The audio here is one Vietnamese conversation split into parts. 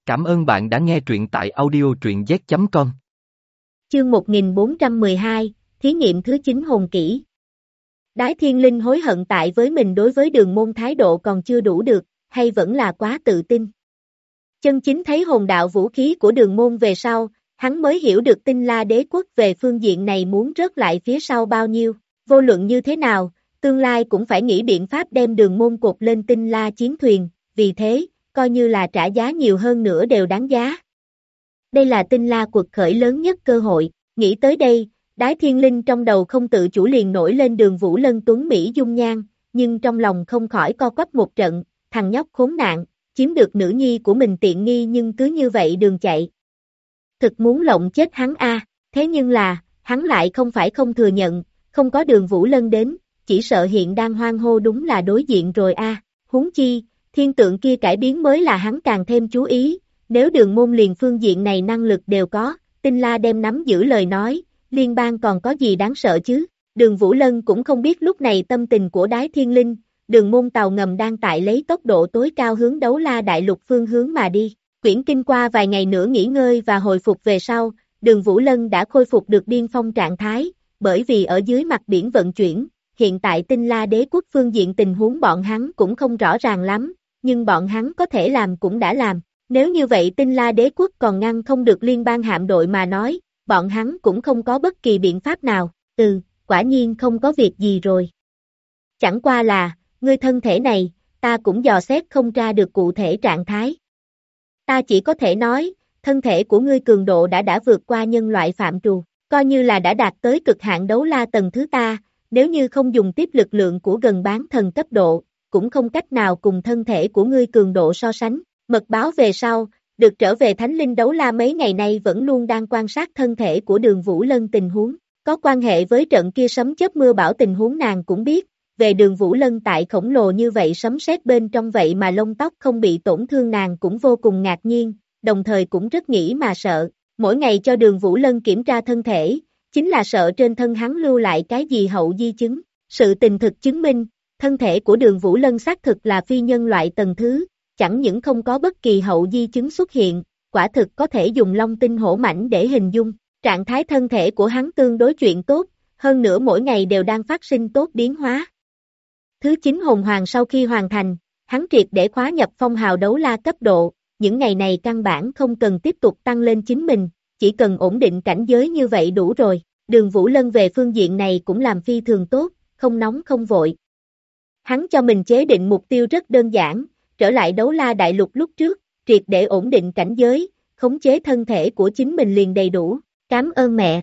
Cảm ơn bạn đã nghe truyện tại audio truyện z.com. Chương 1412, Thí nghiệm thứ 9 hồn kỹ. Đái Thiên Linh hối hận tại với mình đối với Đường Môn thái độ còn chưa đủ được, hay vẫn là quá tự tin. Chân chính thấy hồn đạo vũ khí của Đường Môn về sau, hắn mới hiểu được Tinh La Đế quốc về phương diện này muốn rớt lại phía sau bao nhiêu. Vô luận như thế nào, tương lai cũng phải nghĩ biện pháp đem Đường Môn cột lên Tinh La chiến thuyền, vì thế, coi như là trả giá nhiều hơn nữa đều đáng giá. Đây là Tinh La quật khởi lớn nhất cơ hội, nghĩ tới đây, Đái Thiên Linh trong đầu không tự chủ liền nổi lên Đường Vũ Lân tuấn Mỹ dung nhan, nhưng trong lòng không khỏi co quắp một trận, thằng nhóc khốn nạn, chiếm được nữ nhi của mình tiện nghi nhưng cứ như vậy đường chạy. Thực muốn lộng chết hắn a, thế nhưng là, hắn lại không phải không thừa nhận, không có Đường Vũ Lân đến, chỉ sợ hiện đang hoang hô đúng là đối diện rồi a, huống chi, thiên tượng kia cải biến mới là hắn càng thêm chú ý, nếu Đường Môn liền phương diện này năng lực đều có, Tinh La đem nắm giữ lời nói, liên bang còn có gì đáng sợ chứ, Đường Vũ Lân cũng không biết lúc này tâm tình của Đái Thiên Linh, Đường Môn tàu ngầm đang tại lấy tốc độ tối cao hướng Đấu La Đại Lục phương hướng mà đi, Quyển Kinh qua vài ngày nữa nghỉ ngơi và hồi phục về sau, Đường Vũ Lân đã khôi phục được điên phong trạng thái, bởi vì ở dưới mặt biển vận chuyển, hiện tại Tinh La Đế quốc phương diện tình huống bọn hắn cũng không rõ ràng lắm, nhưng bọn hắn có thể làm cũng đã làm. Nếu như vậy Tinh La Đế quốc còn ngăn không được liên bang hạm đội mà nói, bọn hắn cũng không có bất kỳ biện pháp nào, quả nhiên không có việc gì rồi. Chẳng qua là, ngươi thân thể này, ta cũng dò xét không ra được cụ thể trạng thái. Ta chỉ có thể nói, thân thể của ngươi cường độ đã vượt qua nhân loại phạm trù, coi như là đã đạt tới cực hạn đấu la tầng thứ ta, nếu như không dùng tiếp lực lượng của gần bán thần cấp độ, cũng không cách nào cùng thân thể của ngươi cường độ so sánh. Mật báo về sau, được trở về Thánh Linh Đấu La mấy ngày nay vẫn luôn đang quan sát thân thể của Đường Vũ Lân tình huống, có quan hệ với trận kia sấm chớp mưa bão tình huống nàng cũng biết, về Đường Vũ Lân tại khổng lồ như vậy sấm sét bên trong vậy mà lông tóc không bị tổn thương nàng cũng vô cùng ngạc nhiên, đồng thời cũng rất nghĩ mà sợ, mỗi ngày cho Đường Vũ Lân kiểm tra thân thể, chính là sợ trên thân hắn lưu lại cái gì hậu di chứng, sự tình thực chứng minh, thân thể của Đường Vũ Lân xác thực là phi nhân loại tầng thứ, chẳng những không có bất kỳ hậu di chứng xuất hiện, quả thực có thể dùng long tinh hổ mãnh để hình dung, trạng thái thân thể của hắn tương đối chuyện tốt, hơn nữa mỗi ngày đều đang phát sinh tốt biến hóa. Thứ 9 hồn hoàng sau khi hoàn thành, hắn triệt để khóa nhập phong hào đấu la cấp độ, những ngày này căn bản không cần tiếp tục tăng lên chính mình, chỉ cần ổn định cảnh giới như vậy đủ rồi, Đường Vũ Lân về phương diện này cũng làm phi thường tốt, không nóng không vội. Hắn cho mình chế định mục tiêu rất đơn giản, trở lại Đấu La Đại Lục lúc trước, triệt để ổn định cảnh giới, khống chế thân thể của chính mình liền đầy đủ, cảm ơn mẹ.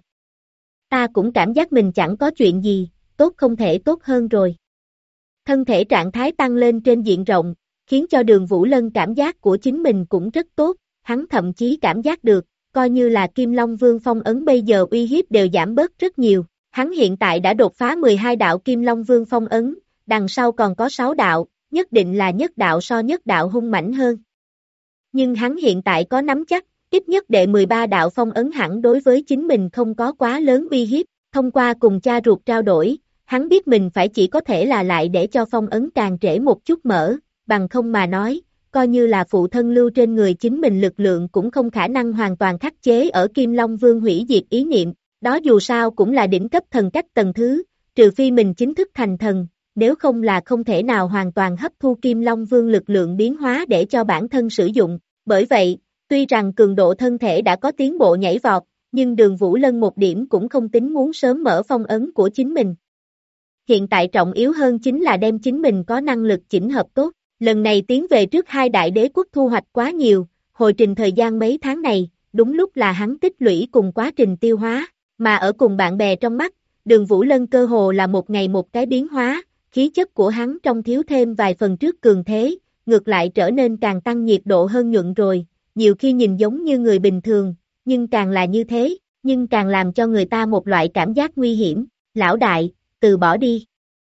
Ta cũng cảm giác mình chẳng có chuyện gì, tốt không thể tốt hơn rồi. Thân thể trạng thái tăng lên trên diện rộng, khiến cho Đường Vũ Lân cảm giác của chính mình cũng rất tốt, hắn thậm chí cảm giác được, coi như là Kim Long Vương phong ấn bây giờ uy hiếp đều giảm bớt rất nhiều, hắn hiện tại đã đột phá 12 đạo Kim Long Vương phong ấn, đằng sau còn có 6 đạo, nhất định là nhất đạo so nhất đạo hung mãnh hơn. Nhưng hắn hiện tại có nắm chắc, ít nhất đệ 13 đạo phong ấn hẳn đối với chính mình không có quá lớn uy hiếp, thông qua cùng cha ruột trao đổi, hắn biết mình phải chỉ có thể là lại để cho phong ấn càng trễ một chút mở, bằng không mà nói, coi như là phụ thân lưu trên người chính mình lực lượng cũng không khả năng hoàn toàn khắc chế ở Kim Long Vương hủy diệt ý niệm, đó dù sao cũng là đỉnh cấp thần cách tầng thứ, trừ phi mình chính thức thành thần, nếu không là không thể nào hoàn toàn hấp thu Kim Long Vương lực lượng biến hóa để cho bản thân sử dụng, bởi vậy, tuy rằng cường độ thân thể đã có tiến bộ nhảy vọt, nhưng Đường Vũ Lân một điểm cũng không tính muốn sớm mở phong ấn của chính mình. Hiện tại trọng yếu hơn chính là đem chính mình có năng lực chỉnh hợp tốt, lần này tiến về trước hai đại đế quốc thu hoạch quá nhiều, hồi trình thời gian mấy tháng này, đúng lúc là hắn tích lũy cùng quá trình tiêu hóa, mà ở cùng bạn bè trong mắt, Đường Vũ Lân cơ hồ là một ngày một cái biến hóa, khí chất của hắn trong thiếu thêm vài phần trước cường thế, ngược lại trở nên càng tăng nhiệt độ hơn nhuận rồi, nhiều khi nhìn giống như người bình thường, nhưng càng là như thế, nhưng càng làm cho người ta một loại cảm giác nguy hiểm, lão đại, từ bỏ đi.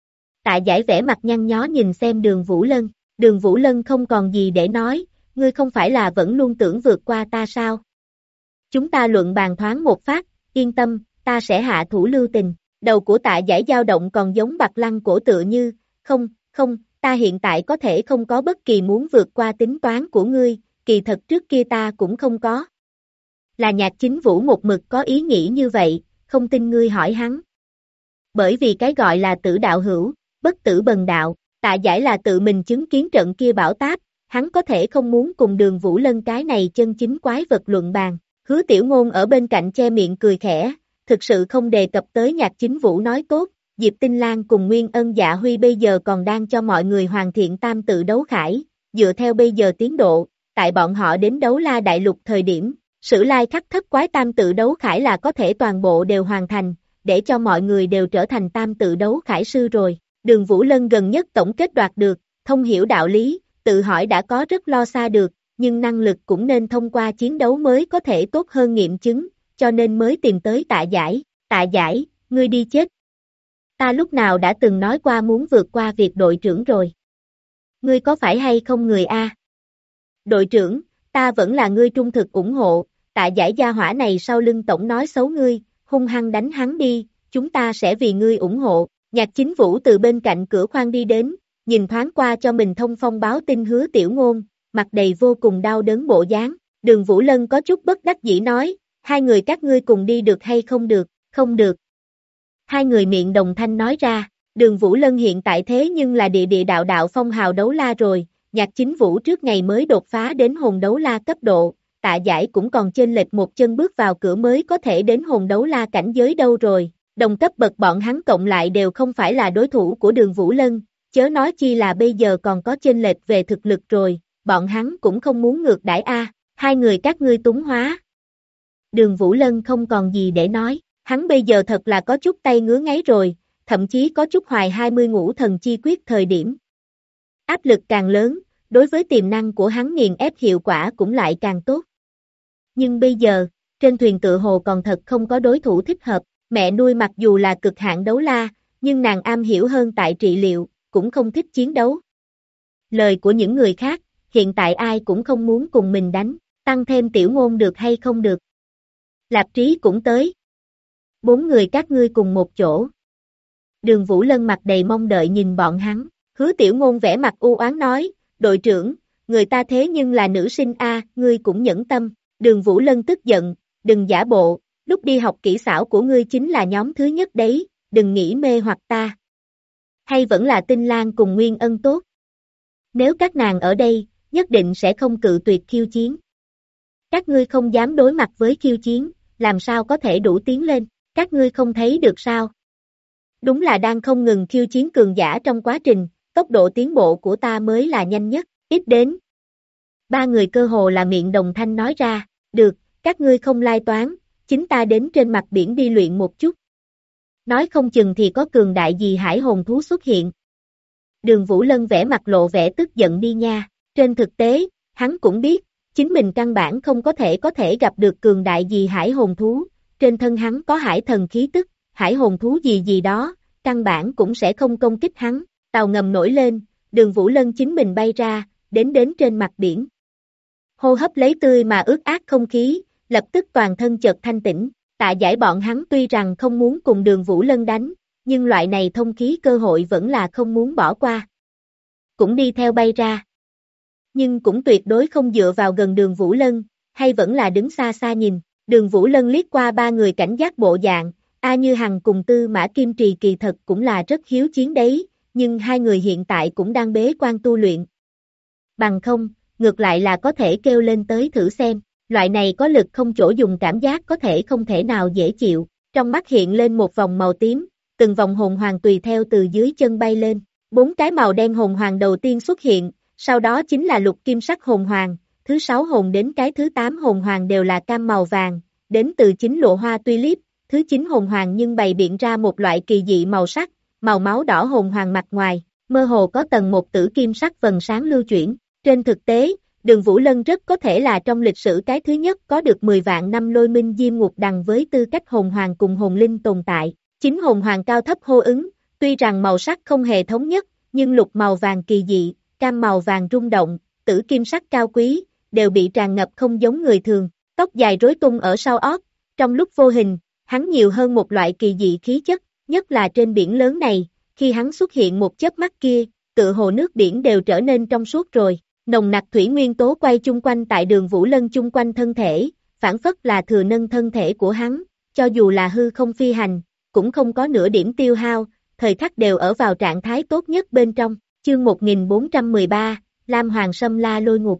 Tạ Giải vẻ mặt nhăn nhó nhìn xem Đường Vũ Lân không còn gì để nói, ngươi không phải là vẫn luôn tưởng vượt qua ta sao? Chúng ta luận bàn thoáng một phát, yên tâm, ta sẽ hạ thủ lưu tình. Đầu của Tạ Giải dao động còn giống bạc lăng cổ tựa như, không, ta hiện tại có thể không có bất kỳ muốn vượt qua tính toán của ngươi, kỳ thật trước kia ta cũng không có. Là Nhạc Chính Vũ một mực có ý nghĩ như vậy, không tin ngươi hỏi hắn. Bởi vì cái gọi là tử đạo hữu, bất tử bần đạo, Tạ Giải là tự mình chứng kiến trận kia bão táp, hắn có thể không muốn cùng Đường Vũ Lân cái này chân chính quái vật luận bàn. Hứa Tiểu Ngôn ở bên cạnh che miệng cười khẽ, thực sự không đề cập tới Nhạc Chính Vũ nói tốt, Diệp Tinh Lan cùng Nguyên Ân Dạ Huy bây giờ còn đang cho mọi người hoàn thiện tam tự đấu khải, dựa theo bây giờ tiến độ, tại bọn họ đến Đấu La Đại Lục thời điểm, Sử Lai Khắc thất quái tam tự đấu khải là có thể toàn bộ đều hoàn thành, để cho mọi người đều trở thành tam tự đấu khải sư rồi. Đường Vũ Lân gần nhất tổng kết đoạt được, thông hiểu đạo lý, tự hỏi đã có rất lo xa được, nhưng năng lực cũng nên thông qua chiến đấu mới có thể tốt hơn nghiệm chứng, cho nên mới tìm tới Tạ Giải. Tạ Giải, ngươi đi chết. Ta lúc nào đã từng nói qua muốn vượt qua việc đội trưởng rồi. Ngươi có phải hay không người A? Đội trưởng, ta vẫn là ngươi trung thực ủng hộ, Tạ Giải gia hỏa này sau lưng tổng nói xấu ngươi, hung hăng đánh hắn đi, chúng ta sẽ vì ngươi ủng hộ. Nhạc Chính Vũ từ bên cạnh cửa khoang đi đến, nhìn thoáng qua cho mình thông phong báo tin Hứa Tiểu Ngôn, mặt đầy vô cùng đau đớn bộ dáng. Đường Vũ Lân có chút bất đắc dĩ nói, hai người các ngươi cùng đi được hay không được, không được. Hai người miệng đồng thanh nói ra, Đường Vũ Lân hiện tại thế nhưng là địa đạo đạo phong hào đấu la rồi, Nhạc Chính Vũ trước ngày mới đột phá đến hồn đấu la cấp độ, Tạ Giải cũng còn chênh lệch một chân bước vào cửa mới có thể đến hồn đấu la cảnh giới đâu rồi, đồng cấp bậc bọn hắn cộng lại đều không phải là đối thủ của Đường Vũ Lân, chớ nói chi là bây giờ còn có chênh lệch về thực lực rồi, bọn hắn cũng không muốn ngược đãi a, hai người các ngươi túng hóa. Đường Vũ Lân không còn gì để nói, hắn bây giờ thật là có chút tay ngứa ngáy rồi, thậm chí có chút hoài 20 ngũ thần chi quyết thời điểm. Áp lực càng lớn, đối với tiềm năng của hắn nghiền ép hiệu quả cũng lại càng tốt. Nhưng bây giờ, trên thuyền tựa hồ còn thật không có đối thủ thích hợp, mẹ nuôi mặc dù là cực hạn đấu la, nhưng nàng am hiểu hơn tại trị liệu, cũng không thích chiến đấu. Lời của những người khác, hiện tại ai cũng không muốn cùng mình đánh, tăng thêm Tiểu Ngôn được hay không được. Lạp Trí cũng tới. 4 người các ngươi cùng một chỗ. Đường Vũ Lân mặt đầy mong đợi nhìn bọn hắn, Hứa Tiểu Ngôn vẻ mặt u oán nói, đội trưởng, người ta thế nhưng là nữ sinh A, ngươi cũng nhẫn tâm. Đường Vũ Lân tức giận, đừng giả bộ, lúc đi học kỹ xảo của ngươi chính là nhóm thứ nhất đấy, đừng nghĩ mê hoặc ta. Hay vẫn là Tinh Lan cùng Nguyên Ân tốt? Nếu các nàng ở đây, nhất định sẽ không cự tuyệt khiêu chiến. Các ngươi không dám đối mặt với khiêu chiến, làm sao có thể đủ tiến lên, các ngươi không thấy được sao? Đúng là đang không ngừng khiêu chiến cường giả trong quá trình, tốc độ tiến bộ của ta mới là nhanh nhất, ít đến. 3 người cơ hồ là miệng đồng thanh nói ra, được, các ngươi không lai toán, chính ta đến trên mặt biển đi luyện một chút. Nói không chừng thì có cường đại gì hải hồn thú xuất hiện. Đường Vũ Lân vẽ mặt lộ vẻ tức giận đi nha, trên thực tế, hắn cũng biết, chính mình căn bản không có thể gặp được cường đại gì hải hồn thú, trên thân hắn có hải thần khí tức, hải hồn thú gì đó, căn bản cũng sẽ không công kích hắn, tàu ngầm nổi lên, Đường Vũ Lân chính mình bay ra, đến trên mặt biển. Hô hấp lấy tươi mà ướt át không khí, lập tức toàn thân chợt thanh tĩnh, Tạ Giải bọn hắn tuy rằng không muốn cùng Đường Vũ Lân đánh, nhưng loại này thông khí cơ hội vẫn là không muốn bỏ qua. Cũng đi theo bay ra. Nhưng cũng tuyệt đối không dựa vào gần Đường Vũ Lân, hay vẫn là đứng xa xa nhìn, Đường Vũ Lân liếc qua 3 người cảnh giác bộ dạng, A Như Hằng cùng Tư Mã Kim Trì kỳ thật cũng là rất hiếu chiến đấy, nhưng hai người hiện tại cũng đang bế quan tu luyện. Bằng không, ngược lại là có thể kêu lên tới thử xem, loại này có lực không chỗ dùng cảm giác có thể không thể nào dễ chịu, trong mắt hiện lên một vòng màu tím, từng vòng hồn hoàng tùy theo từ dưới chân bay lên, 4 cái màu đen hồn hoàng đầu tiên xuất hiện, sau đó chính là lục kim sắc hồn hoàng, thứ 6 hồn đến cái thứ 8 hồn hoàng đều là cam màu vàng, đến từ chính lộ hoa tulip, thứ 9 hồn hoàng nhưng bày biện ra một loại kỳ dị màu sắc, màu máu đỏ hồn hoàng mặt ngoài, mơ hồ có tầng một tử kim sắc vầng sáng lưu chuyển. Trên thực tế, Đường Vũ Lân rất có thể là trong lịch sử cái thứ nhất có được 10 vạn năm lôi minh diêm ngục đằng với tư cách hồn hoàng cùng hồn linh tồn tại. Chính hồn hoàng cao thấp hô ứng, tuy rằng màu sắc không hề thống nhất, nhưng lục màu vàng kỳ dị, cam màu vàng rung động, tử kim sắc cao quý, đều bị tràn ngập không giống người thường. Tóc dài rối tung ở sau ót, trong lúc vô hình, hắn nhiều hơn một loại kỳ dị khí chất, nhất là trên biển lớn này, khi hắn xuất hiện một chớp mắt kia, tựa hồ nước biển đều trở nên trong suốt rồi. Nồng nặc thủy nguyên tố quay chung quanh tại Đường Vũ Lân chung quanh thân thể, phản phất là thừa nâng thân thể của hắn, cho dù là hư không phi hành, cũng không có nửa điểm tiêu hao, thời khắc đều ở vào trạng thái tốt nhất bên trong. Chương 1413, Lam Hoàng Sâm La Lôi Ngục.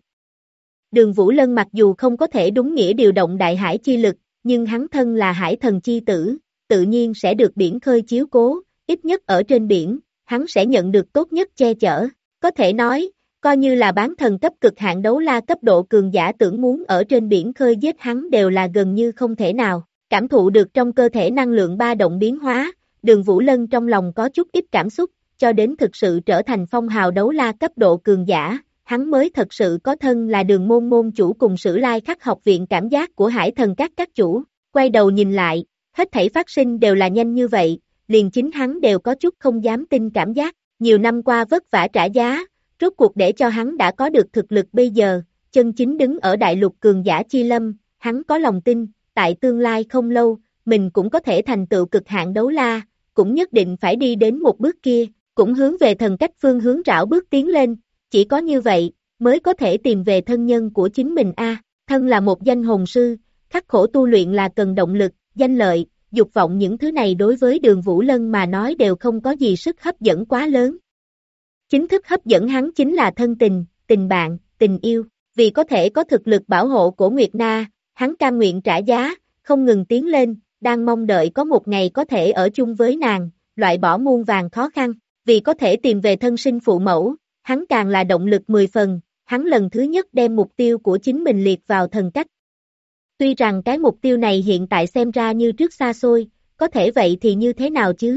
Đường Vũ Lân mặc dù không có thể đúng nghĩa điều động đại hải chi lực, nhưng hắn thân là hải thần chi tử, tự nhiên sẽ được biển khơi chiếu cố, ít nhất ở trên biển, hắn sẽ nhận được tốt nhất che chở. Có thể nói, coi như là bán thần cấp cực hạn đấu la cấp độ cường giả tưởng muốn ở trên biển khơi giết hắn đều là gần như không thể nào. Cảm thụ được trong cơ thể năng lượng ba động biến hóa, Đường Vũ Lân trong lòng có chút ít cảm xúc, cho đến thực sự trở thành phong hào đấu la cấp độ cường giả, hắn mới thật sự có thân là Đường môn môn chủ cùng Sử Lai Khắc học viện cảm giác của hải thần các chủ. Quay đầu nhìn lại, hết thảy phát sinh đều là nhanh như vậy, liền chính hắn đều có chút không dám tin cảm giác, nhiều năm qua vất vả trả giá, rốt cuộc để cho hắn đã có được thực lực bây giờ, chân chính đứng ở đại lục cường giả chi lâm, hắn có lòng tin, tại tương lai không lâu, mình cũng có thể thành tựu cực hạn đấu la, cũng nhất định phải đi đến một bước kia, cũng hướng về thần cách phương hướng rảo bước tiến lên, chỉ có như vậy, mới có thể tìm về thân nhân của chính mình thân là một danh hồn sư, khắc khổ tu luyện là cần động lực, danh lợi, dục vọng những thứ này đối với Đường Vũ Lân mà nói đều không có gì sức hấp dẫn quá lớn. Chính thức hấp dẫn hắn chính là thân tình, tình bạn, tình yêu, vì có thể có thực lực bảo hộ Cổ Nguyệt Na, hắn cam nguyện trả giá, không ngừng tiến lên, đang mong đợi có một ngày có thể ở chung với nàng, loại bỏ muôn vàn khó khăn, vì có thể tìm về thân sinh phụ mẫu, hắn càng là động lực 10 phần, hắn lần thứ nhất đem mục tiêu của chính mình liệt vào thần cách. Tuy rằng cái mục tiêu này hiện tại xem ra như trước xa xôi, có thể vậy thì như thế nào chứ?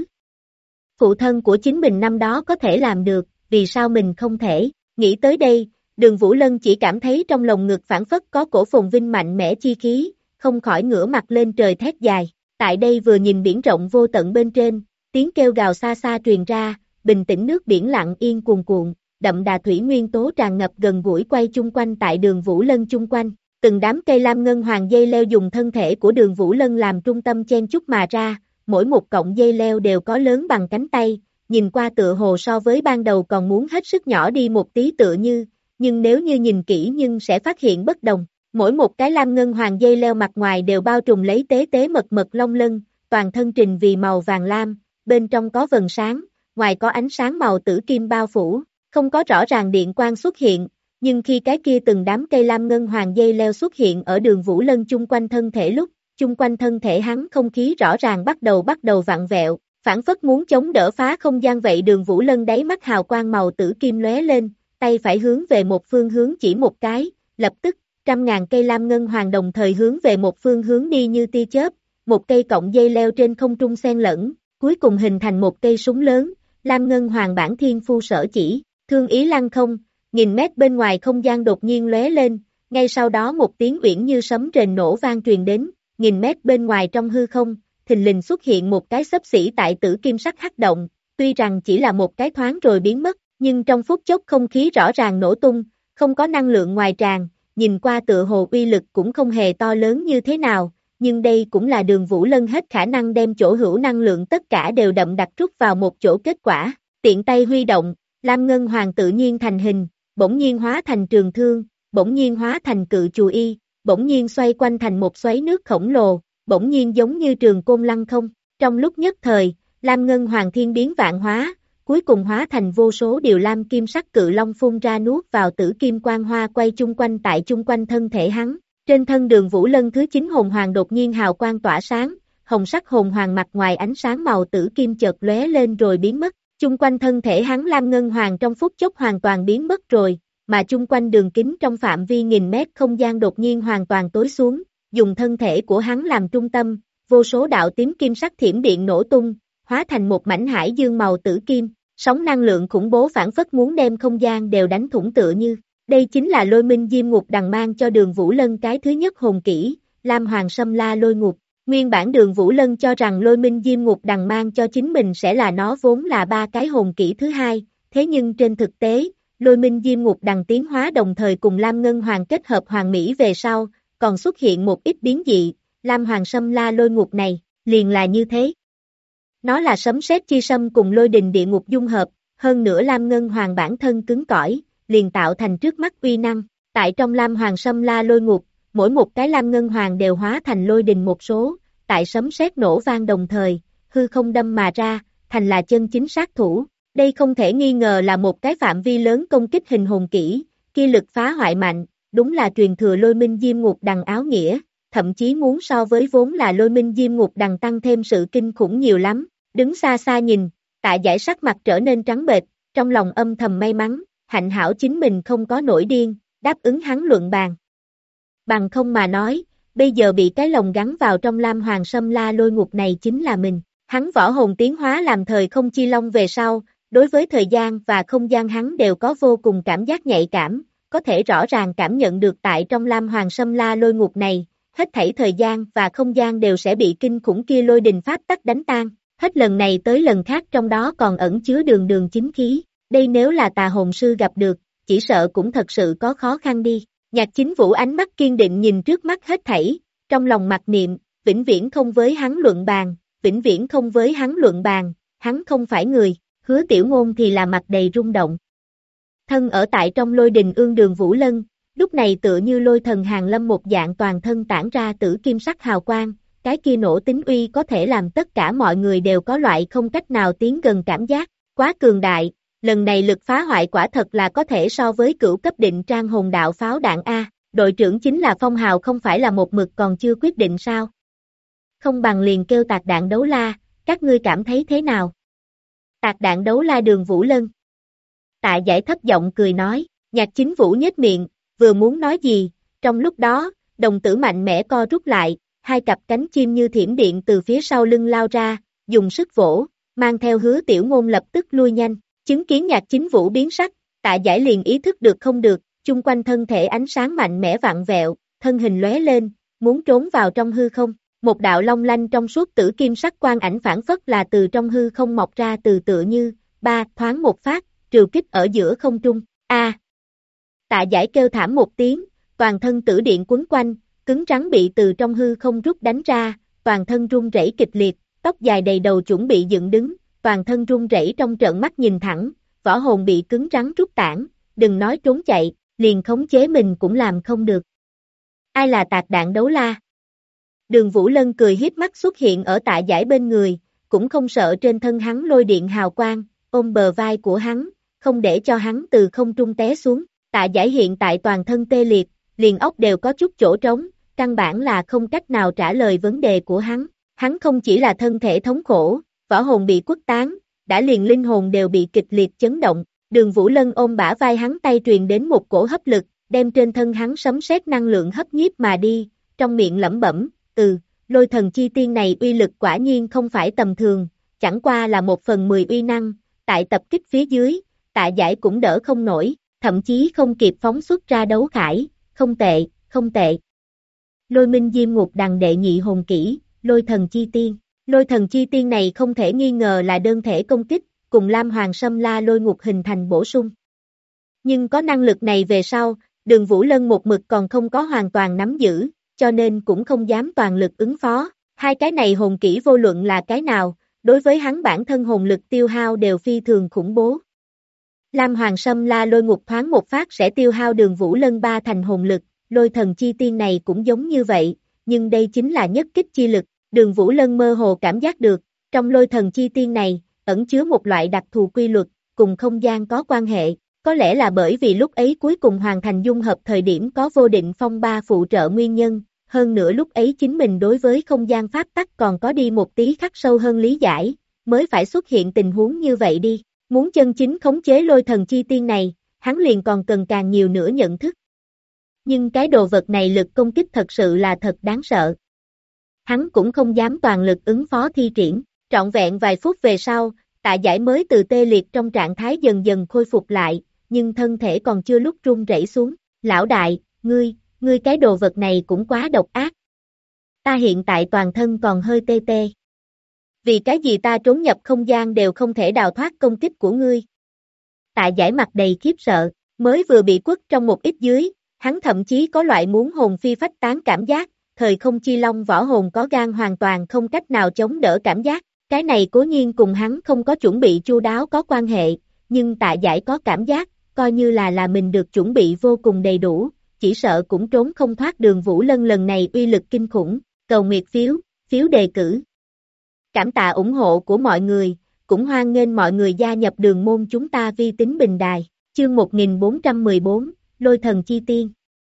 Phụ thân của chính mình năm đó có thể làm được, vì sao mình không thể? Nghĩ tới đây, Đường Vũ Lân chỉ cảm thấy trong lồng ngực phảng phất có cổ phồn vinh mạnh mẽ chi khí, không khỏi ngửa mặt lên trời thét dài. Tại đây vừa nhìn biển rộng vô tận bên trên, tiếng kêu gào xa xa truyền ra, bình tĩnh nước biển lặng yên cuồn cuộn, đậm đà thủy nguyên tố tràn ngập gần gũi quay chung quanh tại Đường Vũ Lân chung quanh. Từng đám cây lam ngân hoàng dây leo dùng thân thể của Đường Vũ Lân làm trung tâm chen chúc mà ra, mỗi một cọng dây leo đều có lớn bằng cánh tay, nhìn qua tựa hồ so với ban đầu còn muốn hết sức nhỏ đi một tí tựa như, nhưng nếu như nhìn kỹ nhưng sẽ phát hiện bất đồng. Mỗi một cái lam ngân hoàng dây leo mặt ngoài đều bao trùm lấy tế tế mật mật long lân, toàn thân trình vì màu vàng lam, bên trong có vầng sáng, ngoài có ánh sáng màu tử kim bao phủ, không có rõ ràng điện quang xuất hiện, nhưng khi cái kia từng đám cây lam ngân hoàng dây leo xuất hiện ở Đường Vũ Lân chung quanh thân thể lúc, chung quanh thân thể hắn không khí rõ ràng bắt đầu vặn vẹo, phản phất muốn chống đỡ phá không gian vậy. Đường Vũ Lân đáy mắt hào quang màu tử kim lóe lên, tay phải hướng về một phương hướng chỉ một cái, lập tức, 100.000 cây lam ngân hoàng đồng thời hướng về một phương hướng đi như tia chớp, một cây cọng dây leo trên không trung xen lẫn, cuối cùng hình thành một cây súng lớn, lam ngân hoàng bản thiên phu sở chỉ, thương ý lăng không, nghìn mét bên ngoài không gian đột nhiên lóe lên, ngay sau đó một tiếng uyển như sấm rền nổ vang truyền đến, nghìn mét bên ngoài trong hư không, thình lình xuất hiện một cái xấp xỉ tại tử kim sắc hắc động, tuy rằng chỉ là một cái thoáng rồi biến mất, nhưng trong phút chốc không khí rõ ràng nổ tung, không có năng lượng ngoài tràn, nhìn qua tựa hồ uy lực cũng không hề to lớn như thế nào, nhưng đây cũng là Đường Vũ Lân hết khả năng đem chỗ hữu năng lượng tất cả đều đậm đặc rút vào một chỗ kết quả, tiện tay huy động, lam ngân hoàng tự nhiên thành hình, bỗng nhiên hóa thành trường thương, bỗng nhiên hóa thành cự chù y, bỗng nhiên xoay quanh thành một xoáy nước khổng lồ, bỗng nhiên giống như trường côn lăng không, trong lúc nhất thời, lam ngân hoàng thiên biến vạn hóa, cuối cùng hóa thành vô số điều lam kim sắc cự long phun ra nuốt vào tử kim quang hoa quay chung quanh tại chung quanh thân thể hắn. Trên thân Đường Vũ Lân thứ 9 hồn hoàng đột nhiên hào quang tỏa sáng, hồng sắc hồn hoàng mặt ngoài ánh sáng màu tử kim chợt lóe lên rồi biến mất, chung quanh thân thể hắn lam ngân hoàng trong phút chốc hoàn toàn biến mất rồi, mà chung quanh đường kính trong phạm vi nghìn mét không gian đột nhiên hoàn toàn tối xuống, dùng thân thể của hắn làm trung tâm, vô số đạo tím kim sắc thiểm điện nổ tung, hóa thành một mảnh hải dương màu tử kim, sóng năng lượng khủng bố phản phất muốn đem không gian đều đánh thủng tựa như. Đây chính là Lôi Minh Diêm Ngục Đằng mang cho Đường Vũ Lân cái thứ nhất hồn kỹ, Lam Hoàng Sâm La Lôi Ngục. Nguyên bản Đường Vũ Lân cho rằng Lôi Minh Diêm Ngục Đằng mang cho chính mình sẽ là nó vốn là 3 cái hồn kỹ thứ hai, thế nhưng trên thực tế, Lôi Minh Diêm Ngục Đằng tiến hóa đồng thời cùng Lam Ngân Hoàng kết hợp hoàn mỹ về sau, còn xuất hiện một ít biến dị, Lam Hoàng Sâm La Lôi Ngục này, liền là như thế. Nó là sấm sét chi sâm cùng lôi đình địa ngục dung hợp, hơn nữa Lam Ngân Hoàng bản thân cứng cỏi, liền tạo thành trước mắt uy năng. Tại trong Lam Hoàng Sâm La Lôi Ngục, mỗi một cái Lam Ngân Hoàng đều hóa thành lôi đình một số, tại sấm sét nổ vang đồng thời, hư không đâm mà ra, thành là chân chính sát thủ. Đây không thể nghi ngờ là một cái phạm vi lớn công kích hình hồn kỹ, kia lực phá hoại mạnh, đúng là truyền thừa Lôi Minh Diêm Ngục Đằng áo nghĩa, thậm chí muốn so với vốn là Lôi Minh Diêm Ngục Đằng tăng thêm sự kinh khủng nhiều lắm. Đứng xa xa nhìn, Tạ Giải sắc mặt trở nên trắng bệch, trong lòng âm thầm may mắn, hạnh hảo chính mình không có nổi điên, đáp ứng hắn luận bàn. Bằng không mà nói, bây giờ bị cái lồng gắn vào trong Lam Hoàng Sâm La Lôi Ngục này chính là mình. Hắn võ hồn tiến hóa làm thời không chi long về sau, đối với thời gian và không gian hắn đều có vô cùng cảm giác nhạy cảm, có thể rõ ràng cảm nhận được tại trong Lam Hoàng Sâm La Lôi Ngục này, hết thảy thời gian và không gian đều sẽ bị kinh khủng kia lôi đình pháp tắc đánh tan, hết lần này tới lần khác trong đó còn ẩn chứa đường đường chính khí, đây nếu là tà hồn sư gặp được, chỉ sợ cũng thật sự có khó khăn đi. Nhạc Chính Vũ ánh mắt kiên định nhìn trước mắt hết thảy, trong lòng mặc niệm, vĩnh viễn không với hắn luận bàn, vĩnh viễn không với hắn luận bàn, hắn không phải người, Hứa Tiểu Ngôn thì là mặt đầy rung động. Thân ở tại trong lôi đình ương đường Vũ Lân, lúc này tựa như lôi thần hàng lâm một dạng toàn thân tản ra tử kim sắc hào quang, cái kia nổ tính uy có thể làm tất cả mọi người đều có loại không cách nào tiến gần cảm giác, quá cường đại, lần này lực phá hoại quả thật là có thể so với cửu cấp định trang hồn đạo pháo đạn A, đội trưởng chính là Phong Hào không phải là một mực còn chưa quyết định sao? Không bằng liền kêu tạc đạn đấu la, các ngươi cảm thấy thế nào? Tạc đạn đấu la đường Vũ Lân. Tạ Giải thấp giọng cười nói, Nhạc Chính Vũ nhếch miệng, vừa muốn nói gì, trong lúc đó, đồng tử mạnh mẽ co rút lại, hai cặp cánh chim như thiểm điện từ phía sau lưng lao ra, dùng sức vỗ, mang theo Hứa Tiểu Ngôn lập tức lui nhanh, chứng kiến Nhạc Chính Vũ biến sắc, Tạ Giải liền ý thức được không được, chung quanh thân thể ánh sáng mạnh mẽ vặn vẹo, thân hình lóe lên, muốn trốn vào trong hư không, một đạo long lanh trong suốt tử kim sắc quang ảnh phản phất là từ trong hư không mọc ra từ tựa như, thoáng một phát, trừ kích ở giữa không trung, Tạ Giải kêu thảm một tiếng, toàn thân tử điện quấn quanh, cứng rắn bị từ trong hư không rút đánh ra, toàn thân run rẩy kịch liệt, tóc dài đầy đầu chuẩn bị dựng đứng, toàn thân run rẩy trong trợn mắt nhìn thẳng, võ hồn bị cứng rắn rút tản, đừng nói trốn chạy, liền khống chế mình cũng làm không được. Ai là tạc đạn đấu la? Đường Vũ Lân cười hiếp mắt xuất hiện ở Tạ Giải bên người, cũng không sợ trên thân hắn lôi điện hào quang, ôm bờ vai của hắn, không để cho hắn từ không trung té xuống. Tạ Giải hiện tại toàn thân tê liệt, liền óc đều có chút chỗ trống, căn bản là không cách nào trả lời vấn đề của hắn. Hắn không chỉ là thân thể thống khổ, võ hồn bị quất tán, đã liền linh hồn đều bị kịch liệt chấn động. Đường Vũ Lân ôm bả vai hắn tay truyền đến một cổ hấp lực, đem trên thân hắn sấm sét năng lượng hấp nhiếp mà đi, trong miệng lẩm bẩm, lôi thần chi tiên này uy lực quả nhiên không phải tầm thường, chẳng qua là 1/10 uy năng, tại tập kích phía dưới, Tạ Giải cũng đỡ không nổi, thậm chí không kịp phóng xuất ra đấu khải, không tệ, không tệ. Lôi Minh Diêm Ngục Đằng đệ nhị hồn kỹ, lôi thần chi tiên. Lôi thần chi tiên này không thể nghi ngờ là đơn thể công kích, cùng Lam Hoàng Sâm La Lôi Ngục hình thành bổ sung. Nhưng có năng lực này về sau, Đường Vũ Lân một mực còn không có hoàn toàn nắm giữ, cho nên cũng không dám toàn lực ứng phó. Hai cái này hồn kỹ vô luận là cái nào, đối với hắn bản thân hồn lực tiêu hao đều phi thường khủng bố. Lam Hoàng Sâm La Lôi Ngục thoáng một phát sẽ tiêu hao Đường Vũ Lân 3 thành hồn lực, lôi thần chi tiên này cũng giống như vậy, nhưng đây chính là nhất kích chi lực. Đường Vũ Lân mơ hồ cảm giác được, trong lôi thần chi tiên này, ẩn chứa một loại đặc thù quy luật, cùng không gian có quan hệ, có lẽ là bởi vì lúc ấy cuối cùng hoàn thành dung hợp thời điểm có vô định phong ba phụ trợ nguyên nhân, hơn nữa lúc ấy chính mình đối với không gian pháp tắc còn có đi một tí khắc sâu hơn lý giải, mới phải xuất hiện tình huống như vậy đi. Muốn chân chính khống chế lôi thần chi tiên này, hắn liền còn cần càng nhiều nữa nhận thức. Nhưng cái đồ vật này lực công kích thật sự là thật đáng sợ. Hắn cũng không dám toàn lực ứng phó thi triển, trọn vẹn vài phút về sau, Tạ Giải mới từ tê liệt trong trạng thái dần dần khôi phục lại, nhưng thân thể còn chưa lúc run rẩy xuống. Lão đại, ngươi cái đồ vật này cũng quá độc ác. Ta hiện tại toàn thân còn hơi tê tê. Vì cái gì ta trốn nhập không gian đều không thể đào thoát công kích của ngươi? Tạ Giải mặt đầy khiếp sợ, mới vừa bị quất trong một ít dưới, hắn thậm chí có loại muốn hồn phi phách tán cảm giác, thời không chi long võ hồn có gan hoàn toàn không cách nào chống đỡ cảm giác, cái này cố nhiên cùng hắn không có chuẩn bị chu đáo có quan hệ, nhưng Tạ Giải có cảm giác, coi như là mình được chuẩn bị vô cùng đầy đủ, chỉ sợ cũng trốn không thoát Đường Vũ Lân lần này uy lực kinh khủng, cầu nguyệt phiếu, phiếu đề cử. Cảm tạ ủng hộ của mọi người, cũng hoan nghênh mọi người gia nhập đường môn chúng ta vi tính bình đài, chương 1414, Lôi Thần Chi Tiên.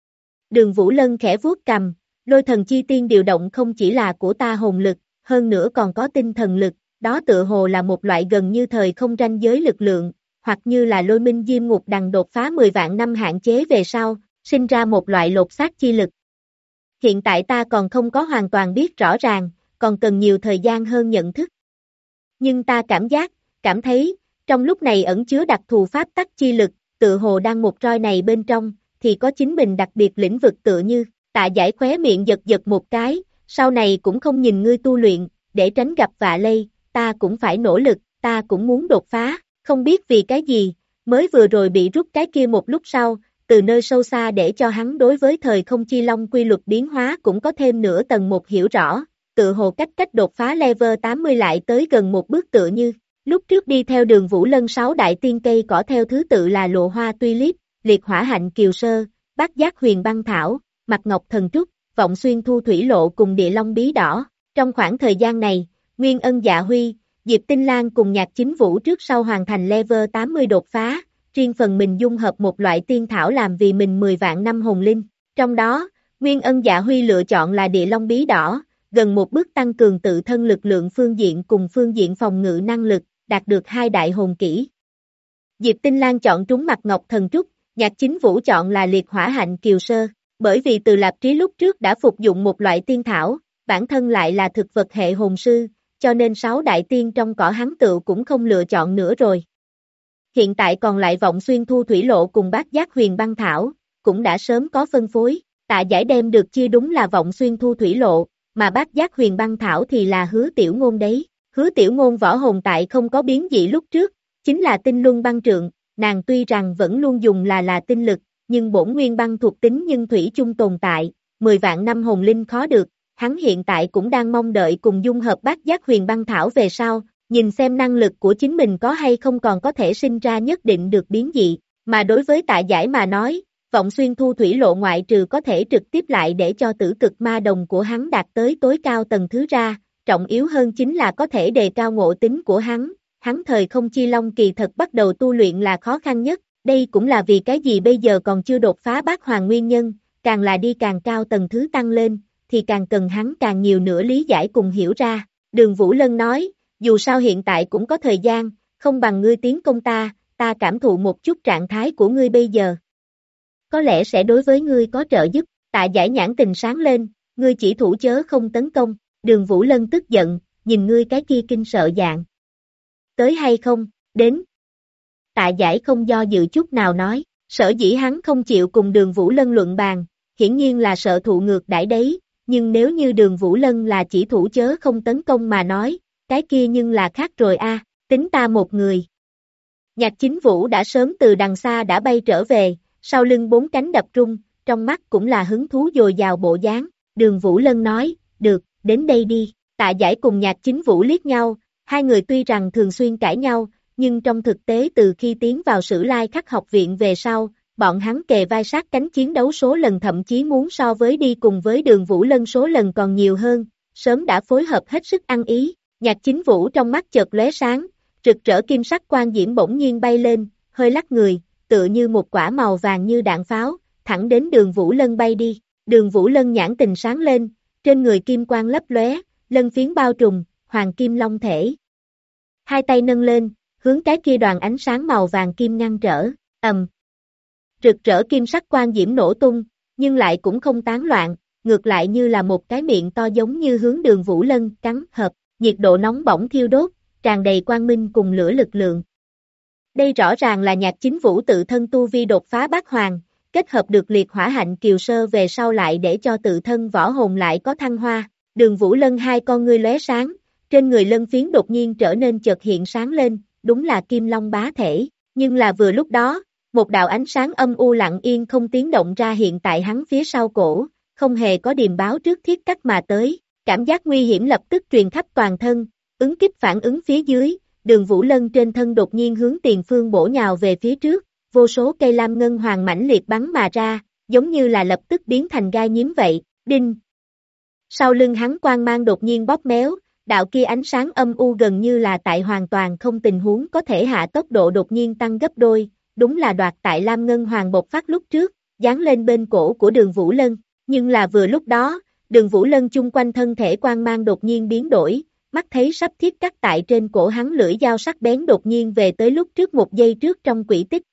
Đường Vũ Lân khẽ vuốt cầm, Lôi Thần Chi Tiên điều động không chỉ là của ta hồn lực, hơn nữa còn có tinh thần lực, đó tựa hồ là một loại gần như thời không ranh giới lực lượng, hoặc như là Lôi Minh Diêm Ngục Đằng đột phá 10 vạn năm hạn chế về sau, sinh ra một loại lột xác chi lực. Hiện tại ta còn không có hoàn toàn biết rõ ràng, còn cần nhiều thời gian hơn nhận thức. Nhưng ta cảm thấy, trong lúc này ẩn chứa đặc thù pháp tắc chi lực, tự hồ đang một roi này bên trong, thì có chính mình đặc biệt lĩnh vực tựa như, Tạ Giải khóe miệng giật giật một cái, sau này cũng không nhìn ngươi tu luyện, để tránh gặp vạ lây, ta cũng phải nỗ lực, ta cũng muốn đột phá, không biết vì cái gì, mới vừa rồi bị rút cái kia một lúc sau, từ nơi sâu xa để cho hắn đối với thời không chi long quy luật biến hóa cũng có thêm nửa tầng một hiểu rõ, tự hồ cách đột phá level 80 lại tới gần một bước tựa như, lúc trước đi theo Đường Vũ Lân 6 đại tiên cây cỏ theo thứ tự là Lộ Hoa Tulip, Liệt Hỏa Hạnh Kiều Sơ, Bát Giác Huyền Băng Thảo, Mạch Ngọc Thần Trúc, Vọng Xuyên Thu Thủy Lộ cùng Địa Long Bí Đỏ. Trong khoảng thời gian này, Nguyên Ân Dạ Huy, Diệp Tinh Lan cùng Nhạc Chính Vũ trước sau hoàn thành level 80 đột phá, riêng phần mình dung hợp một loại tiên thảo làm vì mình 10 vạn năm hồn linh. Trong đó, Nguyên Ân Dạ Huy lựa chọn là Địa Long Bí Đỏ, gần một bước tăng cường tự thân lực lượng phương diện cùng phương diện phòng ngự năng lực, đạt được 2 đại hồn kỹ. Diệp Tinh Lan chọn trúng Mạch Ngọc Thần Trúc, Nhạc Chính Vũ chọn là Liệt Hỏa Hạnh Kiều Sơ, bởi vì Từ Lạp Trí lúc trước đã phục dụng một loại tiên thảo, bản thân lại là thực vật hệ hồn sư, cho nên 6 đại tiên trong cỏ hắn tựu cũng không lựa chọn nữa rồi. Hiện tại còn lại Vọng Xuyên Thu Thủy Lộ cùng Bát Giác Huyền Băng Thảo, cũng đã sớm có phân phối, Tạ Giải đem được chia đúng là Vọng Xuyên Thu Thủy Lộ, mà Bát Giác Huyền Băng Thảo thì là Hứa Tiểu Ngôn đấy. Hứa Tiểu Ngôn võ hồn tại không có biến dị lúc trước, chính là tinh luân băng trượng, nàng tuy rằng vẫn luôn dùng là tinh lực, nhưng bổn nguyên băng thuộc tính nhưng thủy chung tồn tại, 10 vạn năm hồn linh khó được, hắn hiện tại cũng đang mong đợi cùng dung hợp Bát Giác Huyền Băng Thảo về sau, nhìn xem năng lực của chính mình có hay không còn có thể sinh ra nhất định được biến dị, mà đối với Tạ Giải mà nói, Vọng Xuyên Thu Thủy Lộ ngoại trừ có thể trực tiếp lại để cho tử cực ma đồng của hắn đạt tới tối cao tầng thứ ra, trọng yếu hơn chính là có thể đề cao ngộ tính của hắn thời không chi long kỳ thật bắt đầu tu luyện là khó khăn nhất, đây cũng là vì cái gì bây giờ còn chưa đột phá bát hoàng nguyên nhân, càng là đi càng cao tầng thứ tăng lên, thì càng cần hắn càng nhiều nữa lý giải cùng hiểu ra. Đường Vũ Lân nói, dù sao hiện tại cũng có thời gian, không bằng ngươi tiến công ta cảm thụ một chút trạng thái của ngươi bây giờ. Có lẽ sẽ đối với ngươi có trợ giúp, Tạ Giải nhãn tình sáng lên, ngươi chỉ thủ chớ không tấn công, Đường Vũ Lân tức giận, nhìn ngươi cái kia kinh sợ dạng. Tới hay không, đến. Tạ Giải không do dự chút nào nói, sở dĩ hắn không chịu cùng Đường Vũ Lân luận bàn, hiển nhiên là sợ thụ ngược đãi đấy, nhưng nếu như Đường Vũ Lân là chỉ thủ chớ không tấn công mà nói, cái kia nhưng là khác rồi a, tính ta một người. Nhạc Chính Vũ đã sớm từ đằng xa đã bay trở về, sau lưng 4 cánh đập rung, trong mắt cũng là hứng thú dồi dào bộ dáng, Đường Vũ Lân nói, được, đến đây đi, Tạ Giải cùng Nhạc Chính Vũ liếc nhau, hai người tuy rằng thường xuyên cãi nhau, nhưng trong thực tế từ khi tiến vào Sử Lai Khắc học viện về sau, bọn hắn kề vai sát cánh chiến đấu số lần thậm chí muốn so với đi cùng với Đường Vũ Lân số lần còn nhiều hơn, sớm đã phối hợp hết sức ăn ý, Nhạc Chính Vũ trong mắt chợt lóe sáng, rực rỡ kim sắc quang diễm bỗng nhiên bay lên, hơi lắc người, tựa như một quả màu vàng như đạn pháo, thẳng đến Đường Vũ Lân bay đi, Đường Vũ Lân nhãn tình sáng lên, trên người kim quang lấp lóe, lân phiến bao trùm, hoàng kim long thể. Hai tay nâng lên, hướng cái kia đoàn ánh sáng màu vàng kim ngăn trở, rực rỡ kim sắc quang diễm nổ tung, nhưng lại cũng không tán loạn, ngược lại như là một cái miệng to giống như hướng Đường Vũ Lân cắn hợp, nhiệt độ nóng bỏng thiêu đốt, tràn đầy quang minh cùng lửa lực lượng. Đây rõ ràng là Nhạc Chính Vũ tự thân tu vi đột phá bát hoàng, kết hợp được Liệt Hỏa Hạnh Kiều Sơ về sau lại để cho tự thân võ hồn lại có thăng hoa. Đường Vũ Lân hai con ngươi lóe sáng, trên người lân phiến đột nhiên trở nên chợt hiện sáng lên, đúng là Kim Long bá thể, nhưng là vừa lúc đó, một đạo ánh sáng âm u lặng yên không tiếng động ra hiện tại hắn phía sau cổ, không hề có điềm báo trước thiết cắt mà tới, cảm giác nguy hiểm lập tức truyền khắp toàn thân, ứng kích phản ứng phía dưới, Đường Vũ Lân trên thân đột nhiên hướng tiền phương bổ nhào về phía trước, vô số cây lam ngân hoàng mãnh liệt bắn mà ra, giống như là lập tức biến thành gai nhím vậy, đinh. Sau lưng hắn quang mang đột nhiên bóp méo, đạo kia ánh sáng âm u gần như là tại hoàn toàn không tình huống có thể hạ tốc độ đột nhiên tăng gấp đôi, đúng là đoạt tại lam ngân hoàng bộc phát lúc trước, dán lên bên cổ của Đường Vũ Lân, nhưng là vừa lúc đó, Đường Vũ Lân chung quanh thân thể quang mang đột nhiên biến đổi, mắt thấy sắp thiết cắt tại trên cổ hắn lưỡi dao sắc bén đột nhiên về tới lúc trước một giây trước trong quỹ tích.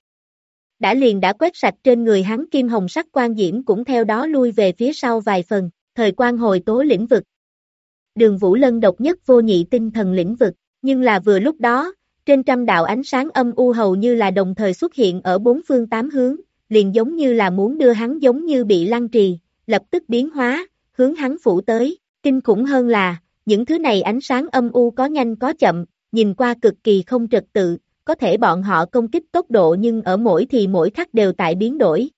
Đã quét sạch trên người hắn kim hồng sắc quang diễm cũng theo đó lui về phía sau vài phần, thời quan hồi tố lĩnh vực. Đường Vũ Lân độc nhất vô nhị tinh thần lĩnh vực, nhưng là vừa lúc đó, trên trăm đạo ánh sáng âm u hầu như là đồng thời xuất hiện ở bốn phương tám hướng, liền giống như là muốn đưa hắn giống như bị lăng trì, lập tức biến hóa, hướng hắn phủ tới, kinh khủng hơn là, những thứ này ánh sáng âm u có nhanh có chậm, nhìn qua cực kỳ không trật tự, có thể bọn họ công kích tốc độ nhưng ở mỗi khắc đều tại biến đổi.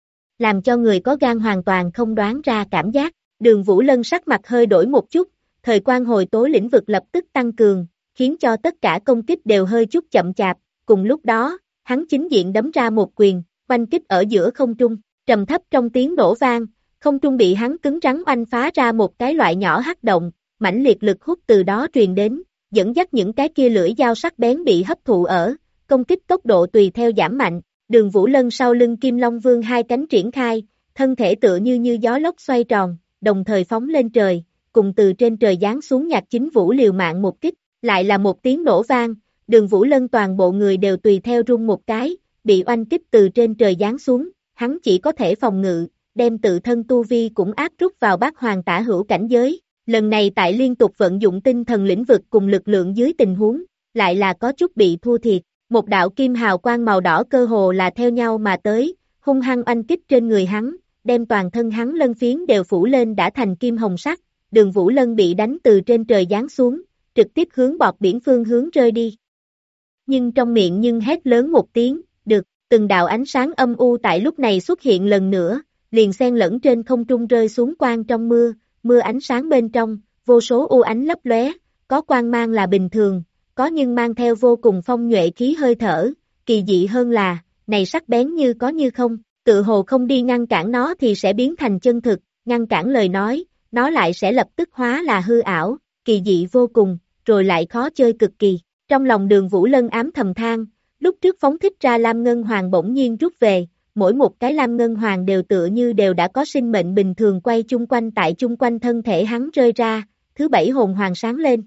Làm cho người có gan hoàn toàn không đoán ra cảm giác, Đường Vũ Lân sắc mặt hơi đổi một chút, thời quan hồi tố lĩnh vực lập tức tăng cường, khiến cho tất cả công kích đều hơi chút chậm chạp, cùng lúc đó, hắn chính diện đấm ra một quyền, oanh kích ở giữa không trung, trầm thấp trong tiếng nổ vang, không trung bị hắn cứng rắn oanh phá ra một cái loại nhỏ hắc động, mãnh liệt lực hút từ đó truyền đến, dẫn dắt những cái kia lưỡi dao sắc bén bị hấp thụ ở, công kích tốc độ tùy theo giảm mạnh, Đường Vũ Lân sau lưng Kim Long Vương hai cánh triển khai, thân thể tựa như gió lốc xoay tròn, đồng thời phóng lên trời, cùng từ trên trời giáng xuống Nhạc Chính Vũ liều mạng một kích, lại là một tiếng nổ vang, Đường Vũ Lân toàn bộ người đều tùy theo rung một cái, bị oanh kích từ trên trời giáng xuống, hắn chỉ có thể phòng ngự, đem tự thân tu vi cũng áp rút vào bát hoàng tả hữu cảnh giới, lần này tại liên tục vận dụng tinh thần lĩnh vực cùng lực lượng dưới tình huống, lại là có chút bị thua thiệt, một đạo kim hào quang màu đỏ cơ hồ là theo nhau mà tới, hung hăng oanh kích trên người hắn, đem toàn thân hắn lân phiến đều phủ lên đã thành kim hồng sắc, Đường Vũ Lân bị đánh từ trên trời giáng xuống, trực tiếp hướng bọt biển phương hướng rơi đi. Nhưng trong miệng nhưng hét lớn một tiếng, được, từng đạo ánh sáng âm u tại lúc này xuất hiện lần nữa, liền xen lẫn trên không trung rơi xuống quang trong mưa ánh sáng bên trong, vô số u ánh lấp lóe, có quang mang là bình thường, có nhưng mang theo vô cùng phong nhuệ khí hơi thở, kỳ dị hơn là, này sắc bén như có như không, tự hồ không đi ngăn cản nó thì sẽ biến thành chân thực, ngăn cản lời nói, nó lại sẽ lập tức hóa là hư ảo, kỳ dị vô cùng, rồi lại khó chơi cực kỳ. Trong lòng Đường Vũ Lân ám thầm than, lúc trước phóng thích ra Lam Ngân Hoàng bỗng nhiên rút về, mỗi một cái Lam Ngân Hoàng đều tựa như đều đã có sinh mệnh bình thường quay chung quanh tại chung quanh thân thể hắn rơi ra, thứ bảy hồn hoàng sáng lên.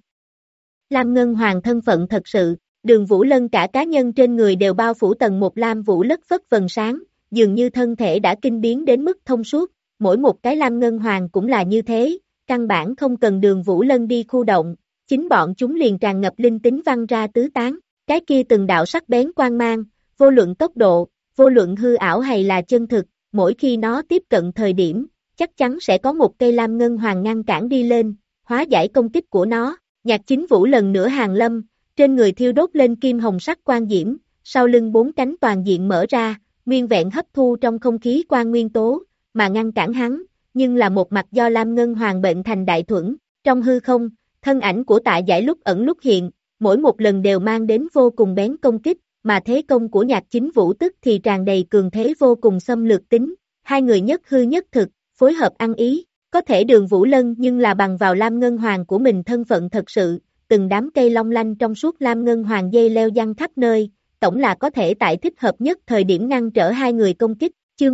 Lam Ngân Hoàng thân phận thật sự, Đường Vũ Lân cả cá nhân trên người đều bao phủ tầng một lam vũ lất phất vầng sáng, dường như thân thể đã kinh biến đến mức thông suốt, mỗi một cái Lam Ngân Hoàng cũng là như thế, căn bản không cần Đường Vũ Lân đi khu động, chính bọn chúng liền tràn ngập linh tính văng ra tứ tán, cái kia từng đạo sắc bén quang mang, vô luận tốc độ, vô luận hư ảo hay là chân thực, mỗi khi nó tiếp cận thời điểm, chắc chắn sẽ có một cây lam ngân hoàng ngăn cản đi lên, hóa giải công kích của nó. Nhạc Chính Vũ lần nữa hàng lâm, trên người thiêu đốt lên kim hồng sắc quang diễm, sau lưng bốn cánh toàn diện mở ra, nguyên vẹn hấp thu trong không khí quang nguyên tố, mà ngăn cản hắn, nhưng là một mặt do lam ngân hoàng bệnh thành đại thuẫn, trong hư không, thân ảnh của Tạ Giải lúc ẩn lúc hiện, mỗi một lần đều mang đến vô cùng bén công kích, mà thế công của Nhạc Chính Vũ tức thì tràn đầy cường thế vô cùng xâm lược tính, hai người nhất hư nhất thực, phối hợp ăn ý, có thể Đường Vũ Lân nhưng là bằng vào lam ngân hoàng của mình thân phận thật sự, từng đám cây long lanh trong suốt lam ngân hoàng dây leo giăng khắp nơi, tổng là có thể tại thích hợp nhất thời điểm ngăn trở hai người công kích, chương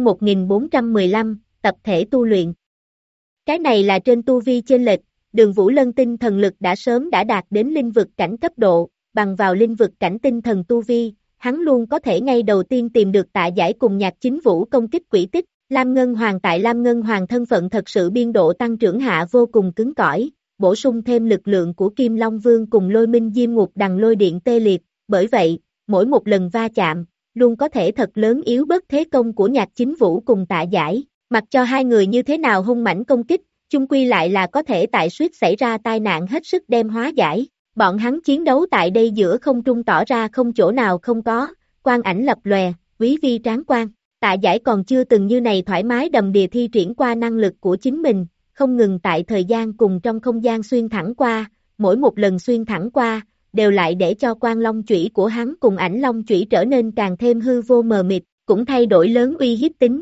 1415, tập thể tu luyện. Cái này là trên tu vi chênh lệch, Đường Vũ Lân tinh thần lực đã sớm đã đạt đến linh vực cảnh cấp độ, bằng vào linh vực cảnh tinh thần tu vi, hắn luôn có thể ngay đầu tiên tìm được Tạ Giải cùng Nhạc Chính Vũ công kích quỷ tích, Lam Ngân Hoàng tại Lam Ngân Hoàng thân phận thật sự biên độ tăng trưởng hạ vô cùng cứng cỏi, bổ sung thêm lực lượng của Kim Long Vương cùng Lôi Minh Diêm Ngục Đằng lôi điện tê liệt, bởi vậy, mỗi một lần va chạm, luôn có thể thật lớn yếu bớt thế công của Nhạc Chính Vũ cùng Tạ Giải, mặc cho hai người như thế nào hung mãnh công kích, chung quy lại là có thể tại suýt xảy ra tai nạn hết sức đem hóa giải. Bọn hắn chiến đấu tại đây giữa không trung tỏ ra không chỗ nào không có, quang ảnh lập lòe, quý vi tráng quan. Tạ Giải còn chưa từng như này thoải mái đầm đìa thi triển qua năng lực của chính mình, không ngừng tại thời gian cùng trong không gian xuyên thẳng qua, mỗi một lần xuyên thẳng qua, đều lại để cho quan long chủy của hắn cùng ảnh long chủy trở nên càng thêm hư vô mờ mịt, cũng thay đổi lớn uy hiếp tính.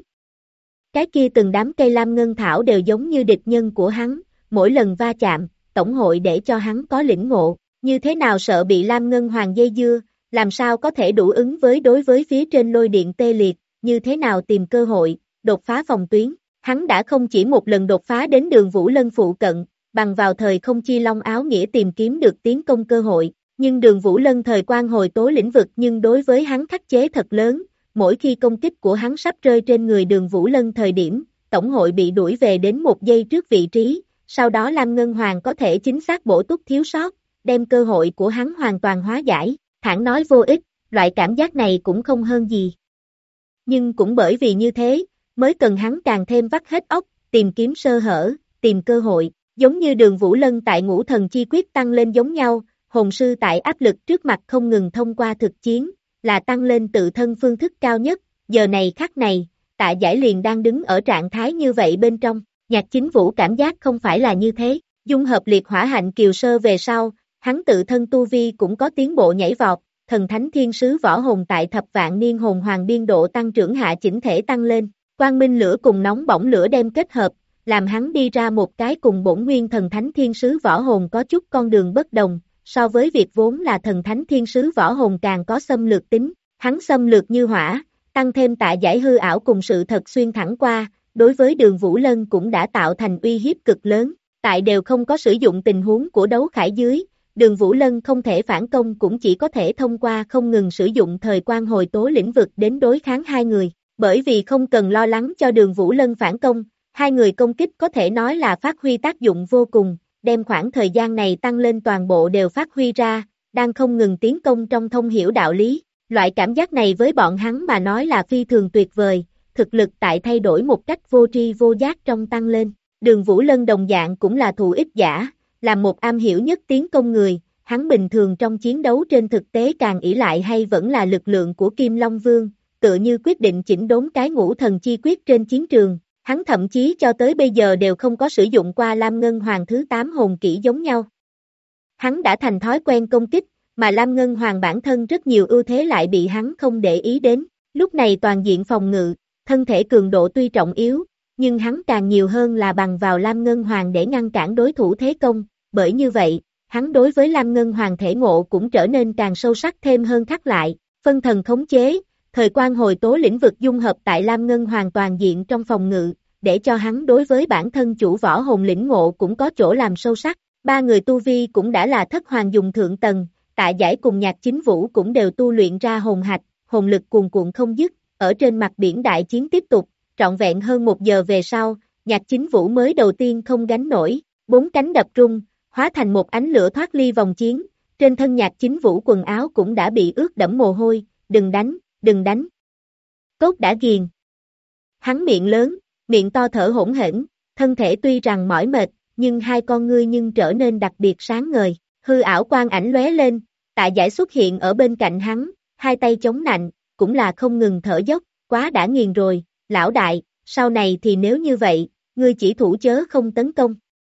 Cái kia từng đám cây lam ngân thảo đều giống như địch nhân của hắn, mỗi lần va chạm, tổng hội để cho hắn có lĩnh ngộ, như thế nào sợ bị lam ngân hoàng dây dưa, làm sao có thể đủ ứng với đối với phía trên lôi điện tê liệt, như thế nào tìm cơ hội, đột phá phòng tuyến. Hắn đã không chỉ một lần đột phá đến đường Vũ Lân phụ cận, bằng vào thời không chi long áo nghĩa tìm kiếm được tiến công cơ hội, nhưng đường Vũ Lân thời quan hồi tố lĩnh vực nhưng đối với hắn khắc chế thật lớn, mỗi khi công kích của hắn sắp rơi trên người đường Vũ Lân thời điểm, tổng hội bị đuổi về đến một giây trước vị trí, sau đó Lam Ngân Hoàng có thể chính xác bổ túc thiếu sót, đem cơ hội của hắn hoàn toàn hóa giải, thẳng nói vô ích, loại cảm giác này cũng không hơn gì. Nhưng cũng bởi vì như thế, mới cần hắn càng thêm vắt hết óc, tìm kiếm sơ hở, tìm cơ hội, giống như đường Vũ Lân tại ngũ thần chi quyết tăng lên giống nhau, hồn sư tại áp lực trước mặt không ngừng thông qua thực chiến, là tăng lên tự thân phương thức cao nhất, giờ này khắc này, Tạ Giải liền đang đứng ở trạng thái như vậy bên trong, Nhạc Chính Vũ cảm giác không phải là như thế, dung hợp liệt hỏa hạnh kiều sơ về sau, hắn tự thân tu vi cũng có tiến bộ nhảy vọt, thần thánh thiên sứ võ hồn tại thập vạn niên hồn hoàng biên độ tăng trưởng hạ chỉnh thể tăng lên, quang minh lửa cùng nóng bỏng lửa đem kết hợp, làm hắn đi ra một cái cùng bổn nguyên thần thánh thiên sứ võ hồn có chút con đường bất đồng, so với việc vốn là thần thánh thiên sứ võ hồn càng có xâm lược tính, hắn xâm lược như hỏa, tăng thêm Tạ Giải hư ảo cùng sự thật xuyên thẳng qua, đối với đường Vũ Lân cũng đã tạo thành uy hiếp cực lớn, tại đều không có sử dụng tình huống của đấu khải dưới, đường Vũ Lân không thể phản công cũng chỉ có thể thông qua không ngừng sử dụng thời quan hồi tố lĩnh vực đến đối kháng hai người, bởi vì không cần lo lắng cho đường Vũ Lân phản công, hai người công kích có thể nói là phát huy tác dụng vô cùng, đem khoảng thời gian này tăng lên toàn bộ đều phát huy ra, đang không ngừng tiến công trong thông hiểu đạo lý, loại cảm giác này với bọn hắn mà nói là phi thường tuyệt vời, thực lực tại thay đổi một cách vô tri vô giác trong tăng lên, đường Vũ Lân đồng dạng cũng là thụ ích giả, là một am hiểu nhất tiến công người, hắn bình thường trong chiến đấu trên thực tế càng ỷ lại hay vẫn là lực lượng của Kim Long Vương, tựa như quyết định chỉnh đốn cái ngũ thần chi quyết trên chiến trường, hắn thậm chí cho tới bây giờ đều không có sử dụng qua Lam Ngân Hoàng thứ 8 hồn kỹ giống nhau. Hắn đã thành thói quen công kích, mà Lam Ngân Hoàng bản thân rất nhiều ưu thế lại bị hắn không để ý đến, lúc này toàn diện phòng ngự, thân thể cường độ tuy trọng yếu, nhưng hắn càng nhiều hơn là bằng vào Lam Ngân Hoàng để ngăn cản đối thủ thế công, bởi như vậy, hắn đối với Lam Ngân Hoàng thể ngộ cũng trở nên càng sâu sắc thêm hơn khắc lại, phân thần khống chế, thời quan hồi tố lĩnh vực dung hợp tại Lam Ngân Hoàng toàn diện trong phòng ngự, để cho hắn đối với bản thân chủ võ hồn lĩnh ngộ cũng có chỗ làm sâu sắc, ba người tu vi cũng đã là thất hoàng dùng thượng tầng, Tạ Giải cùng Nhạc Chính Vũ cũng đều tu luyện ra hồn hạch, hồn lực cuồn cuộn không dứt, ở trên mặt biển đại chiến tiếp tục, trọn vẹn hơn 1 giờ về sau, Nhạc Chính Vũ mới đầu tiên không gánh nổi, 4 cánh đập rung, hóa thành một ánh lửa thoát ly vòng chiến, trên thân Nhạc Chính Vũ quần áo cũng đã bị ướt đẫm mồ hôi, đừng đánh. Cốt đã ghiền. Hắn miệng lớn, miệng to thở hỗn hển, thân thể tuy rằng mỏi mệt, nhưng hai con ngươi nhưng trở nên đặc biệt sáng ngời, hư ảo quang ảnh lóe lên, Tạ Giải xuất hiện ở bên cạnh hắn, hai tay chống nạnh, cũng là không ngừng thở dốc, quá đã nghiền rồi, lão đại, sau này thì nếu như vậy, ngươi chỉ thủ chớ không tấn công.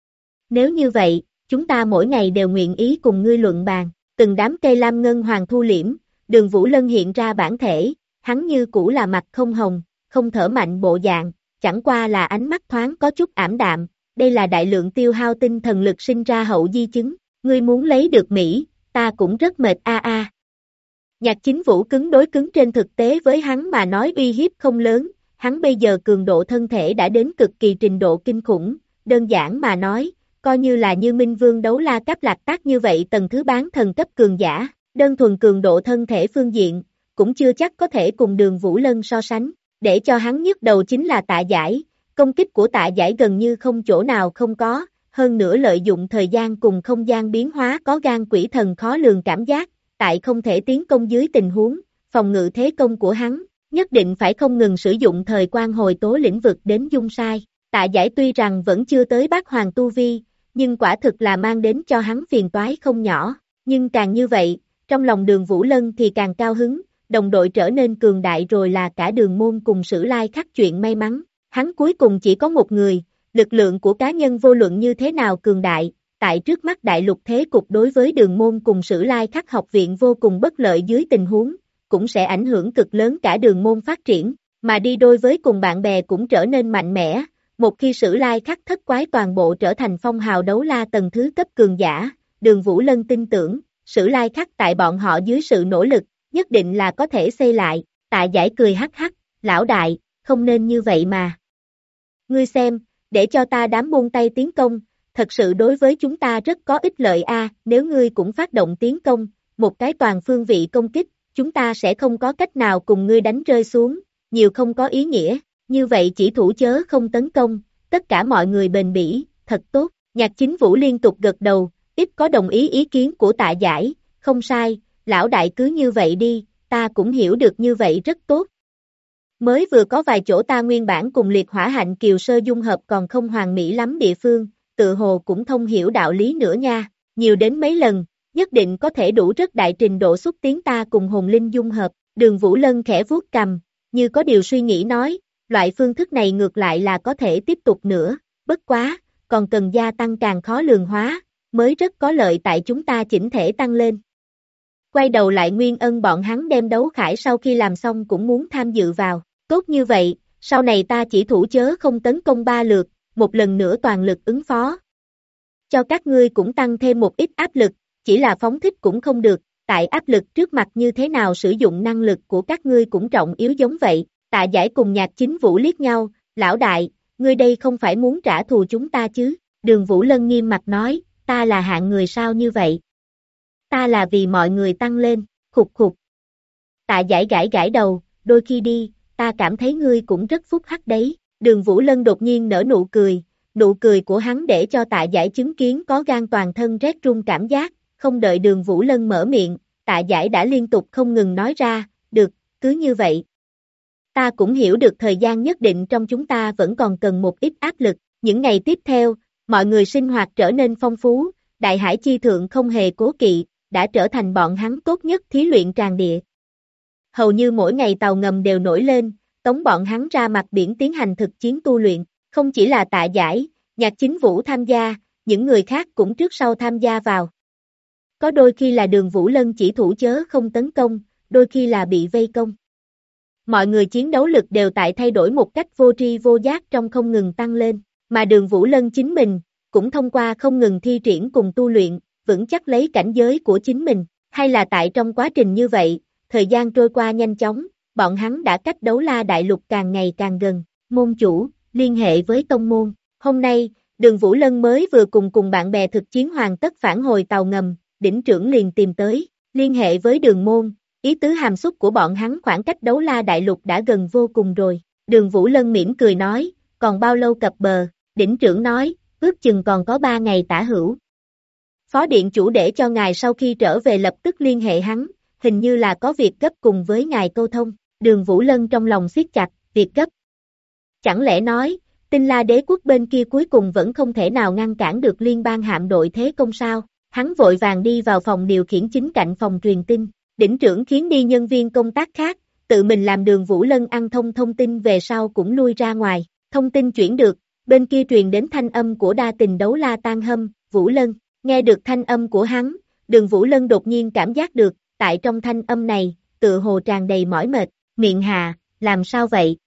Nếu như vậy, chúng ta mỗi ngày đều nguyện ý cùng ngươi luận bàn, từng đám cây lam ngân hoàng thu liễm, đường Vũ Lân hiện ra bản thể, hắn như cũ là mặt không hồng, không thở mạnh bộ dạng, chẳng qua là ánh mắt thoáng có chút ảm đạm, đây là đại lượng tiêu hao tinh thần lực sinh ra hậu di chứng, ngươi muốn lấy được Mỹ, ta cũng rất mệt a. Nhạc Chính Vũ cứng đối cứng trên thực tế với hắn mà nói uy hiếp không lớn, hắn bây giờ cường độ thân thể đã đến cực kỳ trình độ kinh khủng, đơn giản mà nói, coi như là như Minh Vương đấu la cấp lạc tác như vậy tầng thứ bán thần cấp cường giả, đơn thuần cường độ thân thể phương diện, cũng chưa chắc có thể cùng đường Vũ Lân so sánh, để cho hắn nhức đầu chính là Tạ Giải, công kích của Tạ Giải gần như không chỗ nào không có, hơn nữa lợi dụng thời gian cùng không gian biến hóa có gan quỷ thần khó lường cảm giác, tại không thể tiến công dưới tình huống, phòng ngự thế công của hắn, nhất định phải không ngừng sử dụng thời quan hồi tố lĩnh vực đến dung sai. Tạ Giải tuy rằng vẫn chưa tới bát hoàng tu vi, nhưng quả thực là mang đến cho hắn phiền toái không nhỏ, nhưng càng như vậy, trong lòng đường Vũ Lân thì càng cao hứng, đồng đội trở nên cường đại rồi là cả đường môn cùng Sử Lai khắc chuyện may mắn, hắn cuối cùng chỉ có một người, lực lượng của cá nhân vô luận như thế nào cường đại, tại trước mắt đại lục thế cục đối với Đường Môn cùng Sử Lai Khắc học viện vô cùng bất lợi dưới tình huống, cũng sẽ ảnh hưởng cực lớn cả Đường Môn phát triển, mà đi đôi với cùng bạn bè cũng trở nên mạnh mẽ. Một khi Sử Lai Khắc thất quái toàn bộ trở thành phong hào đấu la tầng thứ cấp cường giả, Đường Vũ Lân tin tưởng, Sử Lai Khắc tại bọn họ dưới sự nỗ lực, nhất định là có thể xây lại. Tạ Giải cười hắc hắc, lão đại, không nên như vậy mà. Ngươi xem, để cho ta đám buông tay tiến công, thật sự đối với chúng ta rất có ích lợi a. Nếu ngươi cũng phát động tiến công, một cái toàn phương vị công kích, chúng ta sẽ không có cách nào cùng ngươi đánh rơi xuống, nhiều không có ý nghĩa, như vậy chỉ thủ chớ không tấn công, tất cả mọi người bền bỉ, thật tốt. Nhạc Chính Vũ liên tục gật đầu, ít có đồng ý kiến của Tạ Giải, không sai, lão đại cứ như vậy đi, ta cũng hiểu được như vậy rất tốt. Mới vừa có vài chỗ ta nguyên bản cùng liệt hỏa hạnh kiều sơ dung hợp còn không hoàn mỹ lắm địa phương, tự hồ cũng thông hiểu đạo lý nữa nha, nhiều đến mấy lần, nhất định có thể đủ rất đại trình độ xúc tiến ta cùng hồn linh dung hợp. Đường Vũ Lân khẽ vuốt cằm, như có điều suy nghĩ nói, loại phương thức này ngược lại là có thể tiếp tục nữa, bất quá, còn cần gia tăng càng khó lường hóa, mới rất có lợi tại chúng ta chỉnh thể tăng lên. Quay đầu lại Nguyên Ân bọn hắn đem đấu khải sau khi làm xong cũng muốn tham dự vào, tốt như vậy, sau này ta chỉ thủ chớ không tấn công 3 lượt, một lần nữa toàn lực ứng phó. Cho các ngươi cũng tăng thêm một ít áp lực, chỉ là phóng thích cũng không được, tại áp lực trước mặt như thế nào sử dụng năng lực của các ngươi cũng trọng yếu giống vậy. Tạ Giải cùng Nhạc Chính Vũ liếc nhau, lão đại, ngươi đây không phải muốn trả thù chúng ta chứ? Đường Vũ Lân nghiêm mặt nói, ta là hạng người sao như vậy? Ta là vì mọi người tăng lên, khục khục. Tạ Giải gãi gãi đầu, đôi khi đi, ta cảm thấy ngươi cũng rất phúc hắc đấy. Đường Vũ Lân đột nhiên nở nụ cười của hắn để cho Tạ Giải chứng kiến có gan toàn thân rét run cảm giác, không đợi Đường Vũ Lân mở miệng, Tạ Giải đã liên tục không ngừng nói ra, được, cứ như vậy. Ta cũng hiểu được thời gian nhất định trong chúng ta vẫn còn cần một ít áp lực, những ngày tiếp theo, mọi người sinh hoạt trở nên phong phú, Đại Hải Chi Thượng không hề cố kỵ, đã trở thành bọn hắn tốt nhất thí luyện tràn địa. Hầu như mỗi ngày tàu ngầm đều nổi lên, tống bọn hắn ra mặt biển tiến hành thực chiến tu luyện, không chỉ là Tạ Giải, Nhạc Chính Vũ tham gia, những người khác cũng trước sau tham gia vào. Có đôi khi là Đường Vũ Lân chỉ thủ chớ không tấn công, đôi khi là bị vây công. Mọi người chiến đấu lực đều tại thay đổi một cách vô tri vô giác trong không ngừng tăng lên, mà Đường Vũ Lân chính mình, cũng thông qua không ngừng thi triển cùng tu luyện, vững chắc lấy cảnh giới của chính mình, hay là tại trong quá trình như vậy, thời gian trôi qua nhanh chóng, bọn hắn đã cách Đấu La Đại Lục càng ngày càng gần, môn chủ, liên hệ với tông môn, hôm nay, Đường Vũ Lân mới vừa cùng bạn bè thực chiến hoàn tất phản hồi tàu ngầm, đỉnh trưởng liền tìm tới, liên hệ với Đường môn. Ý tứ hàm xúc của bọn hắn khoảng cách Đấu La Đại Lục đã gần vô cùng rồi. Đường Vũ Lân mỉm cười nói, còn bao lâu cập bờ, đỉnh trưởng nói, ước chừng còn có 3 ngày tả hữu. Phó điện chủ để cho ngài sau khi trở về lập tức liên hệ hắn, hình như là có việc gấp cùng với ngài câu thông. Đường Vũ Lân trong lòng siết chặt, việc gấp. Chẳng lẽ nói, Tinh La Đế quốc bên kia cuối cùng vẫn không thể nào ngăn cản được liên bang hạm đội thế công sao? Hắn vội vàng đi vào phòng điều khiển chính cạnh phòng truyền tin. Đỉnh trưởng khiến đi nhân viên công tác khác, tự mình làm Đường Vũ Lân ăn thông tin về sau cũng lui ra ngoài, thông tin chuyển được, bên kia truyền đến thanh âm của đa tình đấu la Tan Hâm, Vũ Lân, nghe được thanh âm của hắn, Đường Vũ Lân đột nhiên cảm giác được, tại trong thanh âm này, tựa hồ tràn đầy mỏi mệt, miệng hà, làm sao vậy?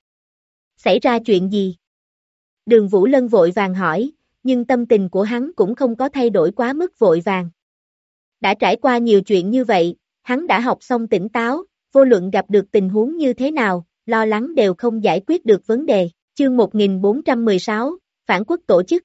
Xảy ra chuyện gì? Đường Vũ Lân vội vàng hỏi, nhưng tâm tình của hắn cũng không có thay đổi quá mức vội vàng. Đã trải qua nhiều chuyện như vậy, hắn đã học xong tỉnh táo, vô luận gặp được tình huống như thế nào, lo lắng đều không giải quyết được vấn đề. Chương 1416, Phản quốc tổ chức.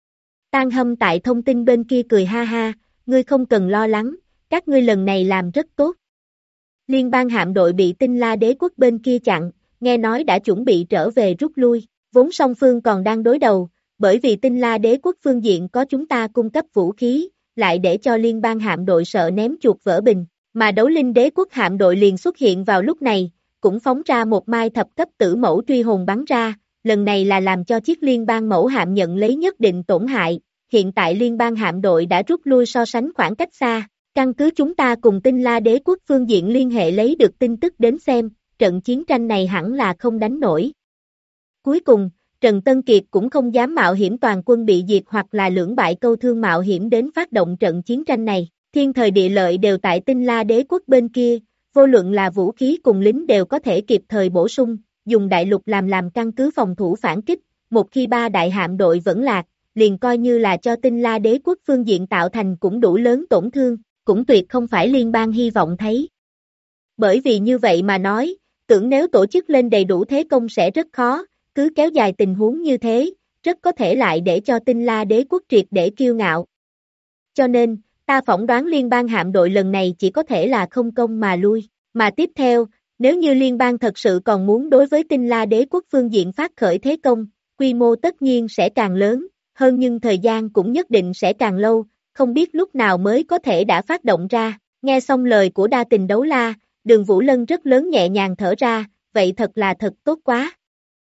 Tan Hâm tại thông tin bên kia cười ha ha, ngươi không cần lo lắng, các ngươi lần này làm rất tốt. Liên bang hạm đội bị Tinh La Đế quốc bên kia chặn, nghe nói đã chuẩn bị trở về rút lui, vốn song phương còn đang đối đầu, bởi vì Tinh La Đế quốc phương diện có chúng ta cung cấp vũ khí, lại để cho liên bang hạm đội sợ ném chuột vỡ bình. Mà Đấu Linh Đế quốc hạm đội liền xuất hiện vào lúc này, cũng phóng ra một mai thập cấp tử mẫu truy hồn bắn ra, lần này là làm cho chiếc liên bang mẫu hạm nhận lấy nhất định tổn hại, hiện tại liên bang hạm đội đã rút lui so sánh khoảng cách xa, căn cứ chúng ta cùng Tinh La Đế quốc phương diện liên hệ lấy được tin tức đến xem, trận chiến tranh này hẳn là không đánh nổi. Cuối cùng, Trần Tân Kiệt cũng không dám mạo hiểm toàn quân bị diệt hoặc là lưỡng bại câu thương mạo hiểm đến phát động trận chiến tranh này. Thiên thời địa lợi đều tại Tinh La Đế quốc bên kia, vô luận là vũ khí cùng lính đều có thể kịp thời bổ sung, dùng đại lục làm căn cứ phòng thủ phản kích, một khi ba đại hạm đội vẫn lạc, liền coi như là cho Tinh La Đế quốc phương diện tạo thành cũng đủ lớn tổn thương, cũng tuyệt không phải liên bang hy vọng thấy. Bởi vì như vậy mà nói, tưởng nếu tổ chức lên đầy đủ thế công sẽ rất khó, cứ kéo dài tình huống như thế, rất có thể lại để cho Tinh La Đế quốc triệt để kiêu ngạo. Cho nên, ta phỏng đoán liên bang hạm đội lần này chỉ có thể là không công mà lui, mà tiếp theo, nếu như liên bang thật sự còn muốn đối với Tinh La Đế quốc phương diện phát khởi thế công, quy mô tất nhiên sẽ càng lớn, hơn nhưng thời gian cũng nhất định sẽ càng lâu, không biết lúc nào mới có thể đã phát động ra. Nghe xong lời của Đa Tình Đấu La, Đường Vũ Lân rất lớn nhẹ nhàng thở ra, vậy thật là thật tốt quá.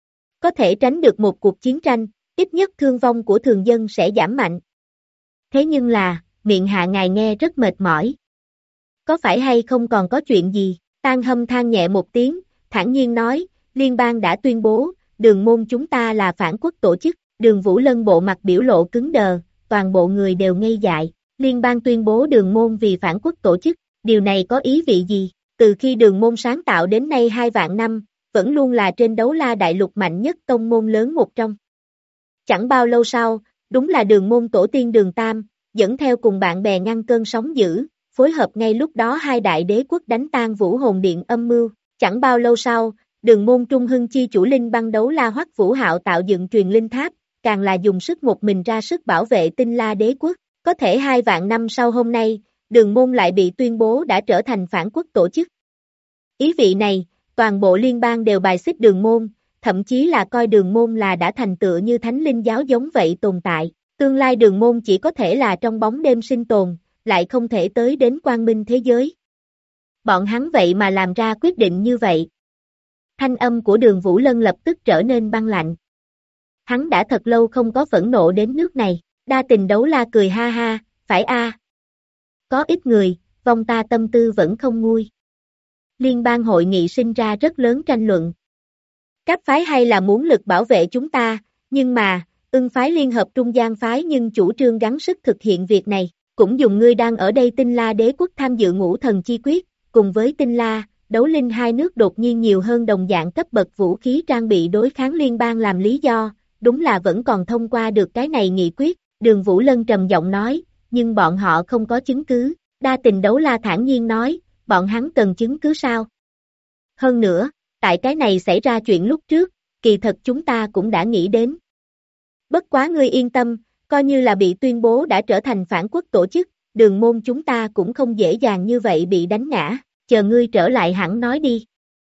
Có thể tránh được một cuộc chiến tranh, ít nhất thương vong của thường dân sẽ giảm mạnh. Thế nhưng là, miệng hạ ngài nghe rất mệt mỏi. Có phải hay không còn có chuyện gì? Tang Hâm than nhẹ một tiếng, thản nhiên nói, liên bang đã tuyên bố, Đường môn chúng ta là phản quốc tổ chức. Đường Vũ Lân bộ mặt biểu lộ cứng đờ, toàn bộ người đều ngây dại. Liên bang tuyên bố Đường môn vì phản quốc tổ chức, điều này có ý vị gì? Từ khi Đường môn sáng tạo đến nay 2 vạn năm, vẫn luôn là trên Đấu La đại lục mạnh nhất tông môn lớn một trong. Chẳng bao lâu sau, đúng là Đường môn tổ tiên Đường Tam, dẫn theo cùng bạn bè ngăn cơn sóng dữ, phối hợp ngay lúc đó hai đại đế quốc đánh tan Vũ Hồn Điện âm mưu. Chẳng bao lâu sau, Đường môn Trung Hưng chi chủ Linh băng Đấu La Hoắc Vũ Hạo tạo dựng truyền linh tháp, càng là dùng sức một mình ra sức bảo vệ Tinh La Đế quốc. Có thể 2 vạn năm sau hôm nay, Đường môn lại bị tuyên bố đã trở thành phản quốc tổ chức. Ý vị này, toàn bộ liên bang đều bài xích Đường môn, thậm chí là coi Đường môn là đã thành tựa như thánh linh giáo giống vậy tồn tại. Tương lai Đường môn chỉ có thể là trong bóng đêm sinh tồn, lại không thể tới đến quang minh thế giới. Bọn hắn vậy mà làm ra quyết định như vậy. Thanh âm của Đường Vũ Lân lập tức trở nên băng lạnh. Hắn đã thật lâu không có phẫn nộ đến nước này. Đa Tình Đấu La cười ha ha, phải a. Có ít người, vong ta tâm tư vẫn không nguôi. Liên bang hội nghị sinh ra rất lớn tranh luận. Các phái hay là muốn lực bảo vệ chúng ta, nhưng mà, Ưng phái liên hợp Trung Gian phái nhưng chủ trương gắng sức thực hiện việc này, cũng dùng ngươi đang ở đây Tinh La Đế quốc tham dự ngũ thần chi quyết, cùng với Tinh La, Đấu Linh hai nước đột nhiên nhiều hơn đồng dạng cấp bậc vũ khí trang bị đối kháng liên bang làm lý do, đúng là vẫn còn thông qua được cái này nghị quyết. Đường Vũ Lân trầm giọng nói, nhưng bọn họ không có chứng cứ. Đa Tình Đấu La thản nhiên nói, bọn hắn cần chứng cứ sao? Hơn nữa, tại cái này xảy ra chuyện lúc trước, kỳ thật chúng ta cũng đã nghĩ đến. Bất quá ngươi yên tâm, coi như là bị tuyên bố đã trở thành phản quốc tổ chức, Đường môn chúng ta cũng không dễ dàng như vậy bị đánh ngã, chờ ngươi trở lại hẳn nói đi.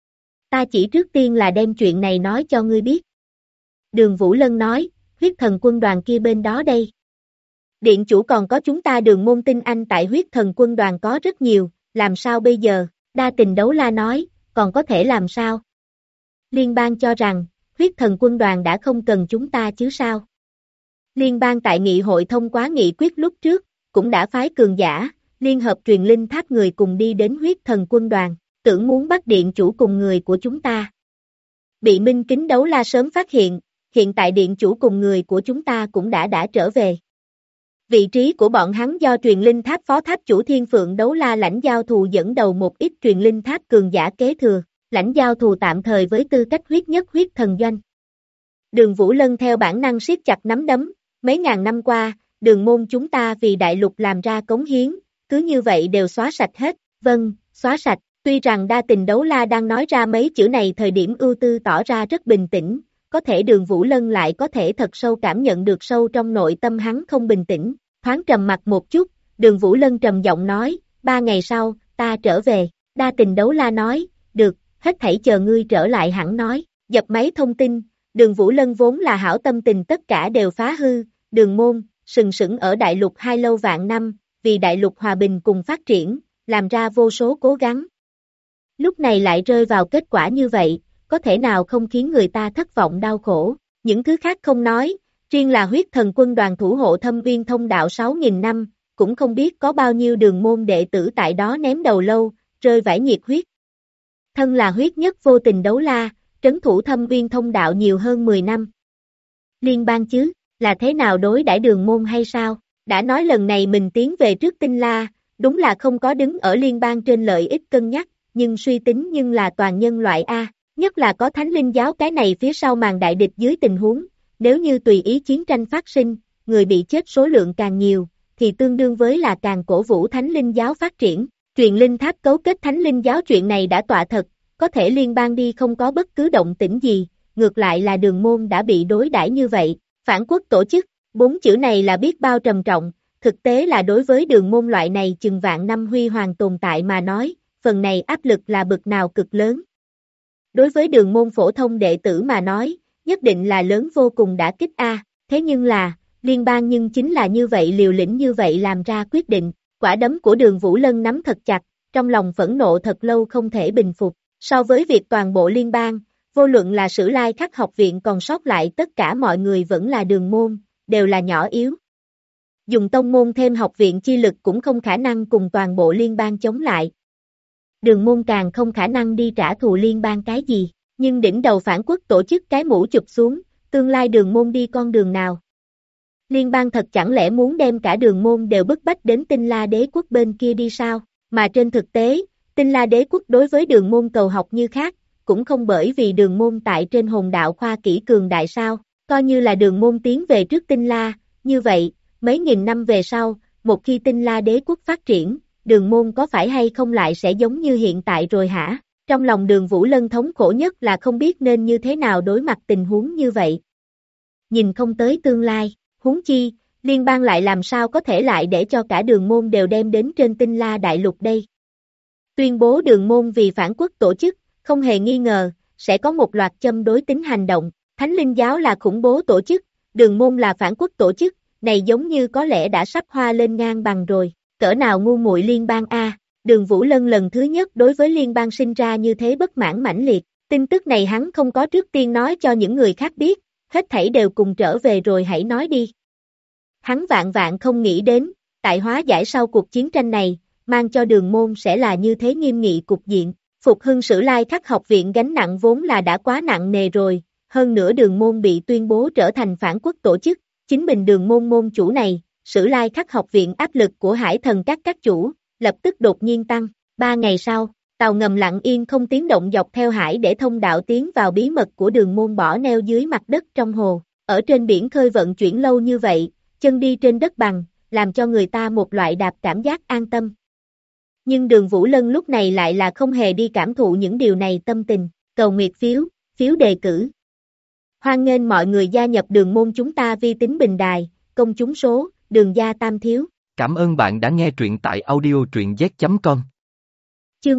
Ta chỉ trước tiên là đem chuyện này nói cho ngươi biết. Đường Vũ Lân nói, huyết thần quân đoàn kia bên đó đây. Điện chủ còn có chúng ta Đường môn tinh anh tại huyết thần quân đoàn có rất nhiều, làm sao bây giờ? Đa Tình Đấu La nói, còn có thể làm sao? Liên bang cho rằng, huyết thần quân đoàn đã không cần chúng ta chứ sao? Liên bang tại nghị hội thông qua nghị quyết lúc trước, cũng đã phái cường giả, liên hợp truyền linh tháp người cùng đi đến huyết thần quân đoàn, tưởng muốn bắt điện chủ cùng người của chúng ta. Bị Minh Kính Đấu La sớm phát hiện tại điện chủ cùng người của chúng ta cũng đã trở về. Vị trí của bọn hắn do truyền linh tháp phó tháp chủ Thiên Phượng Đấu La Lãnh Giao Thù dẫn đầu một ít truyền linh tháp cường giả kế thừa, Lãnh Giao Thù tạm thời với tư cách huyết nhất huyết thần doanh. Đường Vũ Lân theo bản năng siết chặt nắm đấm, mấy ngàn năm qua, Đường môn chúng ta vì đại lục làm ra cống hiến, cứ như vậy đều xóa sạch hết. Vâng, xóa sạch. Tuy rằng Đa Tình Đấu La đang nói ra mấy chữ này thời điểm ưu tư tỏ ra rất bình tĩnh, có thể Đường Vũ Lân lại có thể thật sâu cảm nhận được sâu trong nội tâm hắn không bình tĩnh, thoáng trầm mặt một chút, Đường Vũ Lân trầm giọng nói, 3 ngày sau, ta trở về. Đa Tình Đấu La nói, được, hết thảy chờ ngươi trở lại hẳn nói. Dập máy thông tin, Đường Vũ Lân vốn là hảo tâm tình tất cả đều phá hư, Đường môn, sừng sững ở đại lục 2 lâu vạn năm, vì đại lục hòa bình cùng phát triển, làm ra vô số cố gắng. Lúc này lại rơi vào kết quả như vậy, có thể nào không khiến người ta thất vọng đau khổ. Những thứ khác không nói, riêng là huyết thần quân đoàn thủ hộ Thâm Uyên thông đạo 6.000 năm, cũng không biết có bao nhiêu đường môn đệ tử tại đó ném đầu lâu, rơi vãi nhiệt huyết. Thân là huyết nhất vô tình Đấu La, trấn thủ Thâm Uyên thông đạo nhiều hơn 10 năm. Liên bang chứ, là thế nào đối đãi Đường môn hay sao? Đã nói lần này mình tiến về trước Tinh La, đúng là không có đứng ở liên bang trên lợi ích cân nhắc, nhưng suy tính nhưng là toàn nhân loại A, nhất là có Thánh Linh giáo cái này phía sau màn đại địch dưới tình huống, nếu như tùy ý chiến tranh phát sinh, người bị chết số lượng càng nhiều, thì tương đương với là càng cổ vũ Thánh Linh giáo phát triển. Truyền linh tháp cấu kết Thánh Linh giáo chuyện này đã tọa thật, có thể liên bang đi không có bất cứ động tĩnh gì, ngược lại là Đường môn đã bị đối đãi như vậy. Phản quốc tổ chức, 4 chữ này là biết bao trầm trọng, thực tế là đối với Đường môn loại này chừng vạn năm huy hoàng tồn tại mà nói, phần này áp lực là bực nào cực lớn. Đối với Đường môn phổ thông đệ tử mà nói, nhất định là lớn vô cùng đả kích A, thế nhưng là, liên bang nhưng chính là như vậy liều lĩnh như vậy làm ra quyết định, quả đấm của Đường Vũ Lân nắm thật chặt, trong lòng phẫn nộ thật lâu không thể bình phục, so với việc toàn bộ liên bang, vô luận là Sử Lai Khắc học viện còn sót lại tất cả mọi người vẫn là Đường môn, đều là nhỏ yếu. Dùng tông môn thêm học viện chi lực cũng không khả năng cùng toàn bộ liên bang chống lại. Đường môn càng không khả năng đi trả thù liên bang cái gì, nhưng đỉnh đầu phản quốc tổ chức cái mũ chụp xuống, tương lai Đường môn đi con đường nào? Liên bang thật chẳng lẽ muốn đem cả Đường môn đều bức bách đến Tinh La đế quốc bên kia đi sao? Mà trên thực tế, Tinh La đế quốc đối với Đường môn cầu học như khác, cũng không bởi vì Đường môn tại trên hồn đạo khoa kỹ cường đại sao, coi như là Đường môn tiến về trước Tinh La, như vậy, mấy nghìn năm về sau, một khi Tinh La đế quốc phát triển, Đường môn có phải hay không lại sẽ giống như hiện tại rồi hả? Trong lòng Đường Vũ Lân thống khổ nhất là không biết nên như thế nào đối mặt tình huống như vậy. Nhìn không tới tương lai, huống chi, liên bang lại làm sao có thể lại để cho cả Đường môn đều đem đến trên Tinh La đại lục đây. Tuyên bố Đường môn vì phản quốc tổ chức, không hề nghi ngờ, sẽ có một loạt châm đối tính hành động, Thánh Linh giáo là khủng bố tổ chức, Đường môn là phản quốc tổ chức, này giống như có lẽ đã sắp hoa lên ngang bằng rồi, cỡ nào ngu muội liên bang A, Đường Vũ Lân lần thứ nhất đối với liên bang sinh ra như thế bất mãn mãnh liệt, tin tức này hắn không có trước tiên nói cho những người khác biết, hết thảy đều cùng trở về rồi hãy nói đi. Hắn vạn vạn không nghĩ đến, tại hóa giải sau cuộc chiến tranh này, mang cho Đường môn sẽ là như thế nghiêm nghị cục diện, phục hưng Sử Lai Khắc học viện gánh nặng vốn là đã quá nặng nề rồi, hơn nữa Đường môn bị tuyên bố trở thành phản quốc tổ chức, chính mình Đường môn môn chủ này, Sử Lai Khắc học viện áp lực của hải thần các chủ, lập tức đột nhiên tăng, 3 ngày sau, tàu ngầm lặng yên không tiếng động dọc theo hải để thông đạo tiến vào bí mật của Đường môn bỏ neo dưới mặt đất trong hồ, ở trên biển khơi vận chuyển lâu như vậy, chân đi trên đất bằng, làm cho người ta một loại đạp cảm giác an tâm. Nhưng Đường Vũ Lân lúc này lại là không hề đi cảm thụ những điều này tâm tình, cầu nguyệt phiếu, phiếu đề cử. Hoan nghênh mọi người gia nhập Đường môn chúng ta vi tính bình đài, công chúng số, Đường gia tam thiếu. Cảm ơn bạn đã nghe truyện tại audio truyện z.com. Chương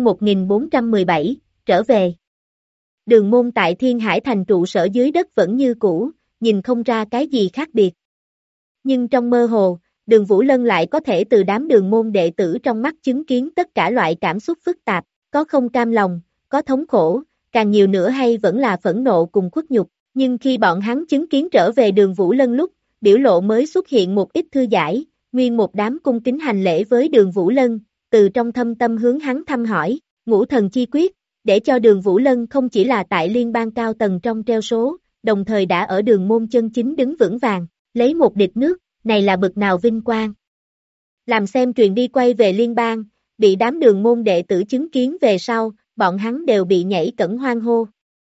1417, trở về. Đường môn tại Thiên Hải thành trụ sở dưới đất vẫn như cũ, nhìn không ra cái gì khác biệt. Nhưng trong mơ hồ, Đường Vũ Lân lại có thể từ đám đường môn đệ tử trong mắt chứng kiến tất cả loại cảm xúc phức tạp, có không cam lòng, có thống khổ, càng nhiều nữa hay vẫn là phẫn nộ cùng khuất nhục. Nhưng khi bọn hắn chứng kiến trở về Đường Vũ Lân lúc, biểu lộ mới xuất hiện một ít thư giải, nguyên một đám cung kính hành lễ với Đường Vũ Lân, từ trong thâm tâm hướng hắn thăm hỏi, ngũ thần chi quyết, để cho Đường Vũ Lân không chỉ là tại liên bang cao tầng trong treo số, đồng thời đã ở đường môn chân chính đứng vững vàng, lấy một địch nước, này là bực nào vinh quang. Làm xem truyền đi quay về liên bang, bị đám đường môn đệ tử chứng kiến về sau, bọn hắn đều bị nhảy cẫng hoan hô.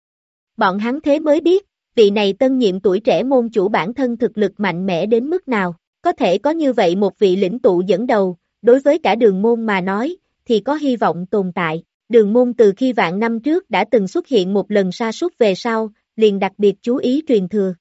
Bọn hắn thế mới biết, vị này tân nhiệm tuổi trẻ môn chủ bản thân thực lực mạnh mẽ đến mức nào, có thể có như vậy một vị lĩnh tụ dẫn đầu, đối với cả đường môn mà nói, thì có hy vọng tồn tại. Đường môn từ khi vạn năm trước đã từng xuất hiện một lần sa sút về sau, liền đặc biệt chú ý truyền thừa.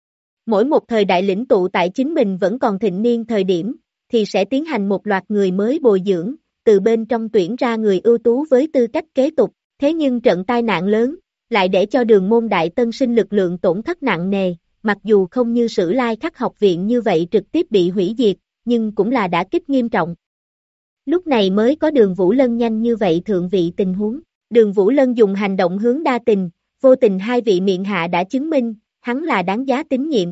Mỗi một thời đại lĩnh tụ tại chính mình vẫn còn thịnh niên thời điểm, thì sẽ tiến hành một loạt người mới bồi dưỡng, từ bên trong tuyển ra người ưu tú với tư cách kế tục. Thế nhưng trận tai nạn lớn, lại để cho đường môn đại tân sinh lực lượng tổn thất nặng nề, mặc dù không như Sử Lai Khắc học viện như vậy trực tiếp bị hủy diệt, nhưng cũng là đả kích nghiêm trọng. Lúc này mới có Đường Vũ Lân nhanh như vậy thượng vị tình huống. Đường Vũ Lân dùng hành động hướng đa tình, vô tình hai vị miệng hạ đã chứng minh, hắn là đáng giá tín nhiệm.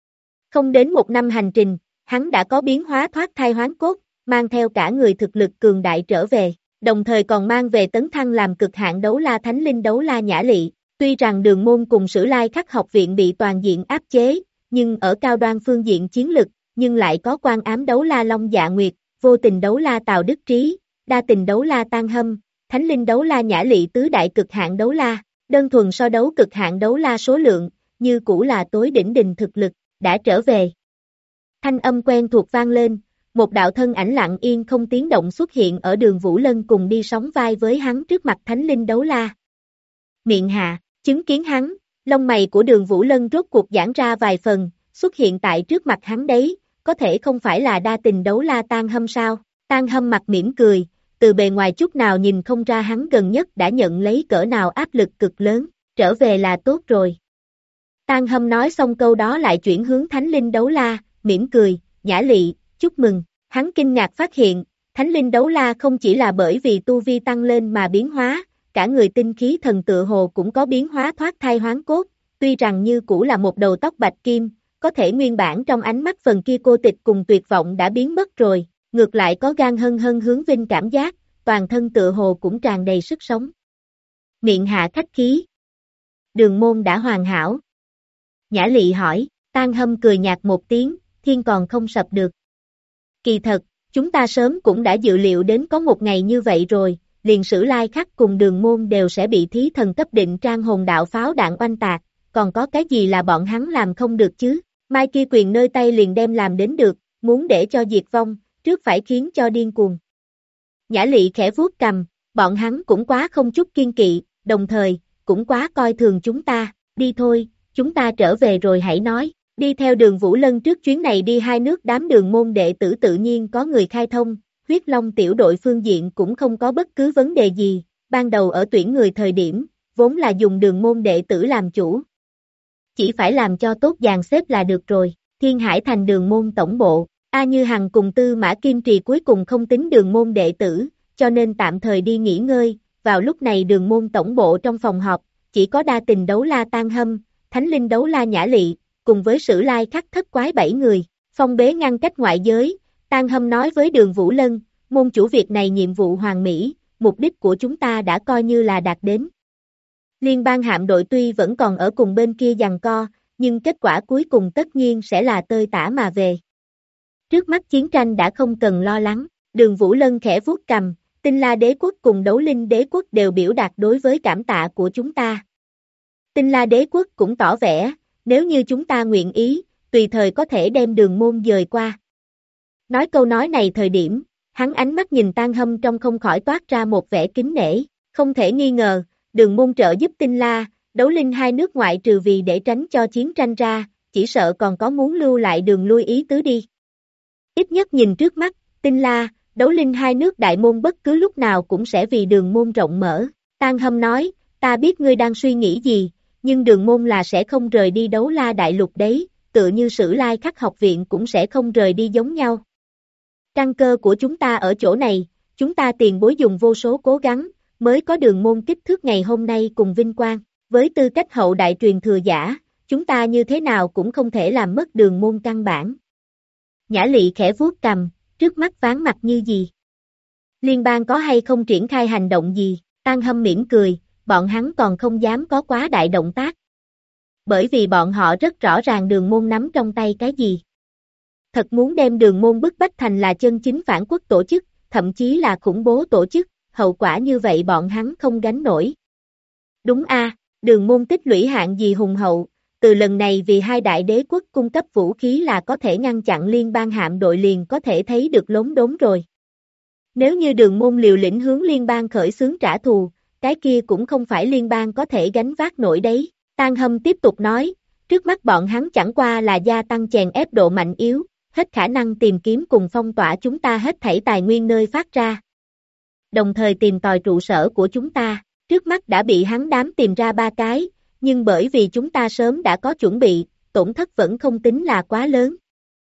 Không đến một năm hành trình, hắn đã có biến hóa thoát thai hoán cốt, mang theo cả người thực lực cường đại trở về, đồng thời còn mang về tấn thăng làm cực hạn đấu la thánh linh đấu la nhã lị. Tuy rằng đường môn cùng Sử Lai Khắc học viện bị toàn diện áp chế, nhưng ở cao đoan phương diện chiến lực, nhưng lại có quan ám đấu la Long Dạ Nguyệt, vô tình đấu la Tào Đức Trí, đa tình đấu la Tan Hâm, thánh linh đấu la Nhã Lị tứ đại cực hạn đấu la, đơn thuần so đấu cực hạn đấu la số lượng, như cũ là tối đỉnh đình thực lực, đã trở về. Thanh âm quen thuộc vang lên, một đạo thân ảnh lặng yên không tiếng động xuất hiện ở Đường Vũ Lân cùng đi sóng vai với hắn trước mặt thánh linh đấu la. Miệng hạ, chứng kiến hắn, lông mày của Đường Vũ Lân rốt cuộc giãn ra vài phần, xuất hiện tại trước mặt hắn đấy, có thể không phải là đa tình đấu la Tan Hâm sao? Tan Hâm mặt mỉm cười, từ bề ngoài chút nào nhìn không ra hắn gần nhất đã nhận lấy cỡ nào áp lực cực lớn, trở về là tốt rồi. Tan Hâm nói xong câu đó lại chuyển hướng thánh linh đấu la, mỉm cười, Nhã Lị, chúc mừng. Hắn kinh ngạc phát hiện, thánh linh đấu la không chỉ là bởi vì tu vi tăng lên mà biến hóa, cả người tinh khí thần tựa hồ cũng có biến hóa thoát thai hoán cốt, tuy rằng như cũ là một đầu tóc bạch kim, có thể nguyên bản trong ánh mắt phần kia cô tịch cùng tuyệt vọng đã biến mất rồi, ngược lại có gan hân hân hướng vinh cảm giác, toàn thân tựa hồ cũng tràn đầy sức sống. Miệng hạ khách khí. Đường môn đã hoàn hảo. Nhã Lị hỏi, Tan Hâm cười nhạt một tiếng, thiên còn không sập được. Kỳ thật, chúng ta sớm cũng đã dự liệu đến có một ngày như vậy rồi, liền Sử Lai Khắc cùng Đường môn đều sẽ bị thí thần cấp định trang hồn đạo pháo đạn oanh tạc, còn có cái gì là bọn hắn làm không được chứ? Mai kia quyền nơi tay liền đem làm đến được, muốn để cho diệt vong, trước phải khiến cho điên cuồng. Nhã Lị khẽ vuốt cằm, bọn hắn cũng quá không chút kiên kỵ, đồng thời, cũng quá coi thường chúng ta, đi thôi, chúng ta trở về rồi hãy nói. Đi theo Đường Vũ Lân trước chuyến này đi hai nước đám đường môn đệ tử tự nhiên có người khai thông, huyết long tiểu đội phương diện cũng không có bất cứ vấn đề gì, ban đầu ở tuyển người thời điểm, vốn là dùng đường môn đệ tử làm chủ. Chỉ phải làm cho tốt dàn xếp là được rồi, Thiên Hải thành đường môn tổng bộ, A Như Hằng cùng Tư Mã Kim Trì cuối cùng không tính đường môn đệ tử, cho nên tạm thời đi nghỉ ngơi, vào lúc này đường môn tổng bộ trong phòng họp, chỉ có đa tình đấu la Tan Hâm, thánh linh đấu la Nhã Lị, cùng với Sử Lai Khắc thất quái 7 người, phong bế ngăn cách ngoại giới, Tan Hâm nói với Đường Vũ Lân, môn chủ việc này nhiệm vụ hoàn mỹ, mục đích của chúng ta đã coi như là đạt đến. Liên bang hạm đội tuy vẫn còn ở cùng bên kia giằng co, nhưng kết quả cuối cùng tất nhiên sẽ là tơi tả mà về. Trước mắt chiến tranh đã không cần lo lắng, Đường Vũ Lân khẽ vuốt cằm, Tinh La Đế Quốc cùng Đấu Linh Đế Quốc đều biểu đạt đối với cảm tạ của chúng ta. Tinh La Đế Quốc cũng tỏ vẻ, nếu như chúng ta nguyện ý, tùy thời có thể đem đường môn dời qua. Nói câu nói này thời điểm, hắn ánh mắt nhìn Tan Hâm trong không khỏi toát ra một vẻ kính nể, không thể nghi ngờ, đường môn trợ giúp Tinh La, Đấu Linh hai nước ngoại trừ vì để tránh cho chiến tranh ra, chỉ sợ còn có muốn lưu lại đường lui ý tứ đi. Ít nhất nhìn trước mắt, Tinh La, Đấu Linh hai nước đại môn bất cứ lúc nào cũng sẽ vì đường môn rộng mở. Tan Hâm nói, ta biết ngươi đang suy nghĩ gì, nhưng đường môn là sẽ không rời đi Đấu La đại lục đấy, tựa như Sử Lai Khắc học viện cũng sẽ không rời đi giống nhau. Căn cơ của chúng ta ở chỗ này, chúng ta tiền bối dùng vô số cố gắng, mới có đường môn kích thước ngày hôm nay cùng vinh quang. Với tư cách hậu đại truyền thừa giả, chúng ta như thế nào cũng không thể làm mất đường môn căn bản. Nhã Lị khẽ vuốt cằm, trước mắt ván mặt như gì? Liên bang có hay không triển khai hành động gì? Tan Hâm mỉm cười, bọn hắn còn không dám có quá đại động tác. Bởi vì bọn họ rất rõ ràng đường môn nắm trong tay cái gì. Thật muốn đem đường môn bức bách thành là chân chính phản quốc tổ chức, thậm chí là khủng bố tổ chức, hậu quả như vậy bọn hắn không gánh nổi. Đúng a, đường môn tích lũy hạng gì hùng hậu, từ lần này vì hai đại đế quốc cung cấp vũ khí là có thể ngăn chặn liên bang hạm đội liền có thể thấy được lốm đốm rồi. Nếu như đường môn liều lĩnh hướng liên bang khởi xướng trả thù, cái kia cũng không phải liên bang có thể gánh vác nổi đấy. Tan Hâm tiếp tục nói, trước mắt bọn hắn chẳng qua là gia tăng chèn ép độ mạnh yếu, hết khả năng tìm kiếm cùng phong tỏa chúng ta hết thảy tài nguyên nơi phát ra. Đồng thời tìm tòi trụ sở của chúng ta, trước mắt đã bị hắn đám tìm ra 3 cái, nhưng bởi vì chúng ta sớm đã có chuẩn bị, tổn thất vẫn không tính là quá lớn.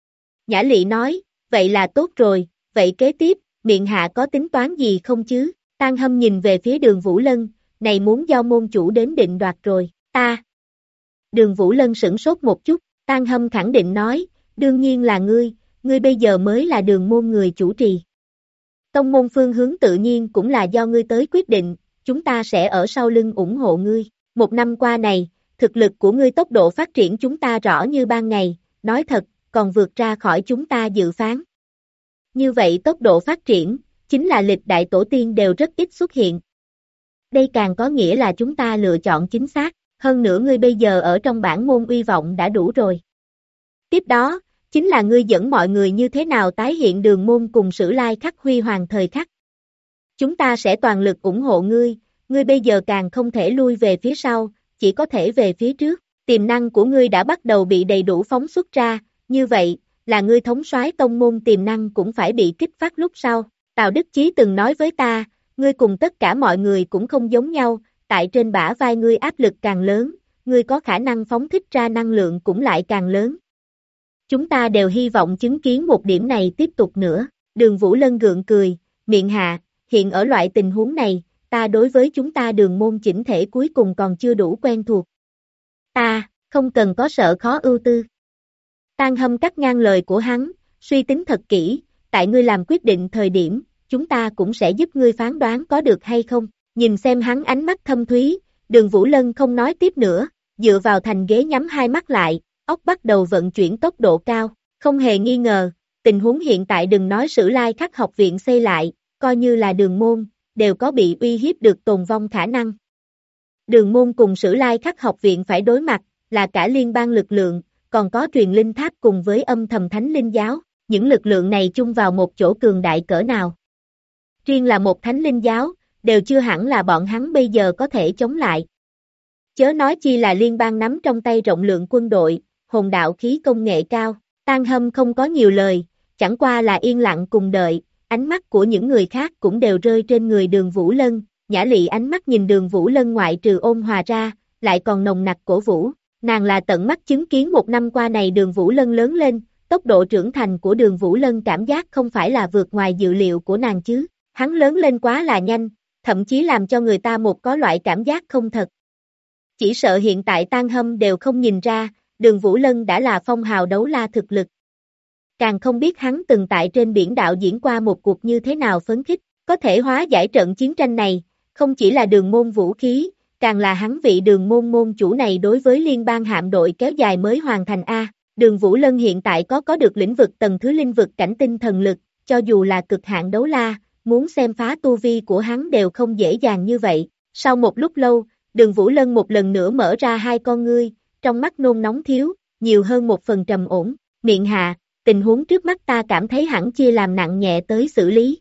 Nhã Lị nói, vậy là tốt rồi, vậy kế tiếp, miệng hạ có tính toán gì không chứ? Tan Hâm nhìn về phía Đường Vũ Lân, này muốn do môn chủ đến định đoạt rồi, ta. Đường Vũ Lân sửng sốt một chút, Tan Hâm khẳng định nói, đương nhiên là ngươi bây giờ mới là đường môn người chủ trì. Tông môn phương hướng tự nhiên cũng là do ngươi tới quyết định, chúng ta sẽ ở sau lưng ủng hộ ngươi. Một năm qua này, thực lực của ngươi tốc độ phát triển chúng ta rõ như ban ngày, nói thật, còn vượt ra khỏi chúng ta dự phán. Như vậy tốc độ phát triển, chính là lịch đại tổ tiên đều rất ít xuất hiện. Đây càng có nghĩa là chúng ta lựa chọn chính xác, hơn nữa ngươi bây giờ ở trong bản môn uy vọng đã đủ rồi. Tiếp đó, chính là ngươi dẫn mọi người như thế nào tái hiện Đường Môn cùng Sử Lai Khắc huy hoàng thời khắc. Chúng ta sẽ toàn lực ủng hộ ngươi bây giờ càng không thể lui về phía sau, chỉ có thể về phía trước. Tiềm năng của ngươi đã bắt đầu bị đầy đủ phóng xuất ra, như vậy, là ngươi thống soái tông môn tiềm năng cũng phải bị kích phát lúc sau. Tào Đức Chí từng nói với ta, ngươi cùng tất cả mọi người cũng không giống nhau, tại trên bả vai ngươi áp lực càng lớn, ngươi có khả năng phóng thích ra năng lượng cũng lại càng lớn. Chúng ta đều hy vọng chứng kiến một điểm này tiếp tục nữa. Đường Vũ Lân gượng cười, miệng hạ, hiện ở loại tình huống này, ta đối với chúng ta Đường môn chỉnh thể cuối cùng còn chưa đủ quen thuộc. Ta, không cần có sợ khó ưu tư. Tang Hâm cắt ngang lời của hắn, suy tính thật kỹ, tại ngươi làm quyết định thời điểm, chúng ta cũng sẽ giúp ngươi phán đoán có được hay không. Nhìn xem hắn ánh mắt thâm thúy, Đường Vũ Lân không nói tiếp nữa, dựa vào thành ghế nhắm hai mắt lại, óc bắt đầu vận chuyển tốc độ cao, không hề nghi ngờ, tình huống hiện tại đừng nói Sử Lai Khắc học viện xây lại, coi như là Đường môn, đều có bị uy hiếp được tồn vong khả năng. Đường môn cùng Sử Lai Khắc học viện phải đối mặt, là cả liên bang lực lượng, còn có truyền linh tháp cùng với âm thầm thánh linh giáo, những lực lượng này chung vào một chỗ cường đại cỡ nào. Riêng là một thánh linh giáo, đều chưa hẳn là bọn hắn bây giờ có thể chống lại. Chớ nói chi là liên bang nắm trong tay rộng lượng quân đội, hồn đạo khí công nghệ cao. Tang Hâm không có nhiều lời, chẳng qua là yên lặng cùng đợi, ánh mắt của những người khác cũng đều rơi trên người Đường Vũ Lân. Nhã Lị ánh mắt nhìn Đường Vũ Lân ngoại trừ ôn hòa ra, lại còn nồng nặc cổ vũ. Nàng là tận mắt chứng kiến một năm qua này Đường Vũ Lân lớn lên, tốc độ trưởng thành của Đường Vũ Lân cảm giác không phải là vượt ngoài dự liệu của nàng chứ. Hắn lớn lên quá là nhanh, thậm chí làm cho người ta một có loại cảm giác không thật. Chỉ sợ hiện tại Tang Hâm đều không nhìn ra, Đường Vũ Lân đã là phong hào đấu la thực lực. Càng không biết hắn từng tại trên biển đạo diễn qua một cuộc như thế nào phấn khích, có thể hóa giải trận chiến tranh này, không chỉ là Đường môn vũ khí, càng là hắn vị Đường môn môn chủ này đối với liên bang hạm đội kéo dài mới hoàn thành A. Đường Vũ Lân hiện tại có được lĩnh vực tầng thứ linh vực cảnh tinh thần lực, cho dù là cực hạn đấu la, muốn xem phá tu vi của hắn đều không dễ dàng như vậy. Sau một lúc lâu, Đường Vũ Lân một lần nữa mở ra hai con ngươi, trong mắt nôn nóng thiếu, nhiều hơn một phần trầm ổn, miệng hạ, tình huống trước mắt ta cảm thấy hẳn chia làm nặng nhẹ tới xử lý.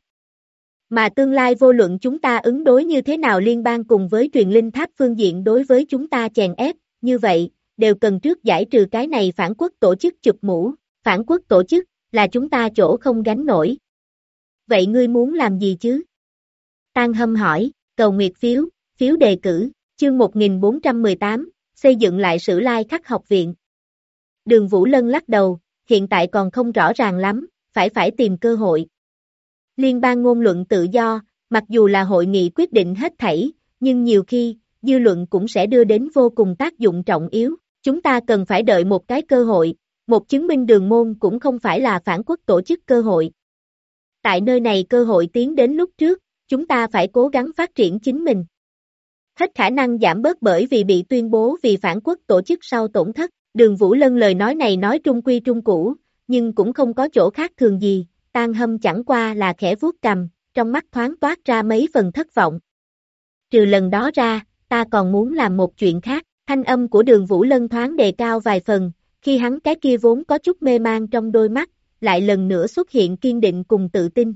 Mà tương lai vô luận chúng ta ứng đối như thế nào liên bang cùng với truyền linh tháp phương diện đối với chúng ta chèn ép, như vậy, đều cần trước giải trừ cái này phản quốc tổ chức chụp mũ, phản quốc tổ chức, là chúng ta chỗ không gánh nổi. Vậy ngươi muốn làm gì chứ? Tang Hâm hỏi, cầu nguyệt phiếu đề cử, chương 1418, xây dựng lại Sử Lai Khắc học viện. Đường Vũ Lân lắc đầu, hiện tại còn không rõ ràng lắm, phải tìm cơ hội. Liên bang ngôn luận tự do, mặc dù là hội nghị quyết định hết thảy, nhưng nhiều khi, dư luận cũng sẽ đưa đến vô cùng tác dụng trọng yếu. Chúng ta cần phải đợi một cái cơ hội, một chứng minh Đường môn cũng không phải là phản quốc tổ chức cơ hội. Tại nơi này cơ hội tiến đến lúc trước, chúng ta phải cố gắng phát triển chính mình. Hết khả năng giảm bớt bởi vì bị tuyên bố vì phản quốc tổ chức sau tổn thất. Đường Vũ Lân lời nói này nói trung quy trung cũ, nhưng cũng không có chỗ khác thường gì. Tang Hâm chẳng qua là khẽ vuốt cằm, trong mắt thoáng toát ra mấy phần thất vọng. Trừ lần đó ra, ta còn muốn làm một chuyện khác. Thanh âm của Đường Vũ Lân thoáng đề cao vài phần, khi hắn cái kia vốn có chút mê man trong đôi mắt, lại lần nữa xuất hiện kiên định cùng tự tin.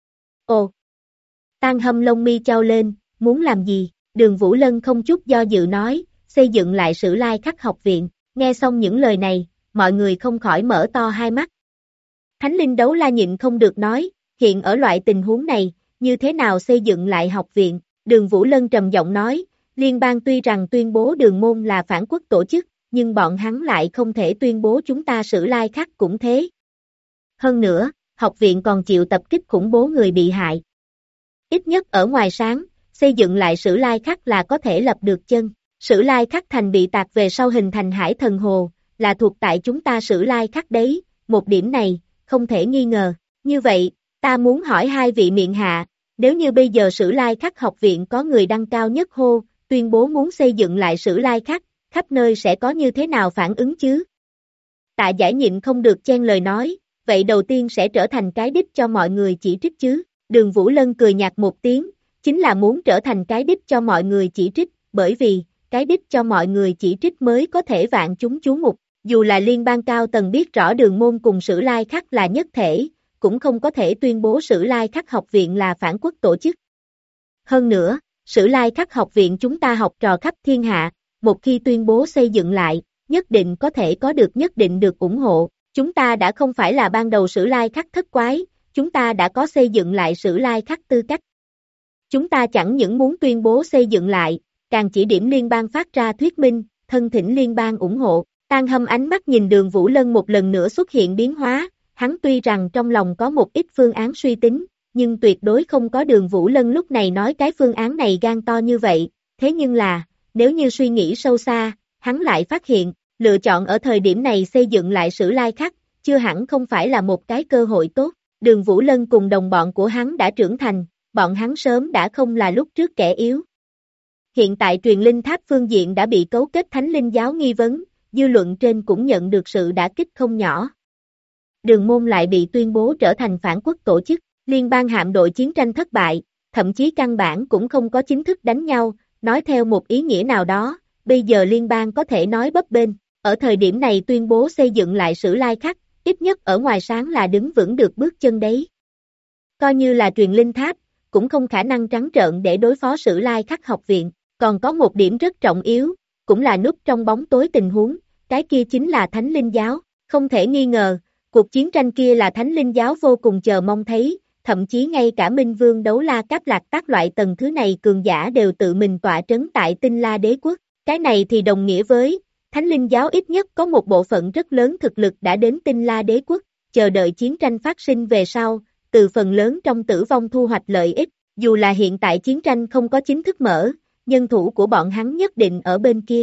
Ồ! Tang Hâm lông mi chau lên, muốn làm gì? Đường Vũ Lân không chút do dự nói, xây dựng lại Sử Lai Khắc học viện. Nghe xong những lời này, mọi người không khỏi mở to hai mắt. Thánh linh đấu la nhịn không được nói, hiện ở loại tình huống này, như thế nào xây dựng lại học viện? Đường Vũ Lân trầm giọng nói, liên bang tuy rằng tuyên bố Đường môn là phản quốc tổ chức, nhưng bọn hắn lại không thể tuyên bố chúng ta Sử Lai Khắc cũng thế. Hơn nữa, học viện còn chịu tập kích khủng bố người bị hại. Ít nhất ở ngoài sáng, xây dựng lại Sử Lai Khắc là có thể lập được chân. Sử Lai Khắc thành bị tạc về sau hình thành Hải Thần Hồ, là thuộc tại chúng ta Sử Lai Khắc đấy, một điểm này, không thể nghi ngờ. Như vậy, ta muốn hỏi hai vị miệng hạ, nếu như bây giờ Sử Lai Khắc học viện có người đăng cao nhất hô, tuyên bố muốn xây dựng lại Sử Lai Khắc, khắp nơi sẽ có như thế nào phản ứng chứ? Tạ Giải nhịn không được chen lời nói, vậy đầu tiên sẽ trở thành cái đích cho mọi người chỉ trích chứ. Đường Vũ Lân cười nhạt một tiếng, chính là muốn trở thành cái đích cho mọi người chỉ trích, bởi vì, cái đích cho mọi người chỉ trích mới có thể vạn chúng chú mục. Dù là liên bang cao tầng biết rõ Đường Môn cùng Sử Lai Khắc là nhất thể, cũng không có thể tuyên bố Sử Lai Khắc học viện là phản quốc tổ chức. Hơn nữa, Sử Lai Khắc học viện chúng ta học trò khắp thiên hạ, một khi tuyên bố xây dựng lại, nhất định có thể có được nhất định được ủng hộ. Chúng ta đã không phải là ban đầu Sử Lai Khắc thất quái, chúng ta đã có xây dựng lại Sử Lai Khắc tư cách. Chúng ta chẳng những muốn tuyên bố xây dựng lại, càng chỉ điểm liên bang phát ra thuyết minh, thân thỉnh liên bang ủng hộ. Tan Hâm ánh mắt nhìn Đường Vũ Lân một lần nữa xuất hiện biến hóa, hắn tuy rằng trong lòng có một ít phương án suy tính, nhưng tuyệt đối không có Đường Vũ Lân lúc này nói cái phương án này gan to như vậy, thế nhưng là, nếu như suy nghĩ sâu xa, hắn lại phát hiện, lựa chọn ở thời điểm này xây dựng lại Sử Lai Khắc, chưa hẳn không phải là một cái cơ hội tốt. Đường Vũ Lân cùng đồng bọn của hắn đã trưởng thành, bọn hắn sớm đã không là lúc trước kẻ yếu. Hiện tại truyền linh tháp phương diện đã bị cấu kết Thánh Linh giáo nghi vấn, dư luận trên cũng nhận được sự đả kích không nhỏ. Đường Môn lại bị tuyên bố trở thành phản quốc tổ chức, liên bang hạm đội chiến tranh thất bại, thậm chí căn bản cũng không có chính thức đánh nhau, nói theo một ý nghĩa nào đó, bây giờ liên bang có thể nói bấp bênh, ở thời điểm này tuyên bố xây dựng lại Sử Lai Khắc, ít nhất ở ngoài sáng là đứng vững được bước chân đấy. Coi như là truyền linh tháp, cũng không khả năng trắng trợn để đối phó Sử Lai Khắc học viện, còn có một điểm rất trọng yếu, cũng là núp trong bóng tối tình huống, cái kia chính là Thánh Linh giáo, không thể nghi ngờ, cuộc chiến tranh kia là Thánh Linh giáo vô cùng chờ mong thấy, thậm chí ngay cả Minh Vương Đấu La Cáp Lạc Tác loại tầng thứ này cường giả đều tự mình tọa trấn tại Tinh La Đế quốc, cái này thì đồng nghĩa với, Thánh Linh giáo ít nhất có một bộ phận rất lớn thực lực đã đến Tinh La Đế quốc, chờ đợi chiến tranh phát sinh về sau, từ phần lớn trong tử vong thu hoạch lợi ích, dù là hiện tại chiến tranh không có chính thức mở, nhân thủ của bọn hắn nhất định ở bên kia.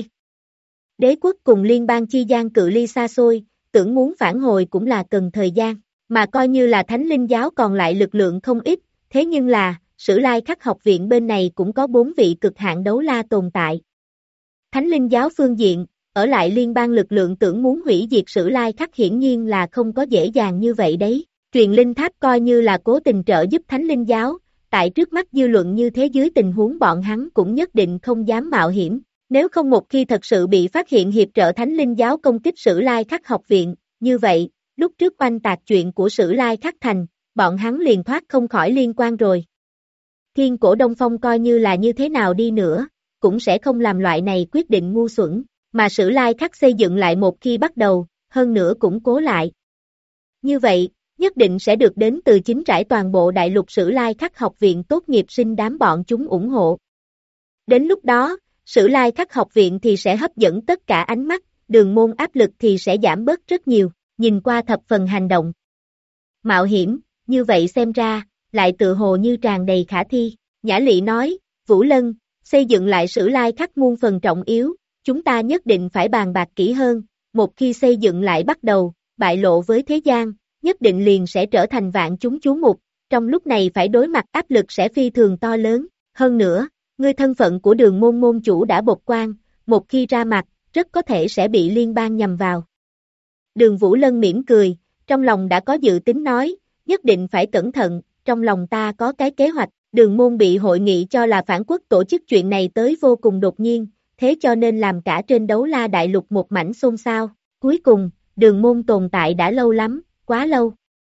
Đế quốc cùng liên bang chi gian cự ly xa xôi, tưởng muốn phản hồi cũng là cần thời gian, mà coi như là Thánh Linh giáo còn lại lực lượng không ít, thế nhưng là, Sử Lai Khắc học viện bên này cũng có 4 vị cực hạn đấu la tồn tại. Thánh Linh giáo phương diện, ở lại liên bang lực lượng tưởng muốn hủy diệt Sử Lai Khắc hiển nhiên là không có dễ dàng như vậy đấy, truyền linh tháp coi như là cố tình trợ giúp Thánh Linh giáo, tại trước mắt dư luận như thế dưới tình huống bọn hắn cũng nhất định không dám mạo hiểm. Nếu không một khi thật sự bị phát hiện hiệp trợ Thánh Linh giáo công kích Sử Lai Khắc học viện, như vậy, lúc trước oanh tạc chuyện của Sử Lai Khắc thành, bọn hắn liền thoát không khỏi liên quan rồi. Thiên Cổ Đông Phong coi như là như thế nào đi nữa, cũng sẽ không làm loại này quyết định ngu xuẩn, mà Sử Lai Khắc xây dựng lại một khi bắt đầu, hơn nữa củng cố lại. Như vậy, nhất định sẽ được đến từ chính trải toàn bộ đại lục Sử Lai Khắc học viện tốt nghiệp sinh đám bọn chúng ủng hộ. Đến lúc đó, Sử Lai Khắc học viện thì sẽ hấp dẫn tất cả ánh mắt, Đường Môn áp lực thì sẽ giảm bớt rất nhiều, nhìn qua thập phần hành động. Mạo hiểm, như vậy xem ra, lại tự hồ như tràn đầy khả thi. Nhã Lị nói, Vũ Lân, xây dựng lại Sử Lai Khắc muôn phần trọng yếu, chúng ta nhất định phải bàn bạc kỹ hơn, một khi xây dựng lại bắt đầu, bại lộ với thế gian, nhất định liền sẽ trở thành vạn chúng chú mục, trong lúc này phải đối mặt áp lực sẽ phi thường to lớn, hơn nữa, ngươi thân phận của Đường Môn môn chủ đã bộc quan, một khi ra mặt, rất có thể sẽ bị liên bang nhằm vào. Đường Vũ Lân mỉm cười, trong lòng đã có dự tính nói, nhất định phải cẩn thận, trong lòng ta có cái kế hoạch, Đường Môn bị hội nghị cho là phản quốc tổ chức chuyện này tới vô cùng đột nhiên, thế cho nên làm cả trên đấu la đại lục một mảnh xôn xao, cuối cùng, Đường Môn tồn tại đã lâu lắm, quá lâu.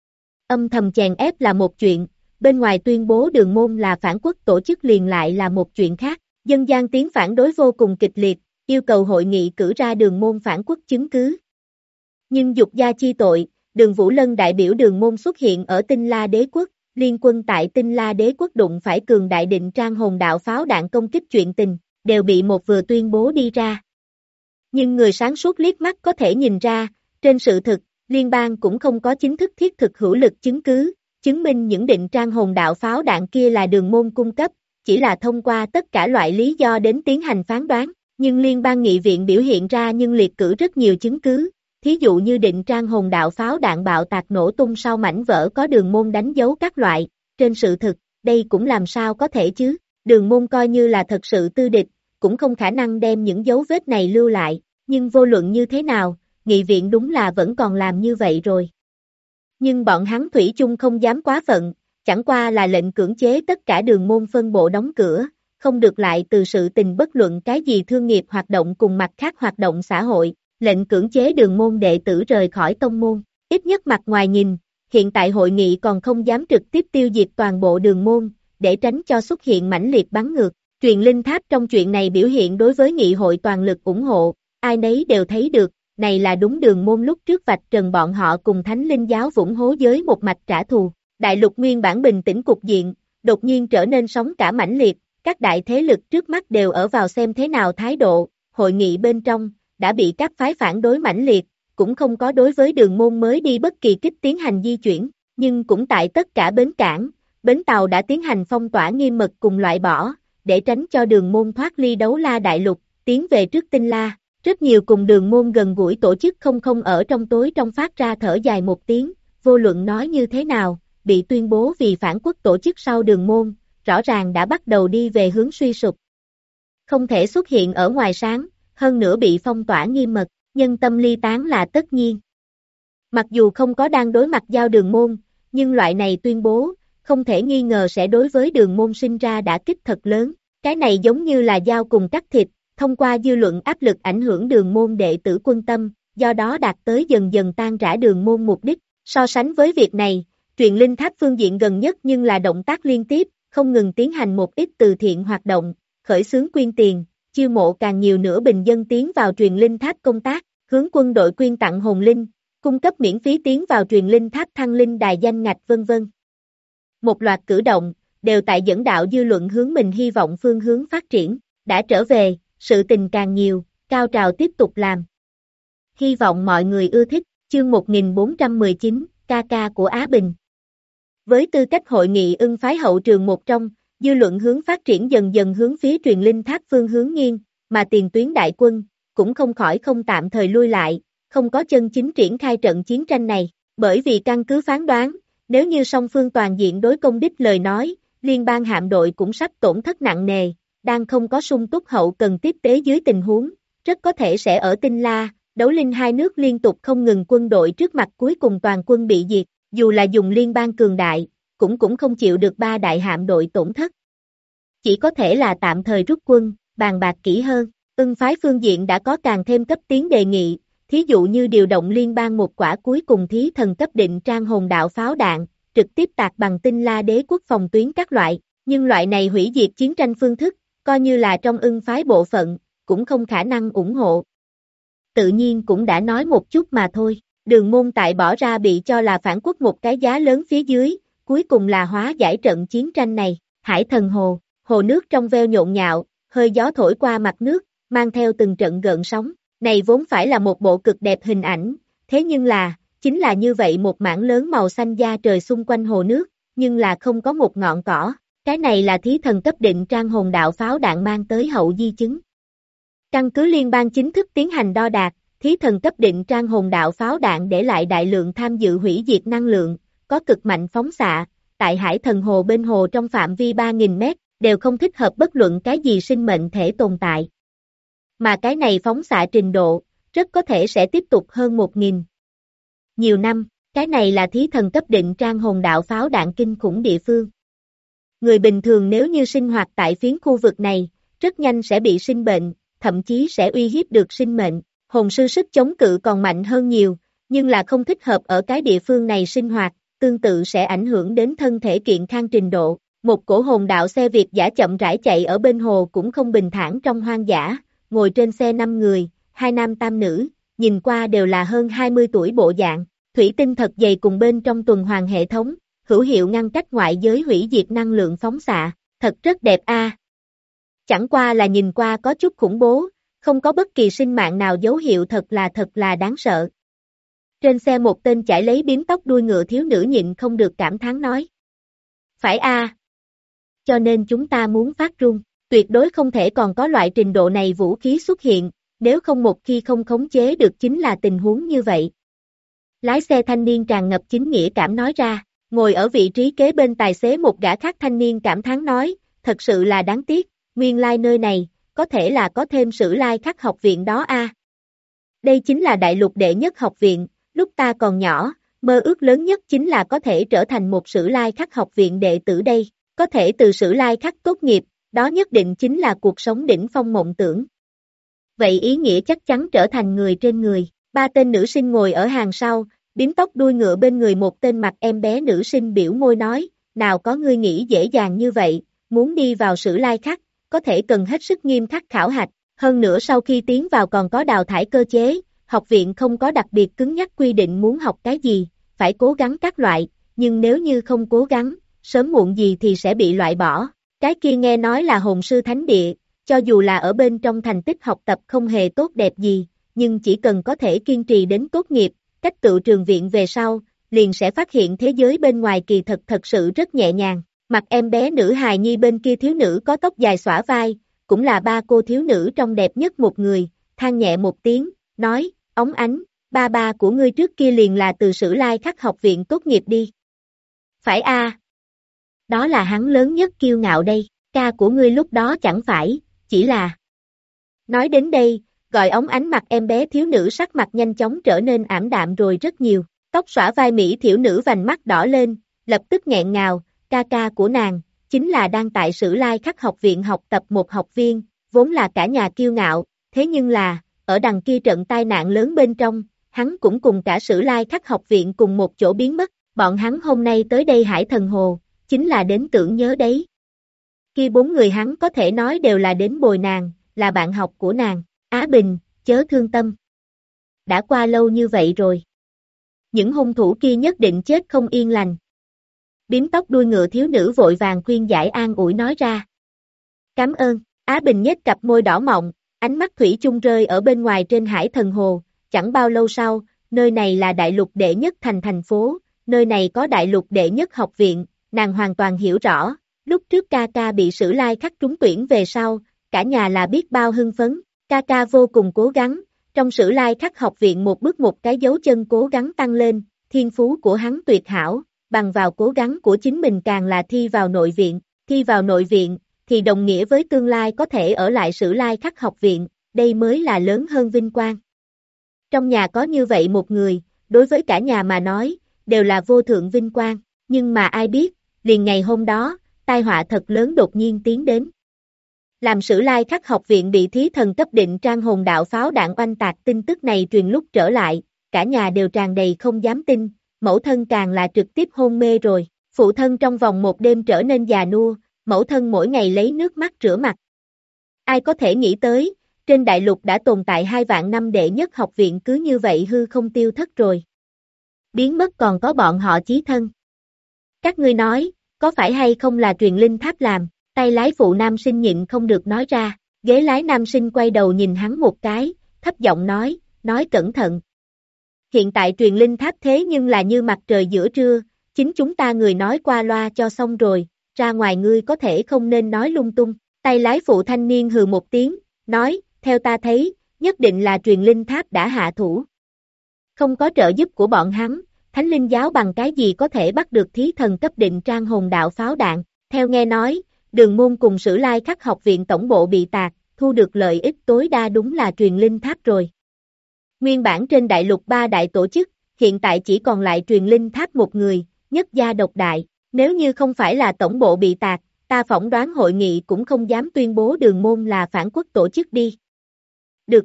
Âm thầm chèn ép là một chuyện, bên ngoài tuyên bố Đường Môn là phản quốc tổ chức liền lại là một chuyện khác, dân gian tiếng phản đối vô cùng kịch liệt, yêu cầu hội nghị cử ra Đường Môn phản quốc chứng cứ. Nhưng dục gia chi tội, Đường Vũ Lân đại biểu Đường Môn xuất hiện ở Tinh La Đế quốc, liên quân tại Tinh La Đế quốc đụng phải cường đại định trang hồn đạo pháo đạn công kích chuyện tình, đều bị một vừa tuyên bố đi ra. Nhưng người sáng suốt liếc mắt có thể nhìn ra, trên sự thực, liên bang cũng không có chính thức thiết thực hữu lực chứng cứ, chứng minh những định trang hồn đạo pháo đạn kia là Đường Môn cung cấp, chỉ là thông qua tất cả loại lý do đến tiến hành phán đoán, nhưng liên bang nghị viện biểu hiện ra nhưng liệt cử rất nhiều chứng cứ, thí dụ như định trang hồn đạo pháo đạn bạo tạc nổ tung sau mảnh vỡ có Đường Môn đánh dấu các loại, trên sự thực, đây cũng làm sao có thể chứ, Đường Môn coi như là thật sự tư địch, cũng không khả năng đem những dấu vết này lưu lại, nhưng vô luận như thế nào, nghị viện đúng là vẫn còn làm như vậy rồi. Nhưng bọn hắn thủy chung không dám quá phận, chẳng qua là lệnh cưỡng chế tất cả đường môn phân bộ đóng cửa, không được lại từ sự tình bất luận cái gì thương nghiệp hoạt động cùng mặt khác hoạt động xã hội, lệnh cưỡng chế đường môn đệ tử rời khỏi tông môn, ít nhất mặt ngoài nhìn, hiện tại hội nghị còn không dám trực tiếp tiêu diệt toàn bộ đường môn, để tránh cho xuất hiện mãnh liệt bắn ngược. Truyền linh tháp trong chuyện này biểu hiện đối với nghị hội toàn lực ủng hộ, ai nấy đều thấy được, này là đúng đường môn lúc trước vạch trần bọn họ cùng thánh linh giáo vũng hố giới một mạch trả thù. Đại lục nguyên bản bình tĩnh cục diện, đột nhiên trở nên sóng cả mãnh liệt, các đại thế lực trước mắt đều ở vào xem thế nào thái độ, hội nghị bên trong, đã bị các phái phản đối mãnh liệt, cũng không có đối với đường môn mới đi bất kỳ kích tiến hành di chuyển, nhưng cũng tại tất cả bến cảng, bến tàu đã tiến hành phong tỏa nghiêm mật cùng loại bỏ, để tránh cho đường môn thoát ly đấu la đại lục, tiến về trước Tinh La. Rất nhiều cùng đường môn gần gũi tổ chức không ở trong tối trong phát ra thở dài một tiếng, vô luận nói như thế nào, bị tuyên bố vì phản quốc tổ chức sau đường môn, rõ ràng đã bắt đầu đi về hướng suy sụp. Không thể xuất hiện ở ngoài sáng, hơn nữa bị phong tỏa nghiêm mật, nhân tâm ly tán là tất nhiên. Mặc dù không có đang đối mặt giao đường môn, nhưng loại này tuyên bố, không thể nghi ngờ sẽ đối với đường môn sinh ra đả kích thật lớn. Cái này giống như là dao cùng cắt thịt, thông qua dư luận áp lực ảnh hưởng đường môn đệ tử quân tâm, do đó đạt tới dần dần tan rã đường môn mục đích. So sánh với việc này, truyền linh tháp phương diện gần nhất nhưng là động tác liên tiếp, không ngừng tiến hành một ít từ thiện hoạt động, khởi xướng quyên tiền, chiêu mộ càng nhiều nữa bình dân tiến vào truyền linh tháp công tác, hướng quân đội quyên tặng hồn linh, cung cấp miễn phí tiến vào truyền linh tháp thăng linh đài danh ngạch vân vân. Một loạt cử động, đều tại dẫn đạo dư luận hướng mình hy vọng phương hướng phát triển, đã trở về, sự tình càng nhiều, cao trào tiếp tục làm. Hy vọng mọi người ưa thích, chương 1419, ca của Á Bình. Với tư cách hội nghị ưng phái hậu trường một trong, dư luận hướng phát triển dần dần hướng phía truyền linh tháp phương hướng nghiêng, mà tiền tuyến đại quân, cũng không khỏi không tạm thời lui lại, không có chân chính triển khai trận chiến tranh này, bởi vì căn cứ phán đoán, nếu như song phương toàn diện đối công đích lời nói, liên bang hạm đội cũng sắp tổn thất nặng nề, đang không có sung túc hậu cần tiếp tế dưới tình huống, rất có thể sẽ ở Tinh La, Đấu Linh hai nước liên tục không ngừng quân đội trước mặt cuối cùng toàn quân bị diệt, dù là dùng liên bang cường đại, cũng không chịu được ba đại hạm đội tổn thất. Chỉ có thể là tạm thời rút quân, bàn bạc kỹ hơn, ưng phái phương diện đã có càng thêm cấp tiến đề nghị, thí dụ như điều động liên bang một quả cuối cùng thí thần cấp định trang hồn đạo pháo đạn, trực tiếp tạc bằng Tinh La đế quốc phòng tuyến các loại, nhưng loại này hủy diệt chiến tranh phương thức, coi như là trong ưng phái bộ phận, cũng không khả năng ủng hộ. Tự nhiên cũng đã nói một chút mà thôi, đường môn tại bỏ ra bị cho là phản quốc một cái giá lớn phía dưới, cuối cùng là hóa giải trận chiến tranh này, Hải Thần Hồ, hồ nước trong veo nhộn nhạo, hơi gió thổi qua mặt nước, mang theo từng trận gợn sóng, này vốn phải là một bộ cực đẹp hình ảnh, thế nhưng là, chính là như vậy một mảng lớn màu xanh da trời xung quanh hồ nước, nhưng là không có một ngọn cỏ, cái này là thí thần cấp định trang hồn đạo pháo đạn mang tới hậu di chứng. Căn cứ liên bang chính thức tiến hành đo đạc, thí thần cấp định trang hồn đạo pháo đạn để lại đại lượng tham dự hủy diệt năng lượng, có cực mạnh phóng xạ, tại Hải Thần Hồ bên hồ trong phạm vi 3.000 mét, đều không thích hợp bất luận cái gì sinh mệnh thể tồn tại. Mà cái này phóng xạ trình độ, rất có thể sẽ tiếp tục hơn 1.000 nhiều năm, cái này là thí thần cấp định trang hồn đạo pháo đạn kinh khủng địa phương. Người bình thường nếu như sinh hoạt tại phiến khu vực này, rất nhanh sẽ bị sinh bệnh, thậm chí sẽ uy hiếp được sinh mệnh, hồn sư sức chống cự còn mạnh hơn nhiều, nhưng là không thích hợp ở cái địa phương này sinh hoạt, tương tự sẽ ảnh hưởng đến thân thể kiện khang trình độ. Một cổ hồn đạo xe Việt giả chậm rãi chạy ở bên hồ cũng không bình thản trong hoang dã, ngồi trên xe 5 người, 2 nam tam nữ, nhìn qua đều là hơn 20 tuổi bộ dạng, thủy tinh thật dày cùng bên trong tuần hoàn hệ thống, hữu hiệu ngăn cách ngoại giới hủy diệt năng lượng phóng xạ, thật rất đẹp a. Chẳng qua là nhìn qua có chút khủng bố, không có bất kỳ sinh mạng nào dấu hiệu thật là đáng sợ. Trên xe một tên chải lấy bím tóc đuôi ngựa thiếu nữ nhịn không được cảm thán nói. Phải a. Cho nên chúng ta muốn phát run, tuyệt đối không thể còn có loại trình độ này vũ khí xuất hiện, nếu không một khi không khống chế được chính là tình huống như vậy. Lái xe thanh niên tràn ngập chính nghĩa cảm nói ra, ngồi ở vị trí kế bên tài xế một gã khác thanh niên cảm thán nói, thật sự là đáng tiếc, nguyên lai nơi này, có thể là có thêm Sử Lai Khắc học viện đó a. Đây chính là đại lục đệ nhất học viện, lúc ta còn nhỏ, mơ ước lớn nhất chính là có thể trở thành một Sử Lai Khắc học viện đệ tử đây, có thể từ Sử Lai Khắc tốt nghiệp, đó nhất định chính là cuộc sống đỉnh phong mộng tưởng. Vậy ý nghĩa chắc chắn trở thành người trên người. Ba tên nữ sinh ngồi ở hàng sau, bím tóc đuôi ngựa bên người một tên mặt em bé nữ sinh biểu môi nói, nào có ngươi nghĩ dễ dàng như vậy, muốn đi vào Sử Lai Khắc, có thể cần hết sức nghiêm khắc khảo hạch, hơn nữa sau khi tiến vào còn có đào thải cơ chế, học viện không có đặc biệt cứng nhắc quy định muốn học cái gì, phải cố gắng các loại, nhưng nếu như không cố gắng, sớm muộn gì thì sẽ bị loại bỏ. Cái kia nghe nói là hồn sư thánh địa, cho dù là ở bên trong thành tích học tập không hề tốt đẹp gì, nhưng chỉ cần có thể kiên trì đến tốt nghiệp, cách tự trường viện về sau, liền sẽ phát hiện thế giới bên ngoài kỳ thật sự rất nhẹ nhàng. Mặt em bé nữ hài nhi bên kia thiếu nữ có tóc dài xõa vai, cũng là ba cô thiếu nữ trong đẹp nhất một người, than nhẹ một tiếng, nói, óng ánh, ba của ngươi trước kia liền là từ Sử Lai Khắc học viện tốt nghiệp đi. Phải a, đó là hắn lớn nhất kiêu ngạo đây, ca của ngươi lúc đó chẳng phải, chỉ là. Nói đến đây, gọi óng ánh mặt em bé thiếu nữ sắc mặt nhanh chóng trở nên ảm đạm rồi rất nhiều, tóc xõa vai mỹ thiểu nữ vành mắt đỏ lên, lập tức nghẹn ngào, ca của nàng, chính là đang tại Sử Lai Khắc học viện học tập một học viên, vốn là cả nhà kiêu ngạo, thế nhưng là, ở đằng kia trận tai nạn lớn bên trong, hắn cũng cùng cả Sử Lai Khắc học viện cùng một chỗ biến mất, bọn hắn hôm nay tới đây Hải Thần Hồ, chính là đến tưởng nhớ đấy. Kia bốn người hắn có thể nói đều là đến bồi nàng, là bạn học của nàng, Á Bình, chớ thương tâm. Đã qua lâu như vậy rồi. Những hung thủ kia nhất định chết không yên lành. Bím tóc đuôi ngựa thiếu nữ vội vàng khuyên giải an ủi nói ra. Cảm ơn, Á Bình nhếch cặp môi đỏ mọng, ánh mắt thủy chung rơi ở bên ngoài trên Hải Thần Hồ, chẳng bao lâu sau, nơi này là đại lục đệ nhất thành phố, nơi này có đại lục đệ nhất học viện, nàng hoàn toàn hiểu rõ, lúc trước ca bị Sử Lai Khắc trúng tuyển về sau, cả nhà là biết bao hưng phấn, ca vô cùng cố gắng, trong Sử Lai Khắc học viện một bước một cái dấu chân cố gắng tăng lên, thiên phú của hắn tuyệt hảo, bằng vào cố gắng của chính mình càng là thi vào nội viện, thì đồng nghĩa với tương lai có thể ở lại Sử Lai Khắc học viện, đây mới là lớn hơn vinh quang. Trong nhà có như vậy một người, đối với cả nhà mà nói, đều là vô thượng vinh quang, nhưng mà ai biết, liền ngày hôm đó, tai họa thật lớn đột nhiên tiến đến. Làm Sử Lai Khắc học viện bị thí thần cấp định trang hồn đạo pháo đạn oanh tạc tin tức này truyền lúc trở lại, cả nhà đều tràn đầy không dám tin, mẫu thân càng là trực tiếp hôn mê rồi, phụ thân trong vòng một đêm trở nên già nua, mẫu thân mỗi ngày lấy nước mắt rửa mặt. Ai có thể nghĩ tới, trên đại lục đã tồn tại 2 vạn năm đệ nhất học viện cứ như vậy hư không tiêu thất rồi. Biến mất còn có bọn họ chí thân. Các ngươi nói, có phải hay không là truyền linh tháp làm, tay lái phụ nam sinh nhịn không được nói ra, ghế lái nam sinh quay đầu nhìn hắn một cái, thấp giọng nói cẩn thận. Hiện tại truyền linh tháp thế nhưng là như mặt trời giữa trưa, chính chúng ta người nói qua loa cho xong rồi, ra ngoài ngươi có thể không nên nói lung tung, tay lái phụ thanh niên hừ một tiếng, nói, theo ta thấy, nhất định là truyền linh tháp đã hạ thủ. Không có trợ giúp của bọn hắn, Thánh Linh giáo bằng cái gì có thể bắt được thí thần cấp định trang hồn đạo pháo đạn, theo nghe nói, Đường Môn cùng Sử Lai Khắc học viện tổng bộ bị tạc, thu được lợi ích tối đa đúng là truyền linh tháp rồi. Nguyên bản trên đại lục 3 đại tổ chức, hiện tại chỉ còn lại truyền linh tháp một người, nhất gia độc đại, nếu như không phải là tổng bộ bị tạc, ta phỏng đoán hội nghị cũng không dám tuyên bố Đường Môn là phản quốc tổ chức đi. Được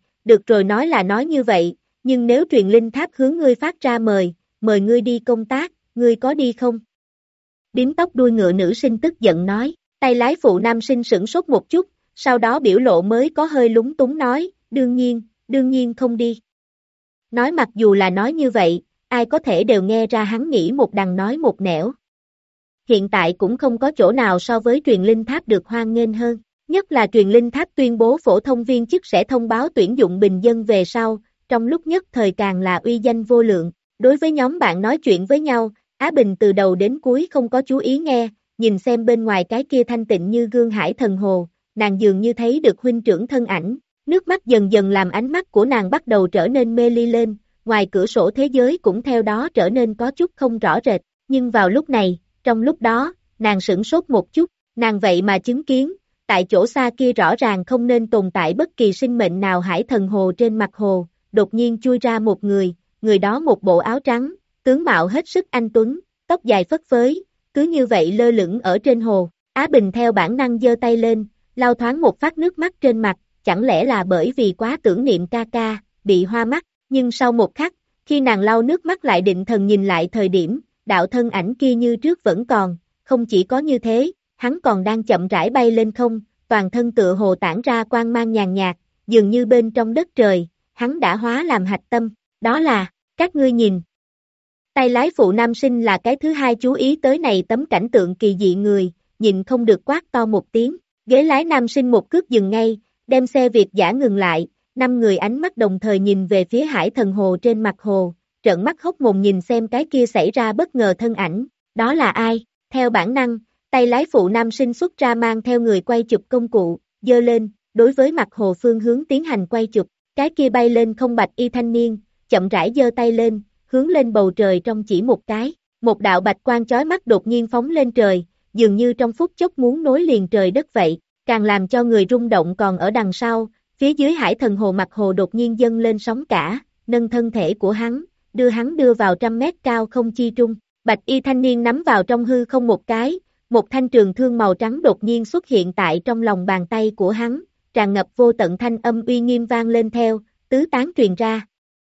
rồi nói là nói như vậy, nhưng nếu truyền linh tháp hướng ngươi phát ra mời ngươi đi công tác, ngươi có đi không? Bím tóc đuôi ngựa nữ sinh tức giận nói, tay lái phụ nam sinh sửng sốt một chút, sau đó biểu lộ mới có hơi lúng túng nói, đương nhiên không đi. Nói mặc dù là nói như vậy, ai có thể đều nghe ra hắn nghĩ một đằng nói một nẻo. Hiện tại cũng không có chỗ nào so với truyền linh tháp được hoan nghênh hơn, nhất là truyền linh tháp tuyên bố phổ thông viên chức sẽ thông báo tuyển dụng bình dân về sau, trong lúc nhất thời càng là uy danh vô lượng. Đối với nhóm bạn nói chuyện với nhau, Á Bình từ đầu đến cuối không có chú ý nghe, nhìn xem bên ngoài cái kia thanh tịnh như gương Hải Thần Hồ, nàng dường như thấy được huynh trưởng thân ảnh, nước mắt dần dần làm ánh mắt của nàng bắt đầu trở nên mê ly lên, ngoài cửa sổ thế giới cũng theo đó trở nên có chút không rõ rệt, nhưng vào lúc này, trong lúc đó, nàng sửng sốt một chút, nàng vậy mà chứng kiến, tại chỗ xa kia rõ ràng không nên tồn tại bất kỳ sinh mệnh nào. Hải thần hồ trên mặt hồ, đột nhiên chui ra một người đó một bộ áo trắng, tướng mạo hết sức anh tuấn, tóc dài phất phới, cứ như vậy lơ lửng ở trên hồ. Á Bình theo bản năng giơ tay lên, lau thoáng một phát nước mắt trên mặt, chẳng lẽ là bởi vì quá tưởng niệm ca ca, bị hoa mắt, nhưng sau một khắc, khi nàng lau nước mắt lại định thần nhìn lại thời điểm, đạo thân ảnh kia như trước vẫn còn, không chỉ có như thế, hắn còn đang chậm rãi bay lên không, toàn thân tựa hồ tản ra quang mang nhàn nhạt, dường như bên trong đất trời, hắn đã hóa làm hạch tâm, đó là, các ngươi nhìn. Tay lái phụ nam sinh là cái thứ hai chú ý tới này tấm cảnh tượng kỳ dị người, nhìn không được quát to một tiếng, ghế lái nam sinh một cước dừng ngay, đem xe Việt dã ngừng lại, 5 người ánh mắt đồng thời nhìn về phía hải thần hồ trên mặt hồ, trợn mắt hốc mồm nhìn xem cái kia xảy ra bất ngờ thân ảnh, đó là ai? Theo bản năng, tay lái phụ nam sinh xuất ra mang theo người quay chụp công cụ, giơ lên, đối với mặt hồ phương hướng tiến hành quay chụp, cái kia bay lên không bạch y thanh niên, chậm rãi giơ tay lên, hướng lên bầu trời trong chỉ một cái, một đạo bạch quang chói mắt đột nhiên phóng lên trời, dường như trong phút chốc muốn nối liền trời đất vậy, càng làm cho người rung động còn ở đằng sau, phía dưới hải thần hồ mặt hồ đột nhiên dâng lên sóng cả, nâng thân thể của hắn, đưa hắn đưa vào 100 mét cao không chi trung, bạch y thanh niên nắm vào trong hư không một cái, một thanh trường thương màu trắng đột nhiên xuất hiện tại trong lòng bàn tay của hắn, tràn ngập vô tận thanh âm uy nghiêm vang lên theo, tứ tán truyền ra.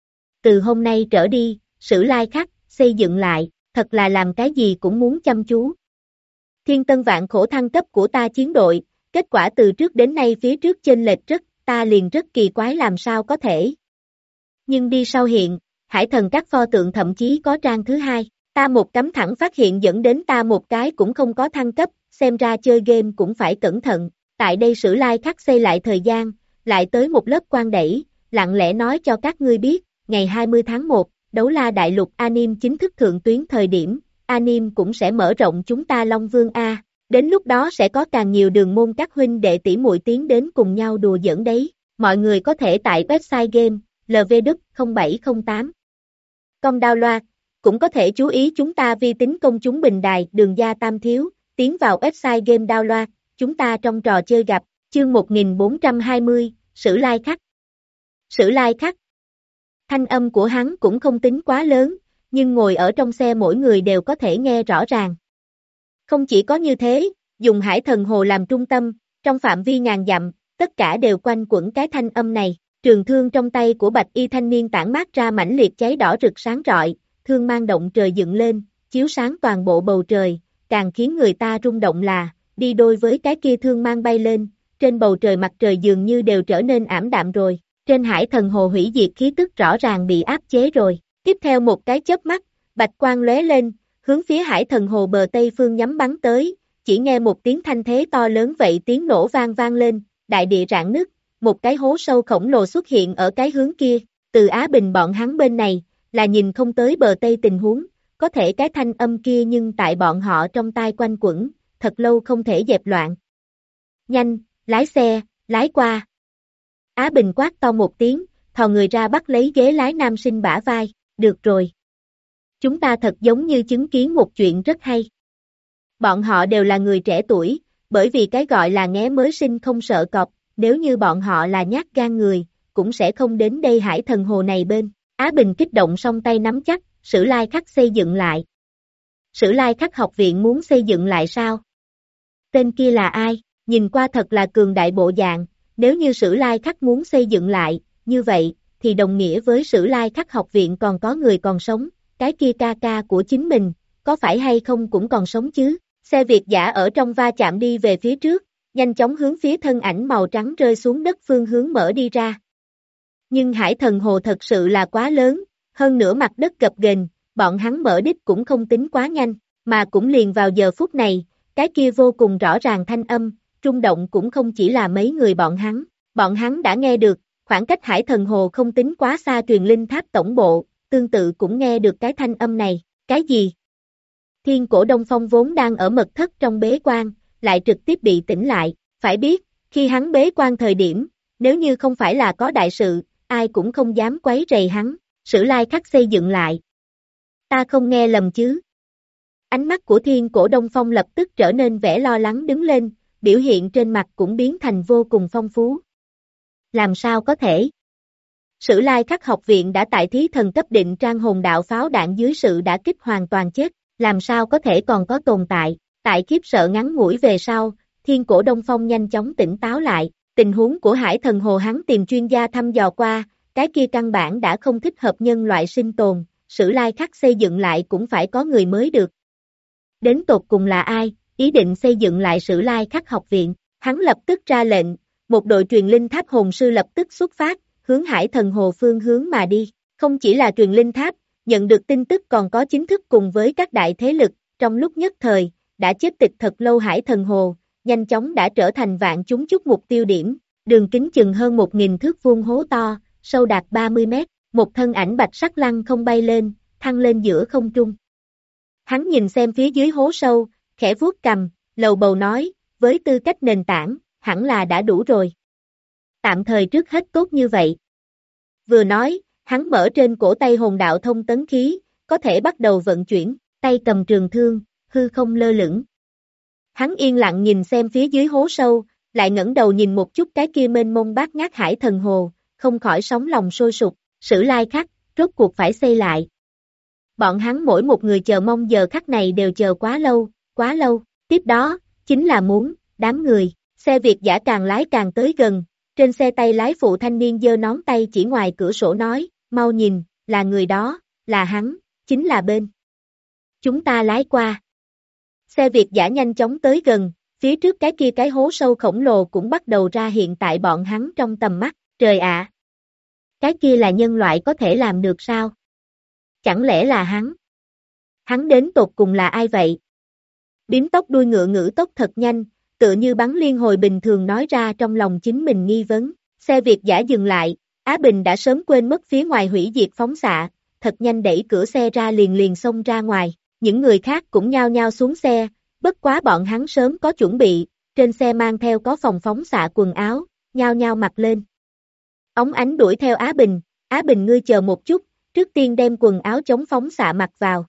Từ hôm nay trở đi, Sử Lai Khắc, xây dựng lại, thật là làm cái gì cũng muốn chăm chú. Thiên tân vạn khổ thăng cấp của ta chiến đội, kết quả từ trước đến nay phía trước chênh lệch rất, ta liền rất kỳ quái làm sao có thể. Nhưng đi sau hiện, hải thần các pho tượng thậm chí có trang thứ hai, ta một cắm thẳng phát hiện dẫn đến ta một cái cũng không có thăng cấp, xem ra chơi game cũng phải cẩn thận, tại đây Sử Lai Khắc xây lại thời gian, lại tới một lớp quan đẩy, lặng lẽ nói cho các ngươi biết, ngày 20 tháng 1, Đấu La Đại Lục Anime chính thức thượng tuyến thời điểm, Anime cũng sẽ mở rộng chúng ta Long Vương A, đến lúc đó sẽ có càng nhiều đường môn các huynh đệ tỷ muội tiến đến cùng nhau đùa giỡn đấy, mọi người có thể tại website game, lvduc0708. Com download, cũng có thể chú ý chúng ta vi tính công chúng bình đài Đường Gia Tam Thiếu, tiến vào website game download, chúng ta trong trò chơi gặp, chương 1420, Sử Lai Khắc. Sử Lai Khắc. Thanh âm của hắn cũng không tính quá lớn, nhưng ngồi ở trong xe mỗi người đều có thể nghe rõ ràng. Không chỉ có như thế, dùng hải thần hồ làm trung tâm, trong phạm vi ngàn dặm, tất cả đều quanh quẩn cái thanh âm này, trường thương trong tay của bạch y thanh niên tản mát ra mãnh liệt cháy đỏ rực sáng rọi, thương mang động trời dựng lên, chiếu sáng toàn bộ bầu trời, càng khiến người ta rung động là, đi đôi với cái kia thương mang bay lên, trên bầu trời mặt trời dường như đều trở nên ảm đạm rồi, trên hải thần hồ hủy diệt khí tức rõ ràng bị áp chế rồi, tiếp theo một cái chớp mắt, bạch quang lóe lên, hướng phía hải thần hồ bờ tây phương nhắm bắn tới, chỉ nghe một tiếng thanh thế to lớn vậy tiếng nổ vang lên, đại địa rạn nứt, một cái hố sâu khổng lồ xuất hiện ở cái hướng kia, từ Á Bình bọn hắn bên này, là nhìn không tới bờ tây tình huống, có thể cái thanh âm kia nhưng tại bọn họ trong tai quanh quẩn, thật lâu không thể dẹp loạn. Nhanh, lái xe, lái qua. Á Bình quát to một tiếng, thò người ra bắt lấy ghế lái nam sinh bả vai, được rồi. Chúng ta thật giống như chứng kiến một chuyện rất hay. Bọn họ đều là người trẻ tuổi, bởi vì cái gọi là nghé mới sinh không sợ cọp, nếu như bọn họ là nhát gan người, cũng sẽ không đến đây hải thần hồ này bên. Á Bình kích động song tay nắm chắc, Sử Lai Khắc xây dựng lại. Sử Lai Khắc học viện muốn xây dựng lại sao? Tên kia là ai? Nhìn qua thật là cường đại bộ dạng, nếu như Sử Lai Khắc muốn xây dựng lại, như vậy, thì đồng nghĩa với Sử Lai Khắc học viện còn có người còn sống, cái kia ca ca của chính mình, có phải hay không cũng còn sống chứ? Xe Việt dã ở trong va chạm đi về phía trước, nhanh chóng hướng phía thân ảnh màu trắng rơi xuống đất phương hướng mở đi ra. Nhưng hải thần hồ thật sự là quá lớn, hơn nữa mặt đất gập ghềnh, bọn hắn mở đích cũng không tính quá nhanh, mà cũng liền vào giờ phút này, cái kia vô cùng rõ ràng thanh âm, rung động cũng không chỉ là mấy người bọn hắn đã nghe được, khoảng cách hải thần hồ không tính quá xa truyền linh tháp tổng bộ, tương tự cũng nghe được cái thanh âm này, cái gì? Thiên Cổ Đông Phong vốn đang ở mật thất trong bế quan, lại trực tiếp bị tỉnh lại, phải biết, khi hắn bế quan thời điểm, nếu như không phải là có đại sự, ai cũng không dám quấy rầy hắn, Sử Lai Khắc xây dựng lại. Ta không nghe lầm chứ? Ánh mắt của Thiên Cổ Đông Phong lập tức trở nên vẻ lo lắng đứng lên, biểu hiện trên mặt cũng biến thành vô cùng phong phú. Làm sao có thể? Sử Lai Khắc học viện đã tại thí thần cấp định trang hồn đạo pháo đạn dưới sự đả kích hoàn toàn chết, làm sao có thể còn có tồn tại, tại khiếp sợ ngắn ngủi về sau, Thiên Cổ Đông Phong nhanh chóng tỉnh táo lại, tình huống của Hải Thần Hồ hắn tìm chuyên gia thăm dò qua, cái kia căn bản đã không thích hợp nhân loại sinh tồn, Sử Lai Khắc xây dựng lại cũng phải có người mới được. Đến tột cùng là ai, ý định xây dựng lại Sử Lai Khắc học viện, hắn lập tức ra lệnh, một đội truyền linh tháp hồn sư lập tức xuất phát, hướng Hải Thần Hồ phương hướng mà đi, không chỉ là truyền linh tháp, nhận được tin tức còn có chính thức cùng với các đại thế lực, trong lúc nhất thời, đã chết tịch thật lâu Hải Thần Hồ, nhanh chóng đã trở thành vạn chúng chúc mục tiêu điểm, đường kính chừng hơn 1.000 thước vuông hố to, sâu đạt 30 mét, một thân ảnh bạch sắc lăng không bay lên, thăng lên giữa không trung. Hắn nhìn xem phía dưới hố sâu, khẽ vuốt cằm, lầu bầu nói, với tư cách nền tảng, hẳn là đã đủ rồi. Tạm thời trước hết tốt như vậy. Vừa nói, hắn mở trên cổ tay hồn đạo thông tấn khí, có thể bắt đầu vận chuyển, tay cầm trường thương, hư không lơ lửng. Hắn yên lặng nhìn xem phía dưới hố sâu, lại ngẩng đầu nhìn một chút cái kia mênh mông bát ngát Hải Thần Hồ, không khỏi sóng lòng sôi sục, Sử Lai Khắc, rốt cuộc phải xây lại. Bọn hắn mỗi một người chờ mong giờ khắc này đều chờ quá lâu, tiếp đó, chính là muốn, đám người, xe Việt dã càng lái càng tới gần, trên xe tay lái phụ thanh niên giơ nón tay chỉ ngoài cửa sổ nói, mau nhìn, là người đó, là hắn, chính là bên. Chúng ta lái qua. Xe Việt dã nhanh chóng tới gần, phía trước cái kia cái hố sâu khổng lồ cũng bắt đầu ra hiện tại bọn hắn trong tầm mắt, trời ạ! Cái kia là nhân loại có thể làm được sao? Chẳng lẽ là hắn? Hắn đến tột cùng là ai vậy? Bím tóc đuôi ngựa ngữ tốc thật nhanh, tựa như bắn liên hồi bình thường nói ra trong lòng chính mình nghi vấn. Xe Việt dã dừng lại, Á Bình đã sớm quên mất phía ngoài hủy diệt phóng xạ, thật nhanh đẩy cửa xe ra liền xông ra ngoài. Những người khác cũng nhao nhao xuống xe, bất quá bọn hắn sớm có chuẩn bị, trên xe mang theo có phòng phóng xạ quần áo, nhao nhao mặc lên. Ống ánh đuổi theo Á Bình ngươi chờ một chút, trước tiên đem quần áo chống phóng xạ mặc vào.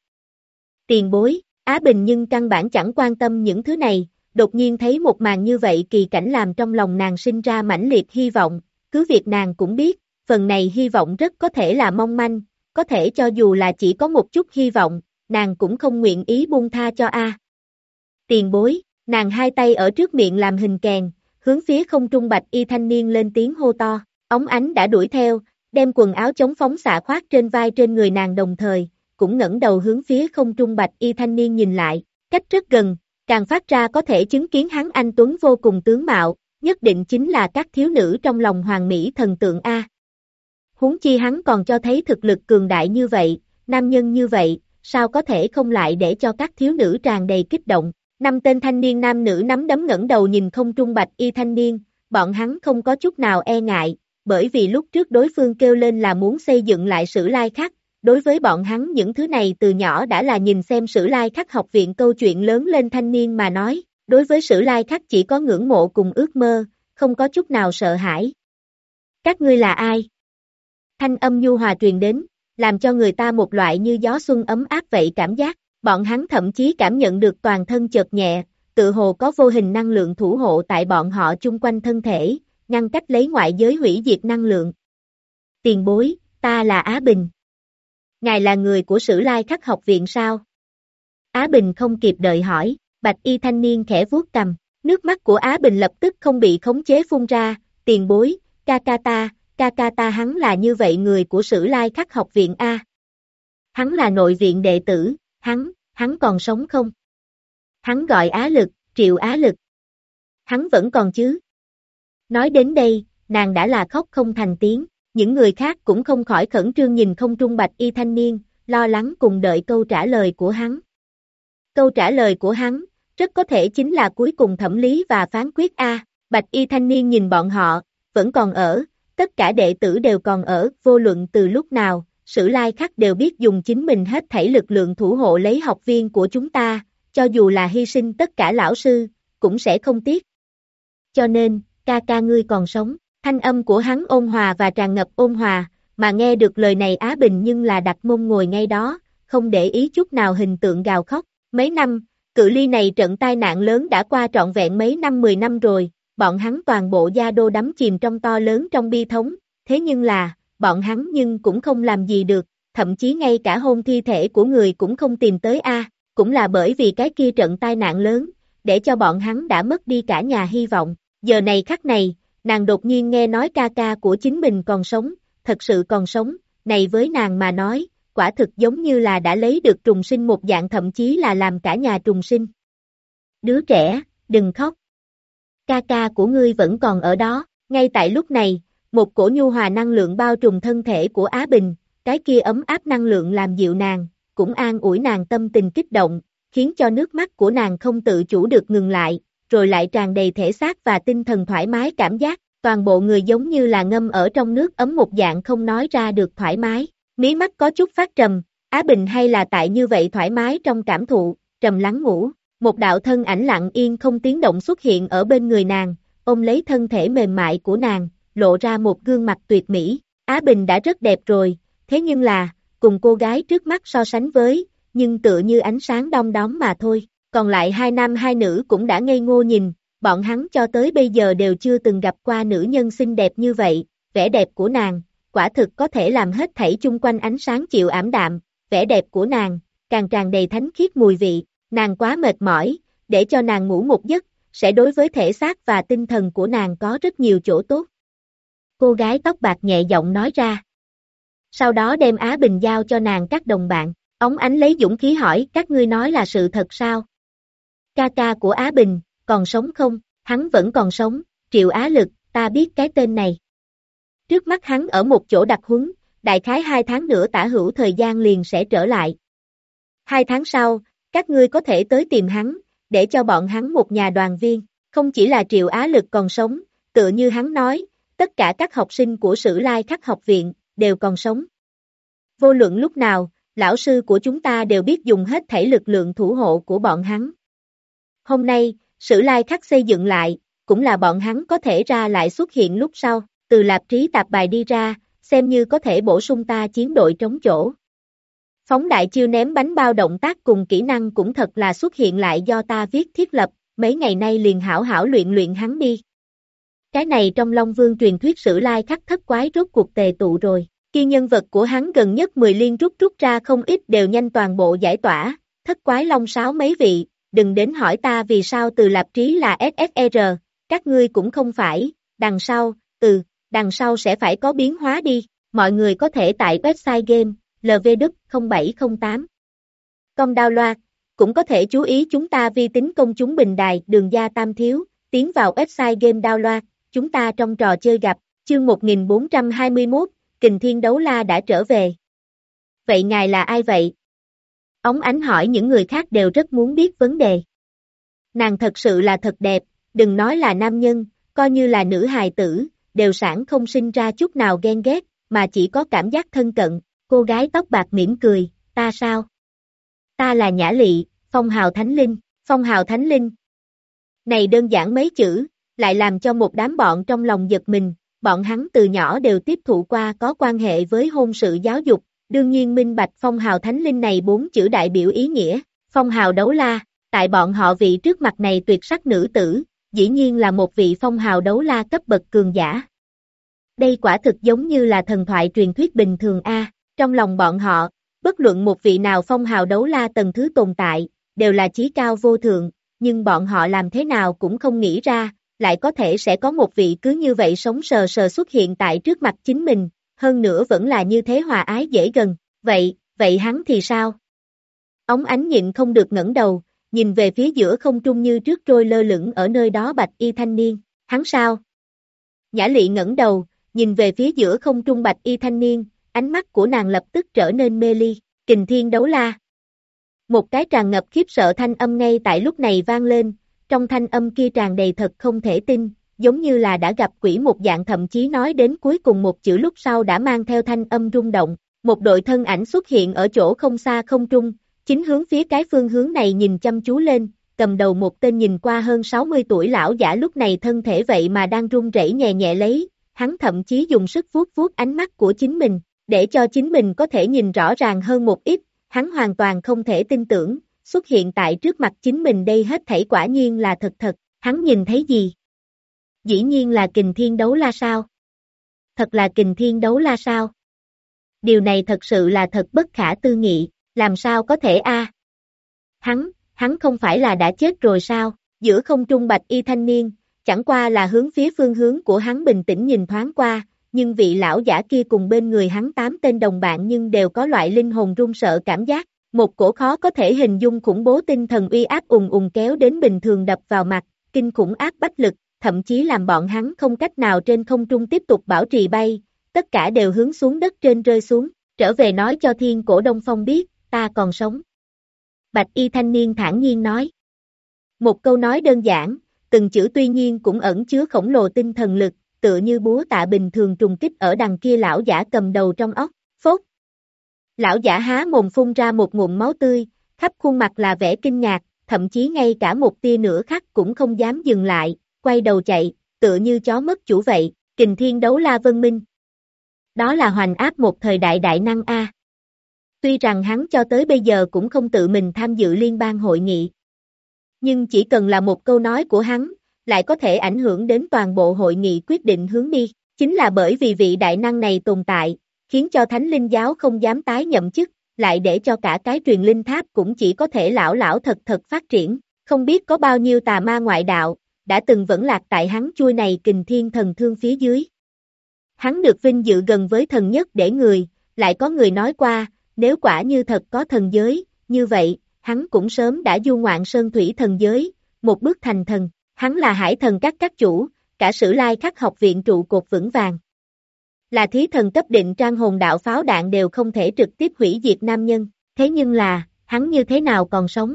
Tiền bối, Á Bình nhưng căn bản chẳng quan tâm những thứ này, đột nhiên thấy một màn như vậy kỳ cảnh làm trong lòng nàng sinh ra mãnh liệt hy vọng, cứ việc nàng cũng biết, phần này hy vọng rất có thể là mong manh, có thể cho dù là chỉ có một chút hy vọng, nàng cũng không nguyện ý buông tha cho A. Tiền bối, nàng hai tay ở trước miệng làm hình kèn, hướng phía không trung bạch y thanh niên lên tiếng hô to, ống ánh đã đuổi theo, đem quần áo chống phóng xạ khoác trên vai trên người nàng đồng thời, cũng ngẩng đầu hướng phía không trung bạch y thanh niên nhìn lại, cách rất gần, càng phát ra có thể chứng kiến hắn anh tuấn vô cùng tướng mạo, nhất định chính là các thiếu nữ trong lòng hoàng mỹ thần tượng A. Huống chi hắn còn cho thấy thực lực cường đại như vậy, nam nhân như vậy, sao có thể không lại để cho các thiếu nữ tràn đầy kích động. Năm tên thanh niên nam nữ nắm đấm ngẩng đầu nhìn không trung bạch y thanh niên, bọn hắn không có chút nào e ngại, bởi vì lúc trước đối phương kêu lên là muốn xây dựng lại Sử Lai Khắc, đối với bọn hắn những thứ này từ nhỏ đã là nhìn xem Sử Lai Khắc học viện câu chuyện lớn lên thanh niên mà nói, đối với Sử Lai Khắc chỉ có ngưỡng mộ cùng ước mơ, không có chút nào sợ hãi. Các ngươi là ai? Thanh âm nhu hòa truyền đến, làm cho người ta một loại như gió xuân ấm áp vậy cảm giác, bọn hắn thậm chí cảm nhận được toàn thân chợt nhẹ, tự hồ có vô hình năng lượng thủ hộ tại bọn họ chung quanh thân thể, ngăn cách lấy ngoại giới hủy diệt năng lượng. Tiền bối, ta là Á Bình. Ngài là người của Sử Lai Khắc học viện sao? Á Bình không kịp đợi hỏi, bạch y thanh niên khẽ vuốt cằm, nước mắt của Á Bình lập tức không bị khống chế phun ra, tiền bối, ca ta hắn là như vậy người của Sử Lai Khắc học viện A. Hắn là nội viện đệ tử, hắn còn sống không? Hắn gọi Á Lực, Triệu Á Lực. Hắn vẫn còn chứ? Nói đến đây, nàng đã là khóc không thành tiếng, những người khác cũng không khỏi khẩn trương nhìn không trung bạch y thanh niên, lo lắng cùng đợi câu trả lời của hắn. Câu trả lời của hắn, rất có thể chính là cuối cùng thẩm lý và phán quyết A. Bạch y thanh niên nhìn bọn họ, vẫn còn ở, tất cả đệ tử đều còn ở, vô luận từ lúc nào, Sử Lai Khắc đều biết dùng chính mình hết thảy lực lượng thủ hộ lấy học viên của chúng ta, cho dù là hy sinh tất cả lão sư, cũng sẽ không tiếc. Cho nên, ca ngươi còn sống, thanh âm của hắn ôn hòa và tràn ngập ôn hòa, mà nghe được lời này Á Bình nhưng là đặt mông ngồi ngay đó, không để ý chút nào hình tượng gào khóc. Mấy năm, Cự ly này trận tai nạn lớn đã qua trọn vẹn mấy năm 10 năm rồi, bọn hắn toàn bộ gia đô đắm chìm trong to lớn trong bi thống, thế nhưng là, bọn hắn nhưng cũng không làm gì được, thậm chí ngay cả hôn thi thể của người cũng không tìm tới cũng là bởi vì cái kia trận tai nạn lớn, để cho bọn hắn đã mất đi cả nhà hy vọng. Giờ này khắc này, nàng đột nhiên nghe nói ca ca của chính mình còn sống, thật sự còn sống, này với nàng mà nói, quả thực giống như là đã lấy được trùng sinh một dạng, thậm chí là làm cả nhà trùng sinh. Đứa trẻ, đừng khóc. Ca ca của ngươi vẫn còn ở đó. Ngay tại lúc này, một cổ nhu hòa năng lượng bao trùm thân thể của Á Bình, cái kia ấm áp năng lượng làm dịu nàng, cũng an ủi nàng tâm tình kích động, khiến cho nước mắt của nàng không tự chủ được ngừng lại, rồi lại tràn đầy thể xác và tinh thần thoải mái cảm giác, toàn bộ người giống như là ngâm ở trong nước ấm một dạng không nói ra được thoải mái. Mí mắt có chút phát trầm, Á Bình hay là tại như vậy thoải mái trong cảm thụ, trầm lắng ngủ. Một đạo thân ảnh lặng yên không tiếng động xuất hiện ở bên người nàng, ôm lấy thân thể mềm mại của nàng, lộ ra một gương mặt tuyệt mỹ. Á Bình đã rất đẹp rồi, thế nhưng là, cùng cô gái trước mắt so sánh với, nhưng tựa như ánh sáng đom đóm mà thôi. Còn lại hai nam hai nữ cũng đã ngây ngô nhìn, bọn hắn cho tới bây giờ đều chưa từng gặp qua nữ nhân xinh đẹp như vậy, vẻ đẹp của nàng, quả thực có thể làm hết thảy chung quanh ánh sáng chịu ảm đạm, vẻ đẹp của nàng, càng tràn đầy thánh khiết mùi vị. Nàng quá mệt mỏi, để cho nàng ngủ một giấc, sẽ đối với thể xác và tinh thần của nàng có rất nhiều chỗ tốt. Cô gái tóc bạc nhẹ giọng nói ra. Sau đó đem Á Bình giao cho nàng các đồng bạn, óng ánh lấy dũng khí hỏi, các ngươi nói là sự thật sao? Ca ca của Á Bình, còn sống không? Hắn vẫn còn sống, Triệu Á Lực, ta biết cái tên này. Trước mắt hắn ở một chỗ đặc huấn, đại khái 2 tháng nữa tả hữu thời gian liền sẽ trở lại. 2 tháng sau, các ngươi có thể tới tìm hắn, để cho bọn hắn một nhà đoàn viên, không chỉ là Triệu Á Lực còn sống, tựa như hắn nói, tất cả các học sinh của Sử Lai Khắc học viện, đều còn sống. Vô luận lúc nào, lão sư của chúng ta đều biết dùng hết thảy lực lượng thủ hộ của bọn hắn. Hôm nay, Sử Lai Khắc xây dựng lại, cũng là bọn hắn có thể ra lại xuất hiện lúc sau, từ Lạp Trí tạp bài đi ra, xem như có thể bổ sung ta chiến đội trống chỗ. Phóng đại chiêu ném bánh bao động tác cùng kỹ năng cũng thật là xuất hiện lại do ta viết thiết lập, mấy ngày nay liền hảo hảo luyện luyện hắn đi. Cái này trong Long Vương truyền thuyết Sử Lai Khắc thất quái rốt cuộc tề tụ rồi, khi nhân vật của hắn gần nhất 10 liên rút ra không ít đều nhanh toàn bộ giải tỏa, thất quái long sáo mấy vị, đừng đến hỏi ta vì sao từ Lạp Trí là SSR, các ngươi cũng không phải, đằng sau sẽ phải có biến hóa đi, mọi người có thể tại website game, LVDUC0708. Com download, cũng có thể chú ý chúng ta vi tính công chúng bình đài Đường Gia Tam Thiếu, tiến vào website game download, chúng ta trong trò chơi gặp, chương 1421, Kình Thiên Đấu La đã trở về. Vậy ngài là ai vậy? Ống ánh hỏi những người khác đều rất muốn biết vấn đề. Nàng thật sự là thật đẹp, đừng nói là nam nhân, coi như là nữ hài tử, đều sản không sinh ra chút nào ghen ghét, mà chỉ có cảm giác thân cận. Cô gái tóc bạc mỉm cười, ta sao? Ta là Nhã Lị, Phong Hào Thánh Linh, Phong Hào Thánh Linh. Này đơn giản mấy chữ, lại làm cho một đám bọn trong lòng giật mình, bọn hắn từ nhỏ đều tiếp thụ qua có quan hệ với hôn sự giáo dục, đương nhiên minh bạch Phong Hào Thánh Linh này 4 chữ đại biểu ý nghĩa, Phong Hào Đấu La, tại bọn họ vị trước mặt này tuyệt sắc nữ tử, dĩ nhiên là một vị Phong Hào Đấu La cấp bậc cường giả. Đây quả thực giống như là thần thoại truyền thuyết bình thường trong lòng bọn họ, bất luận một vị nào Phong Hào Đấu La tầng thứ tồn tại, đều là chí cao vô thượng, nhưng bọn họ làm thế nào cũng không nghĩ ra, lại có thể sẽ có một vị cứ như vậy sống sờ sờ xuất hiện tại trước mặt chính mình, hơn nữa vẫn là như thế hòa ái dễ gần, vậy hắn thì sao? Ống ánh nhịn không được ngẩng đầu, nhìn về phía giữa không trung như trước trôi lơ lửng ở nơi đó bạch y thanh niên, hắn sao? Nhã Lị ngẩng đầu, nhìn về phía giữa không trung bạch y thanh niên, ánh mắt của nàng lập tức trở nên mê ly, Kình Thiên Đấu La. Một cái tràn ngập khiếp sợ thanh âm ngay tại lúc này vang lên, trong thanh âm kia tràn đầy thật không thể tin, giống như là đã gặp quỷ một dạng, thậm chí nói đến cuối cùng một chữ lúc sau đã mang theo thanh âm rung động, một đội thân ảnh xuất hiện ở chỗ không xa không trung, chính hướng phía cái phương hướng này nhìn chăm chú lên, cầm đầu một tên nhìn qua hơn 60 tuổi lão giả lúc này thân thể vậy mà đang run rẩy nhẹ nhẹ lấy, hắn thậm chí dùng sức vuốt vuốt ánh mắt của chính mình, để cho chính mình có thể nhìn rõ ràng hơn một ít, hắn hoàn toàn không thể tin tưởng, xuất hiện tại trước mặt chính mình đây hết thảy quả nhiên là thật thật, hắn nhìn thấy gì? Dĩ nhiên là kình thiên đấu la sao? Thật là kình thiên đấu la sao? Điều này thật sự là thật bất khả tư nghị, làm sao có thể a? Hắn không phải là đã chết rồi sao? Giữa không trung bạch y thanh niên, chẳng qua là hướng phía phương hướng của hắn bình tĩnh nhìn thoáng qua, nhưng vị lão giả kia cùng bên người hắn 8 tên đồng bạn nhưng đều có loại linh hồn run sợ cảm giác, một cổ khó có thể hình dung khủng bố tinh thần uy áp ùng ùng kéo đến bình thường đập vào mặt, kinh khủng áp bách lực, thậm chí làm bọn hắn không cách nào trên không trung tiếp tục bảo trì bay, tất cả đều hướng xuống đất trên rơi xuống, trở về nói cho Thiên Cổ Đông Phong biết, ta còn sống. Bạch y thanh niên thản nhiên nói. Một câu nói đơn giản, từng chữ tuy nhiên cũng ẩn chứa khổng lồ tinh thần lực, tựa như búa tạ bình thường trùng kích ở đằng kia lão giả cầm đầu trong óc, phốt. Lão giả há mồm phun ra một ngụm máu tươi, khắp khuôn mặt là vẻ kinh ngạc, thậm chí ngay cả một tia nửa khắc cũng không dám dừng lại, quay đầu chạy, tựa như chó mất chủ vậy, kình thiên đấu la vân minh. Đó là hoành áp một thời đại đại năng A. Tuy rằng hắn cho tới bây giờ cũng không tự mình tham dự liên bang hội nghị. Nhưng chỉ cần là một câu nói của hắn, lại có thể ảnh hưởng đến toàn bộ hội nghị quyết định hướng đi. Chính là bởi vì vị đại năng này tồn tại, khiến cho Thánh Linh Giáo không dám tái nhậm chức, lại để cho cả cái truyền linh tháp cũng chỉ có thể lão lão thật thật phát triển. Không biết có bao nhiêu tà ma ngoại đạo, đã từng vẫn lạc tại hắn chui này kình thiên thần thương phía dưới. Hắn được vinh dự gần với thần nhất để người, lại có người nói qua, nếu quả như thật có thần giới, như vậy, hắn cũng sớm đã du ngoạn sơn thủy thần giới, một bước thành thần, hắn là hải thần các chủ, cả Sử Lai Khắc học viện trụ cột vững vàng. Là thí thần cấp định trang hồn đạo pháo đạn đều không thể trực tiếp hủy diệt nam nhân, thế nhưng là, hắn như thế nào còn sống?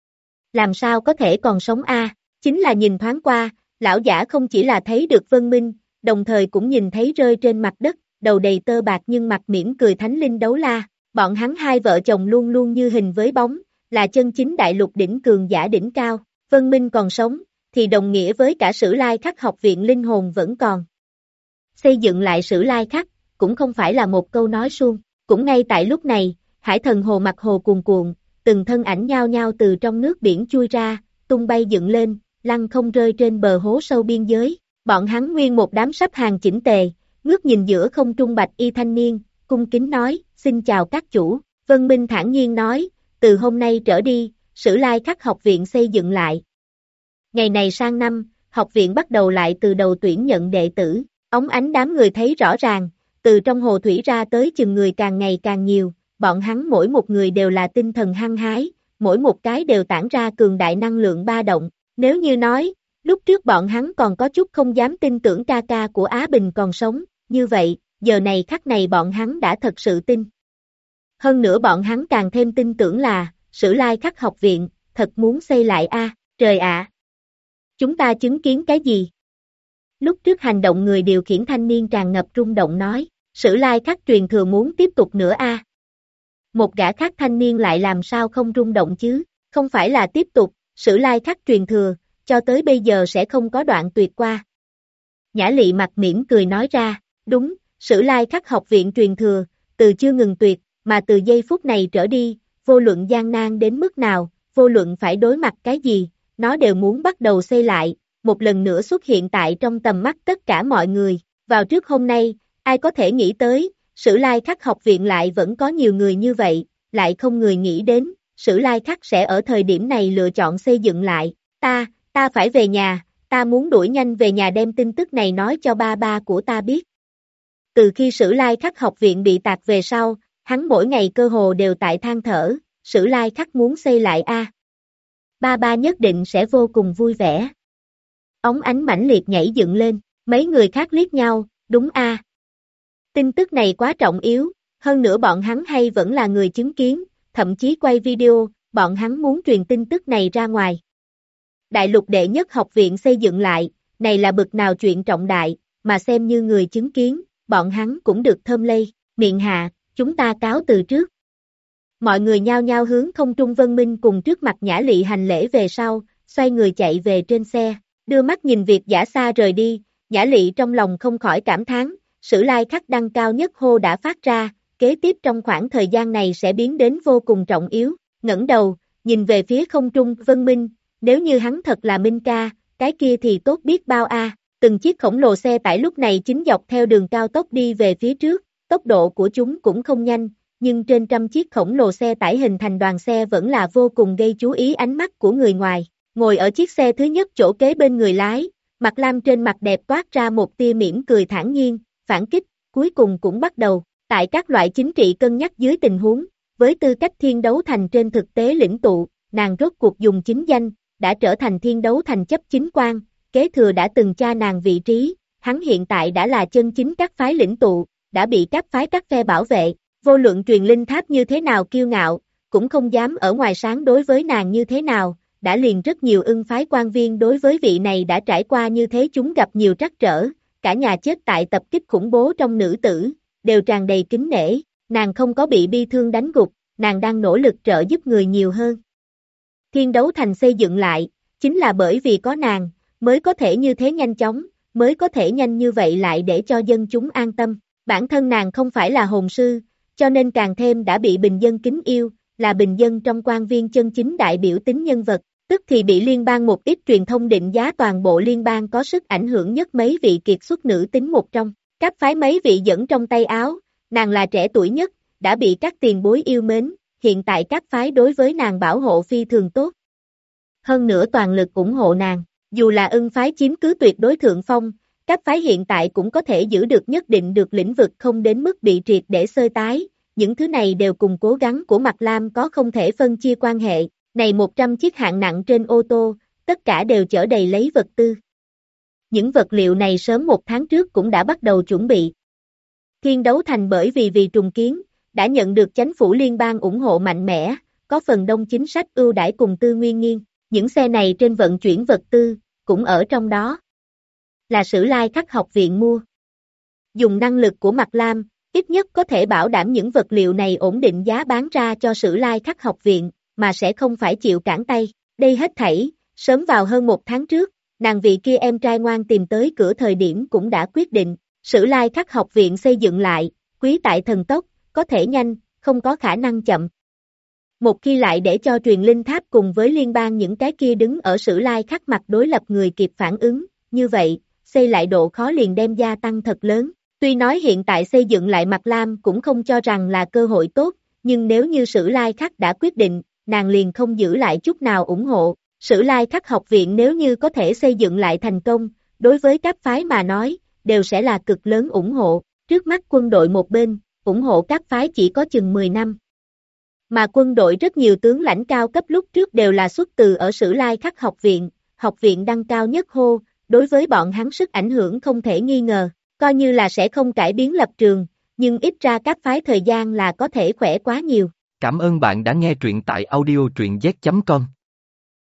Làm sao có thể còn sống a? Chính là nhìn thoáng qua, lão giả không chỉ là thấy được Vân Minh, đồng thời cũng nhìn thấy rơi trên mặt đất, đầu đầy tơ bạc nhưng mặt mỉm cười Thánh Linh Đấu La, bọn hắn hai vợ chồng luôn luôn như hình với bóng, là chân chính đại lục đỉnh cường giả đỉnh cao, Vân Minh còn sống, thì đồng nghĩa với cả Sử Lai Khắc học viện linh hồn vẫn còn. Xây dựng lại Sử Lai Khắc, cũng không phải là một câu nói suông, cũng ngay tại lúc này, hải thần hồ mặt hồ cuồn cuộn, từng thân ảnh nhao nhao từ trong nước biển chui ra, tung bay dựng lên, lăn không rơi trên bờ hố sâu biên giới, bọn hắn nguyên một đám sắp hàng chỉnh tề, ngước nhìn giữa không trung bạch y thanh niên, cung kính nói, xin chào các chủ, Vân Minh thản nhiên nói, từ hôm nay trở đi, Sử Lai Khắc học viện xây dựng lại. Ngày này sang năm, học viện bắt đầu lại từ đầu tuyển nhận đệ tử, óng ánh đám người thấy rõ ràng, từ trong hồ thủy ra tới chừng người càng ngày càng nhiều, bọn hắn mỗi một người đều là tinh thần hăng hái, mỗi một cái đều tản ra cường đại năng lượng ba động, nếu như nói, lúc trước bọn hắn còn có chút không dám tin tưởng ca ca của Á Bình còn sống, như vậy, giờ này khắc này bọn hắn đã thật sự tin. Hơn nữa bọn hắn càng thêm tin tưởng là, Sử Lai Khắc học viện, thật muốn xây lại a, trời ạ! Chúng ta chứng kiến cái gì? Lúc trước hành động người điều khiển thanh niên tràn ngập rung động nói, Sử Lai Khắc truyền thừa muốn tiếp tục nữa a. Một gã khác thanh niên lại làm sao không rung động chứ, không phải là tiếp tục, Sử Lai Khắc truyền thừa, cho tới bây giờ sẽ không có đoạn tuyệt qua. Nhã Lị mặt mỉm cười nói ra, đúng, Sử Lai Khắc học viện truyền thừa, từ chưa ngừng tuyệt, mà từ giây phút này trở đi, vô luận gian nan đến mức nào, vô luận phải đối mặt cái gì, nó đều muốn bắt đầu xây lại, một lần nữa xuất hiện tại trong tầm mắt tất cả mọi người. Vào trước hôm nay, ai có thể nghĩ tới, Sử Lai Khắc học viện lại vẫn có nhiều người như vậy, lại không người nghĩ đến, Sử Lai Khắc sẽ ở thời điểm này lựa chọn xây dựng lại. Ta phải về nhà, ta muốn đuổi nhanh về nhà đem tin tức này nói cho ba ba của ta biết. Từ khi Sử Lai Khắc học viện bị tạc về sau, hắn mỗi ngày cơ hồ đều tại than thở, Sử Lai Khắc muốn xây lại a. Ba ba nhất định sẽ vô cùng vui vẻ. Ống ánh mãnh liệt nhảy dựng lên, mấy người khác liếc nhau, đúng a. Tin tức này quá trọng yếu, hơn nữa bọn hắn hay vẫn là người chứng kiến, thậm chí quay video, bọn hắn muốn truyền tin tức này ra ngoài. Đại lục đệ nhất học viện xây dựng lại, này là bực nào chuyện trọng đại, mà xem như người chứng kiến, bọn hắn cũng được thơm lây, miệng hạ, chúng ta cáo từ trước. Mọi người nhao nhao hướng không trung Vân Minh cùng trước mặt Nhã Lị hành lễ về sau, xoay người chạy về trên xe, đưa mắt nhìn việc giả xa rời đi, Nhã Lị trong lòng không khỏi cảm thán, Sử Lai Khắc đăng cao nhất hô đã phát ra, kế tiếp trong khoảng thời gian này sẽ biến đến vô cùng trọng yếu, ngẩng đầu, nhìn về phía không trung, Vân Minh, nếu như hắn thật là Minh ca, cái kia thì tốt biết bao a. Từng chiếc khổng lồ xe tải lúc này chính dọc theo đường cao tốc đi về phía trước, tốc độ của chúng cũng không nhanh, nhưng trên trăm chiếc khổng lồ xe tải hình thành đoàn xe vẫn là vô cùng gây chú ý ánh mắt của người ngoài. Ngồi ở chiếc xe thứ nhất chỗ kế bên người lái, Mạc Lam trên mặt đẹp toát ra một tia mỉm cười thản nhiên, phản kích, cuối cùng cũng bắt đầu. Tại các loại chính trị cân nhắc dưới tình huống, với tư cách thiên đấu thành trên thực tế lĩnh tụ, nàng rốt cuộc dùng chính danh, đã trở thành thiên đấu thành chấp chính quan, kế thừa đã từng cha nàng vị trí, hắn hiện tại đã là chân chính các phái lĩnh tụ, đã bị các phái các phe bảo vệ, vô luận truyền linh tháp như thế nào kiêu ngạo, cũng không dám ở ngoài sáng đối với nàng như thế nào, đã liền rất nhiều ưng phái quan viên đối với vị này đã trải qua như thế chúng gặp nhiều trắc trở, cả nhà chết tại tập kích khủng bố trong nữ tử, đều tràn đầy kính nể, nàng không có bị bi thương đánh gục, nàng đang nỗ lực trợ giúp người nhiều hơn. Thiên đấu thành xây dựng lại, chính là bởi vì có nàng, mới có thể như thế nhanh chóng, mới có thể nhanh như vậy lại để cho dân chúng an tâm. Bản thân nàng không phải là hồn sư, cho nên càng thêm đã bị bình dân kính yêu, là bình dân trong quan viên chân chính đại biểu tính nhân vật, tức thì bị liên bang một ít truyền thông định giá toàn bộ liên bang có sức ảnh hưởng nhất mấy vị kiệt xuất nữ tính một trong. Các phái mấy vị dẫn trong tay áo, nàng là trẻ tuổi nhất, đã bị các tiền bối yêu mến, hiện tại các phái đối với nàng bảo hộ phi thường tốt. Hơn nữa toàn lực ủng hộ nàng, dù là ưng phái chiếm cứ tuyệt đối thượng phong, các phái hiện tại cũng có thể giữ được nhất định được lĩnh vực không đến mức bị triệt để xơi tái, những thứ này đều cùng cố gắng của Mạc Lam có không thể phân chia quan hệ, này 100 chiếc hạng nặng trên ô tô, tất cả đều chở đầy lấy vật tư. Những vật liệu này sớm 1 tháng trước cũng đã bắt đầu chuẩn bị. Thiên đấu thành bởi vì trùng kiến, đã nhận được chánh phủ liên bang ủng hộ mạnh mẽ, có phần đông chính sách ưu đãi cùng tư nguyên nghiêng. Những xe này trên vận chuyển vật tư, cũng ở trong đó. Là Sử Lai Khắc học viện mua. Dùng năng lực của Mạc Lam, ít nhất có thể bảo đảm những vật liệu này ổn định giá bán ra cho Sử Lai Khắc học viện, mà sẽ không phải chịu cản tay. Đây hết thảy, sớm vào hơn 1 tháng trước, nàng vị kia em trai ngoan tìm tới cửa thời điểm cũng đã quyết định. Sử Lai Khắc học viện xây dựng lại, quý tại thần tốc, có thể nhanh, không có khả năng chậm. Một khi lại để cho truyền linh tháp cùng với liên bang những cái kia đứng ở Sử Lai Khắc mặt đối lập người kịp phản ứng, như vậy, xây lại độ khó liền đem gia tăng thật lớn. Tuy nói hiện tại xây dựng lại Mạc Lam cũng không cho rằng là cơ hội tốt, nhưng nếu như Sử Lai Khắc đã quyết định, nàng liền không giữ lại chút nào ủng hộ. Sử Lai Khắc học viện nếu như có thể xây dựng lại thành công, đối với các phái mà nói, đều sẽ là cực lớn ủng hộ. Trước mắt quân đội một bên, ủng hộ các phái chỉ có chừng 10 năm. Mà quân đội rất nhiều tướng lãnh cao cấp lúc trước đều là xuất từ ở Sử Lai Khắc học viện đăng cao nhất hô, đối với bọn hắn sức ảnh hưởng không thể nghi ngờ, coi như là sẽ không cải biến lập trường, nhưng ít ra các phái thời gian là có thể khỏe quá nhiều. Cảm ơn bạn đã nghe truyện tại audio truyện z.com.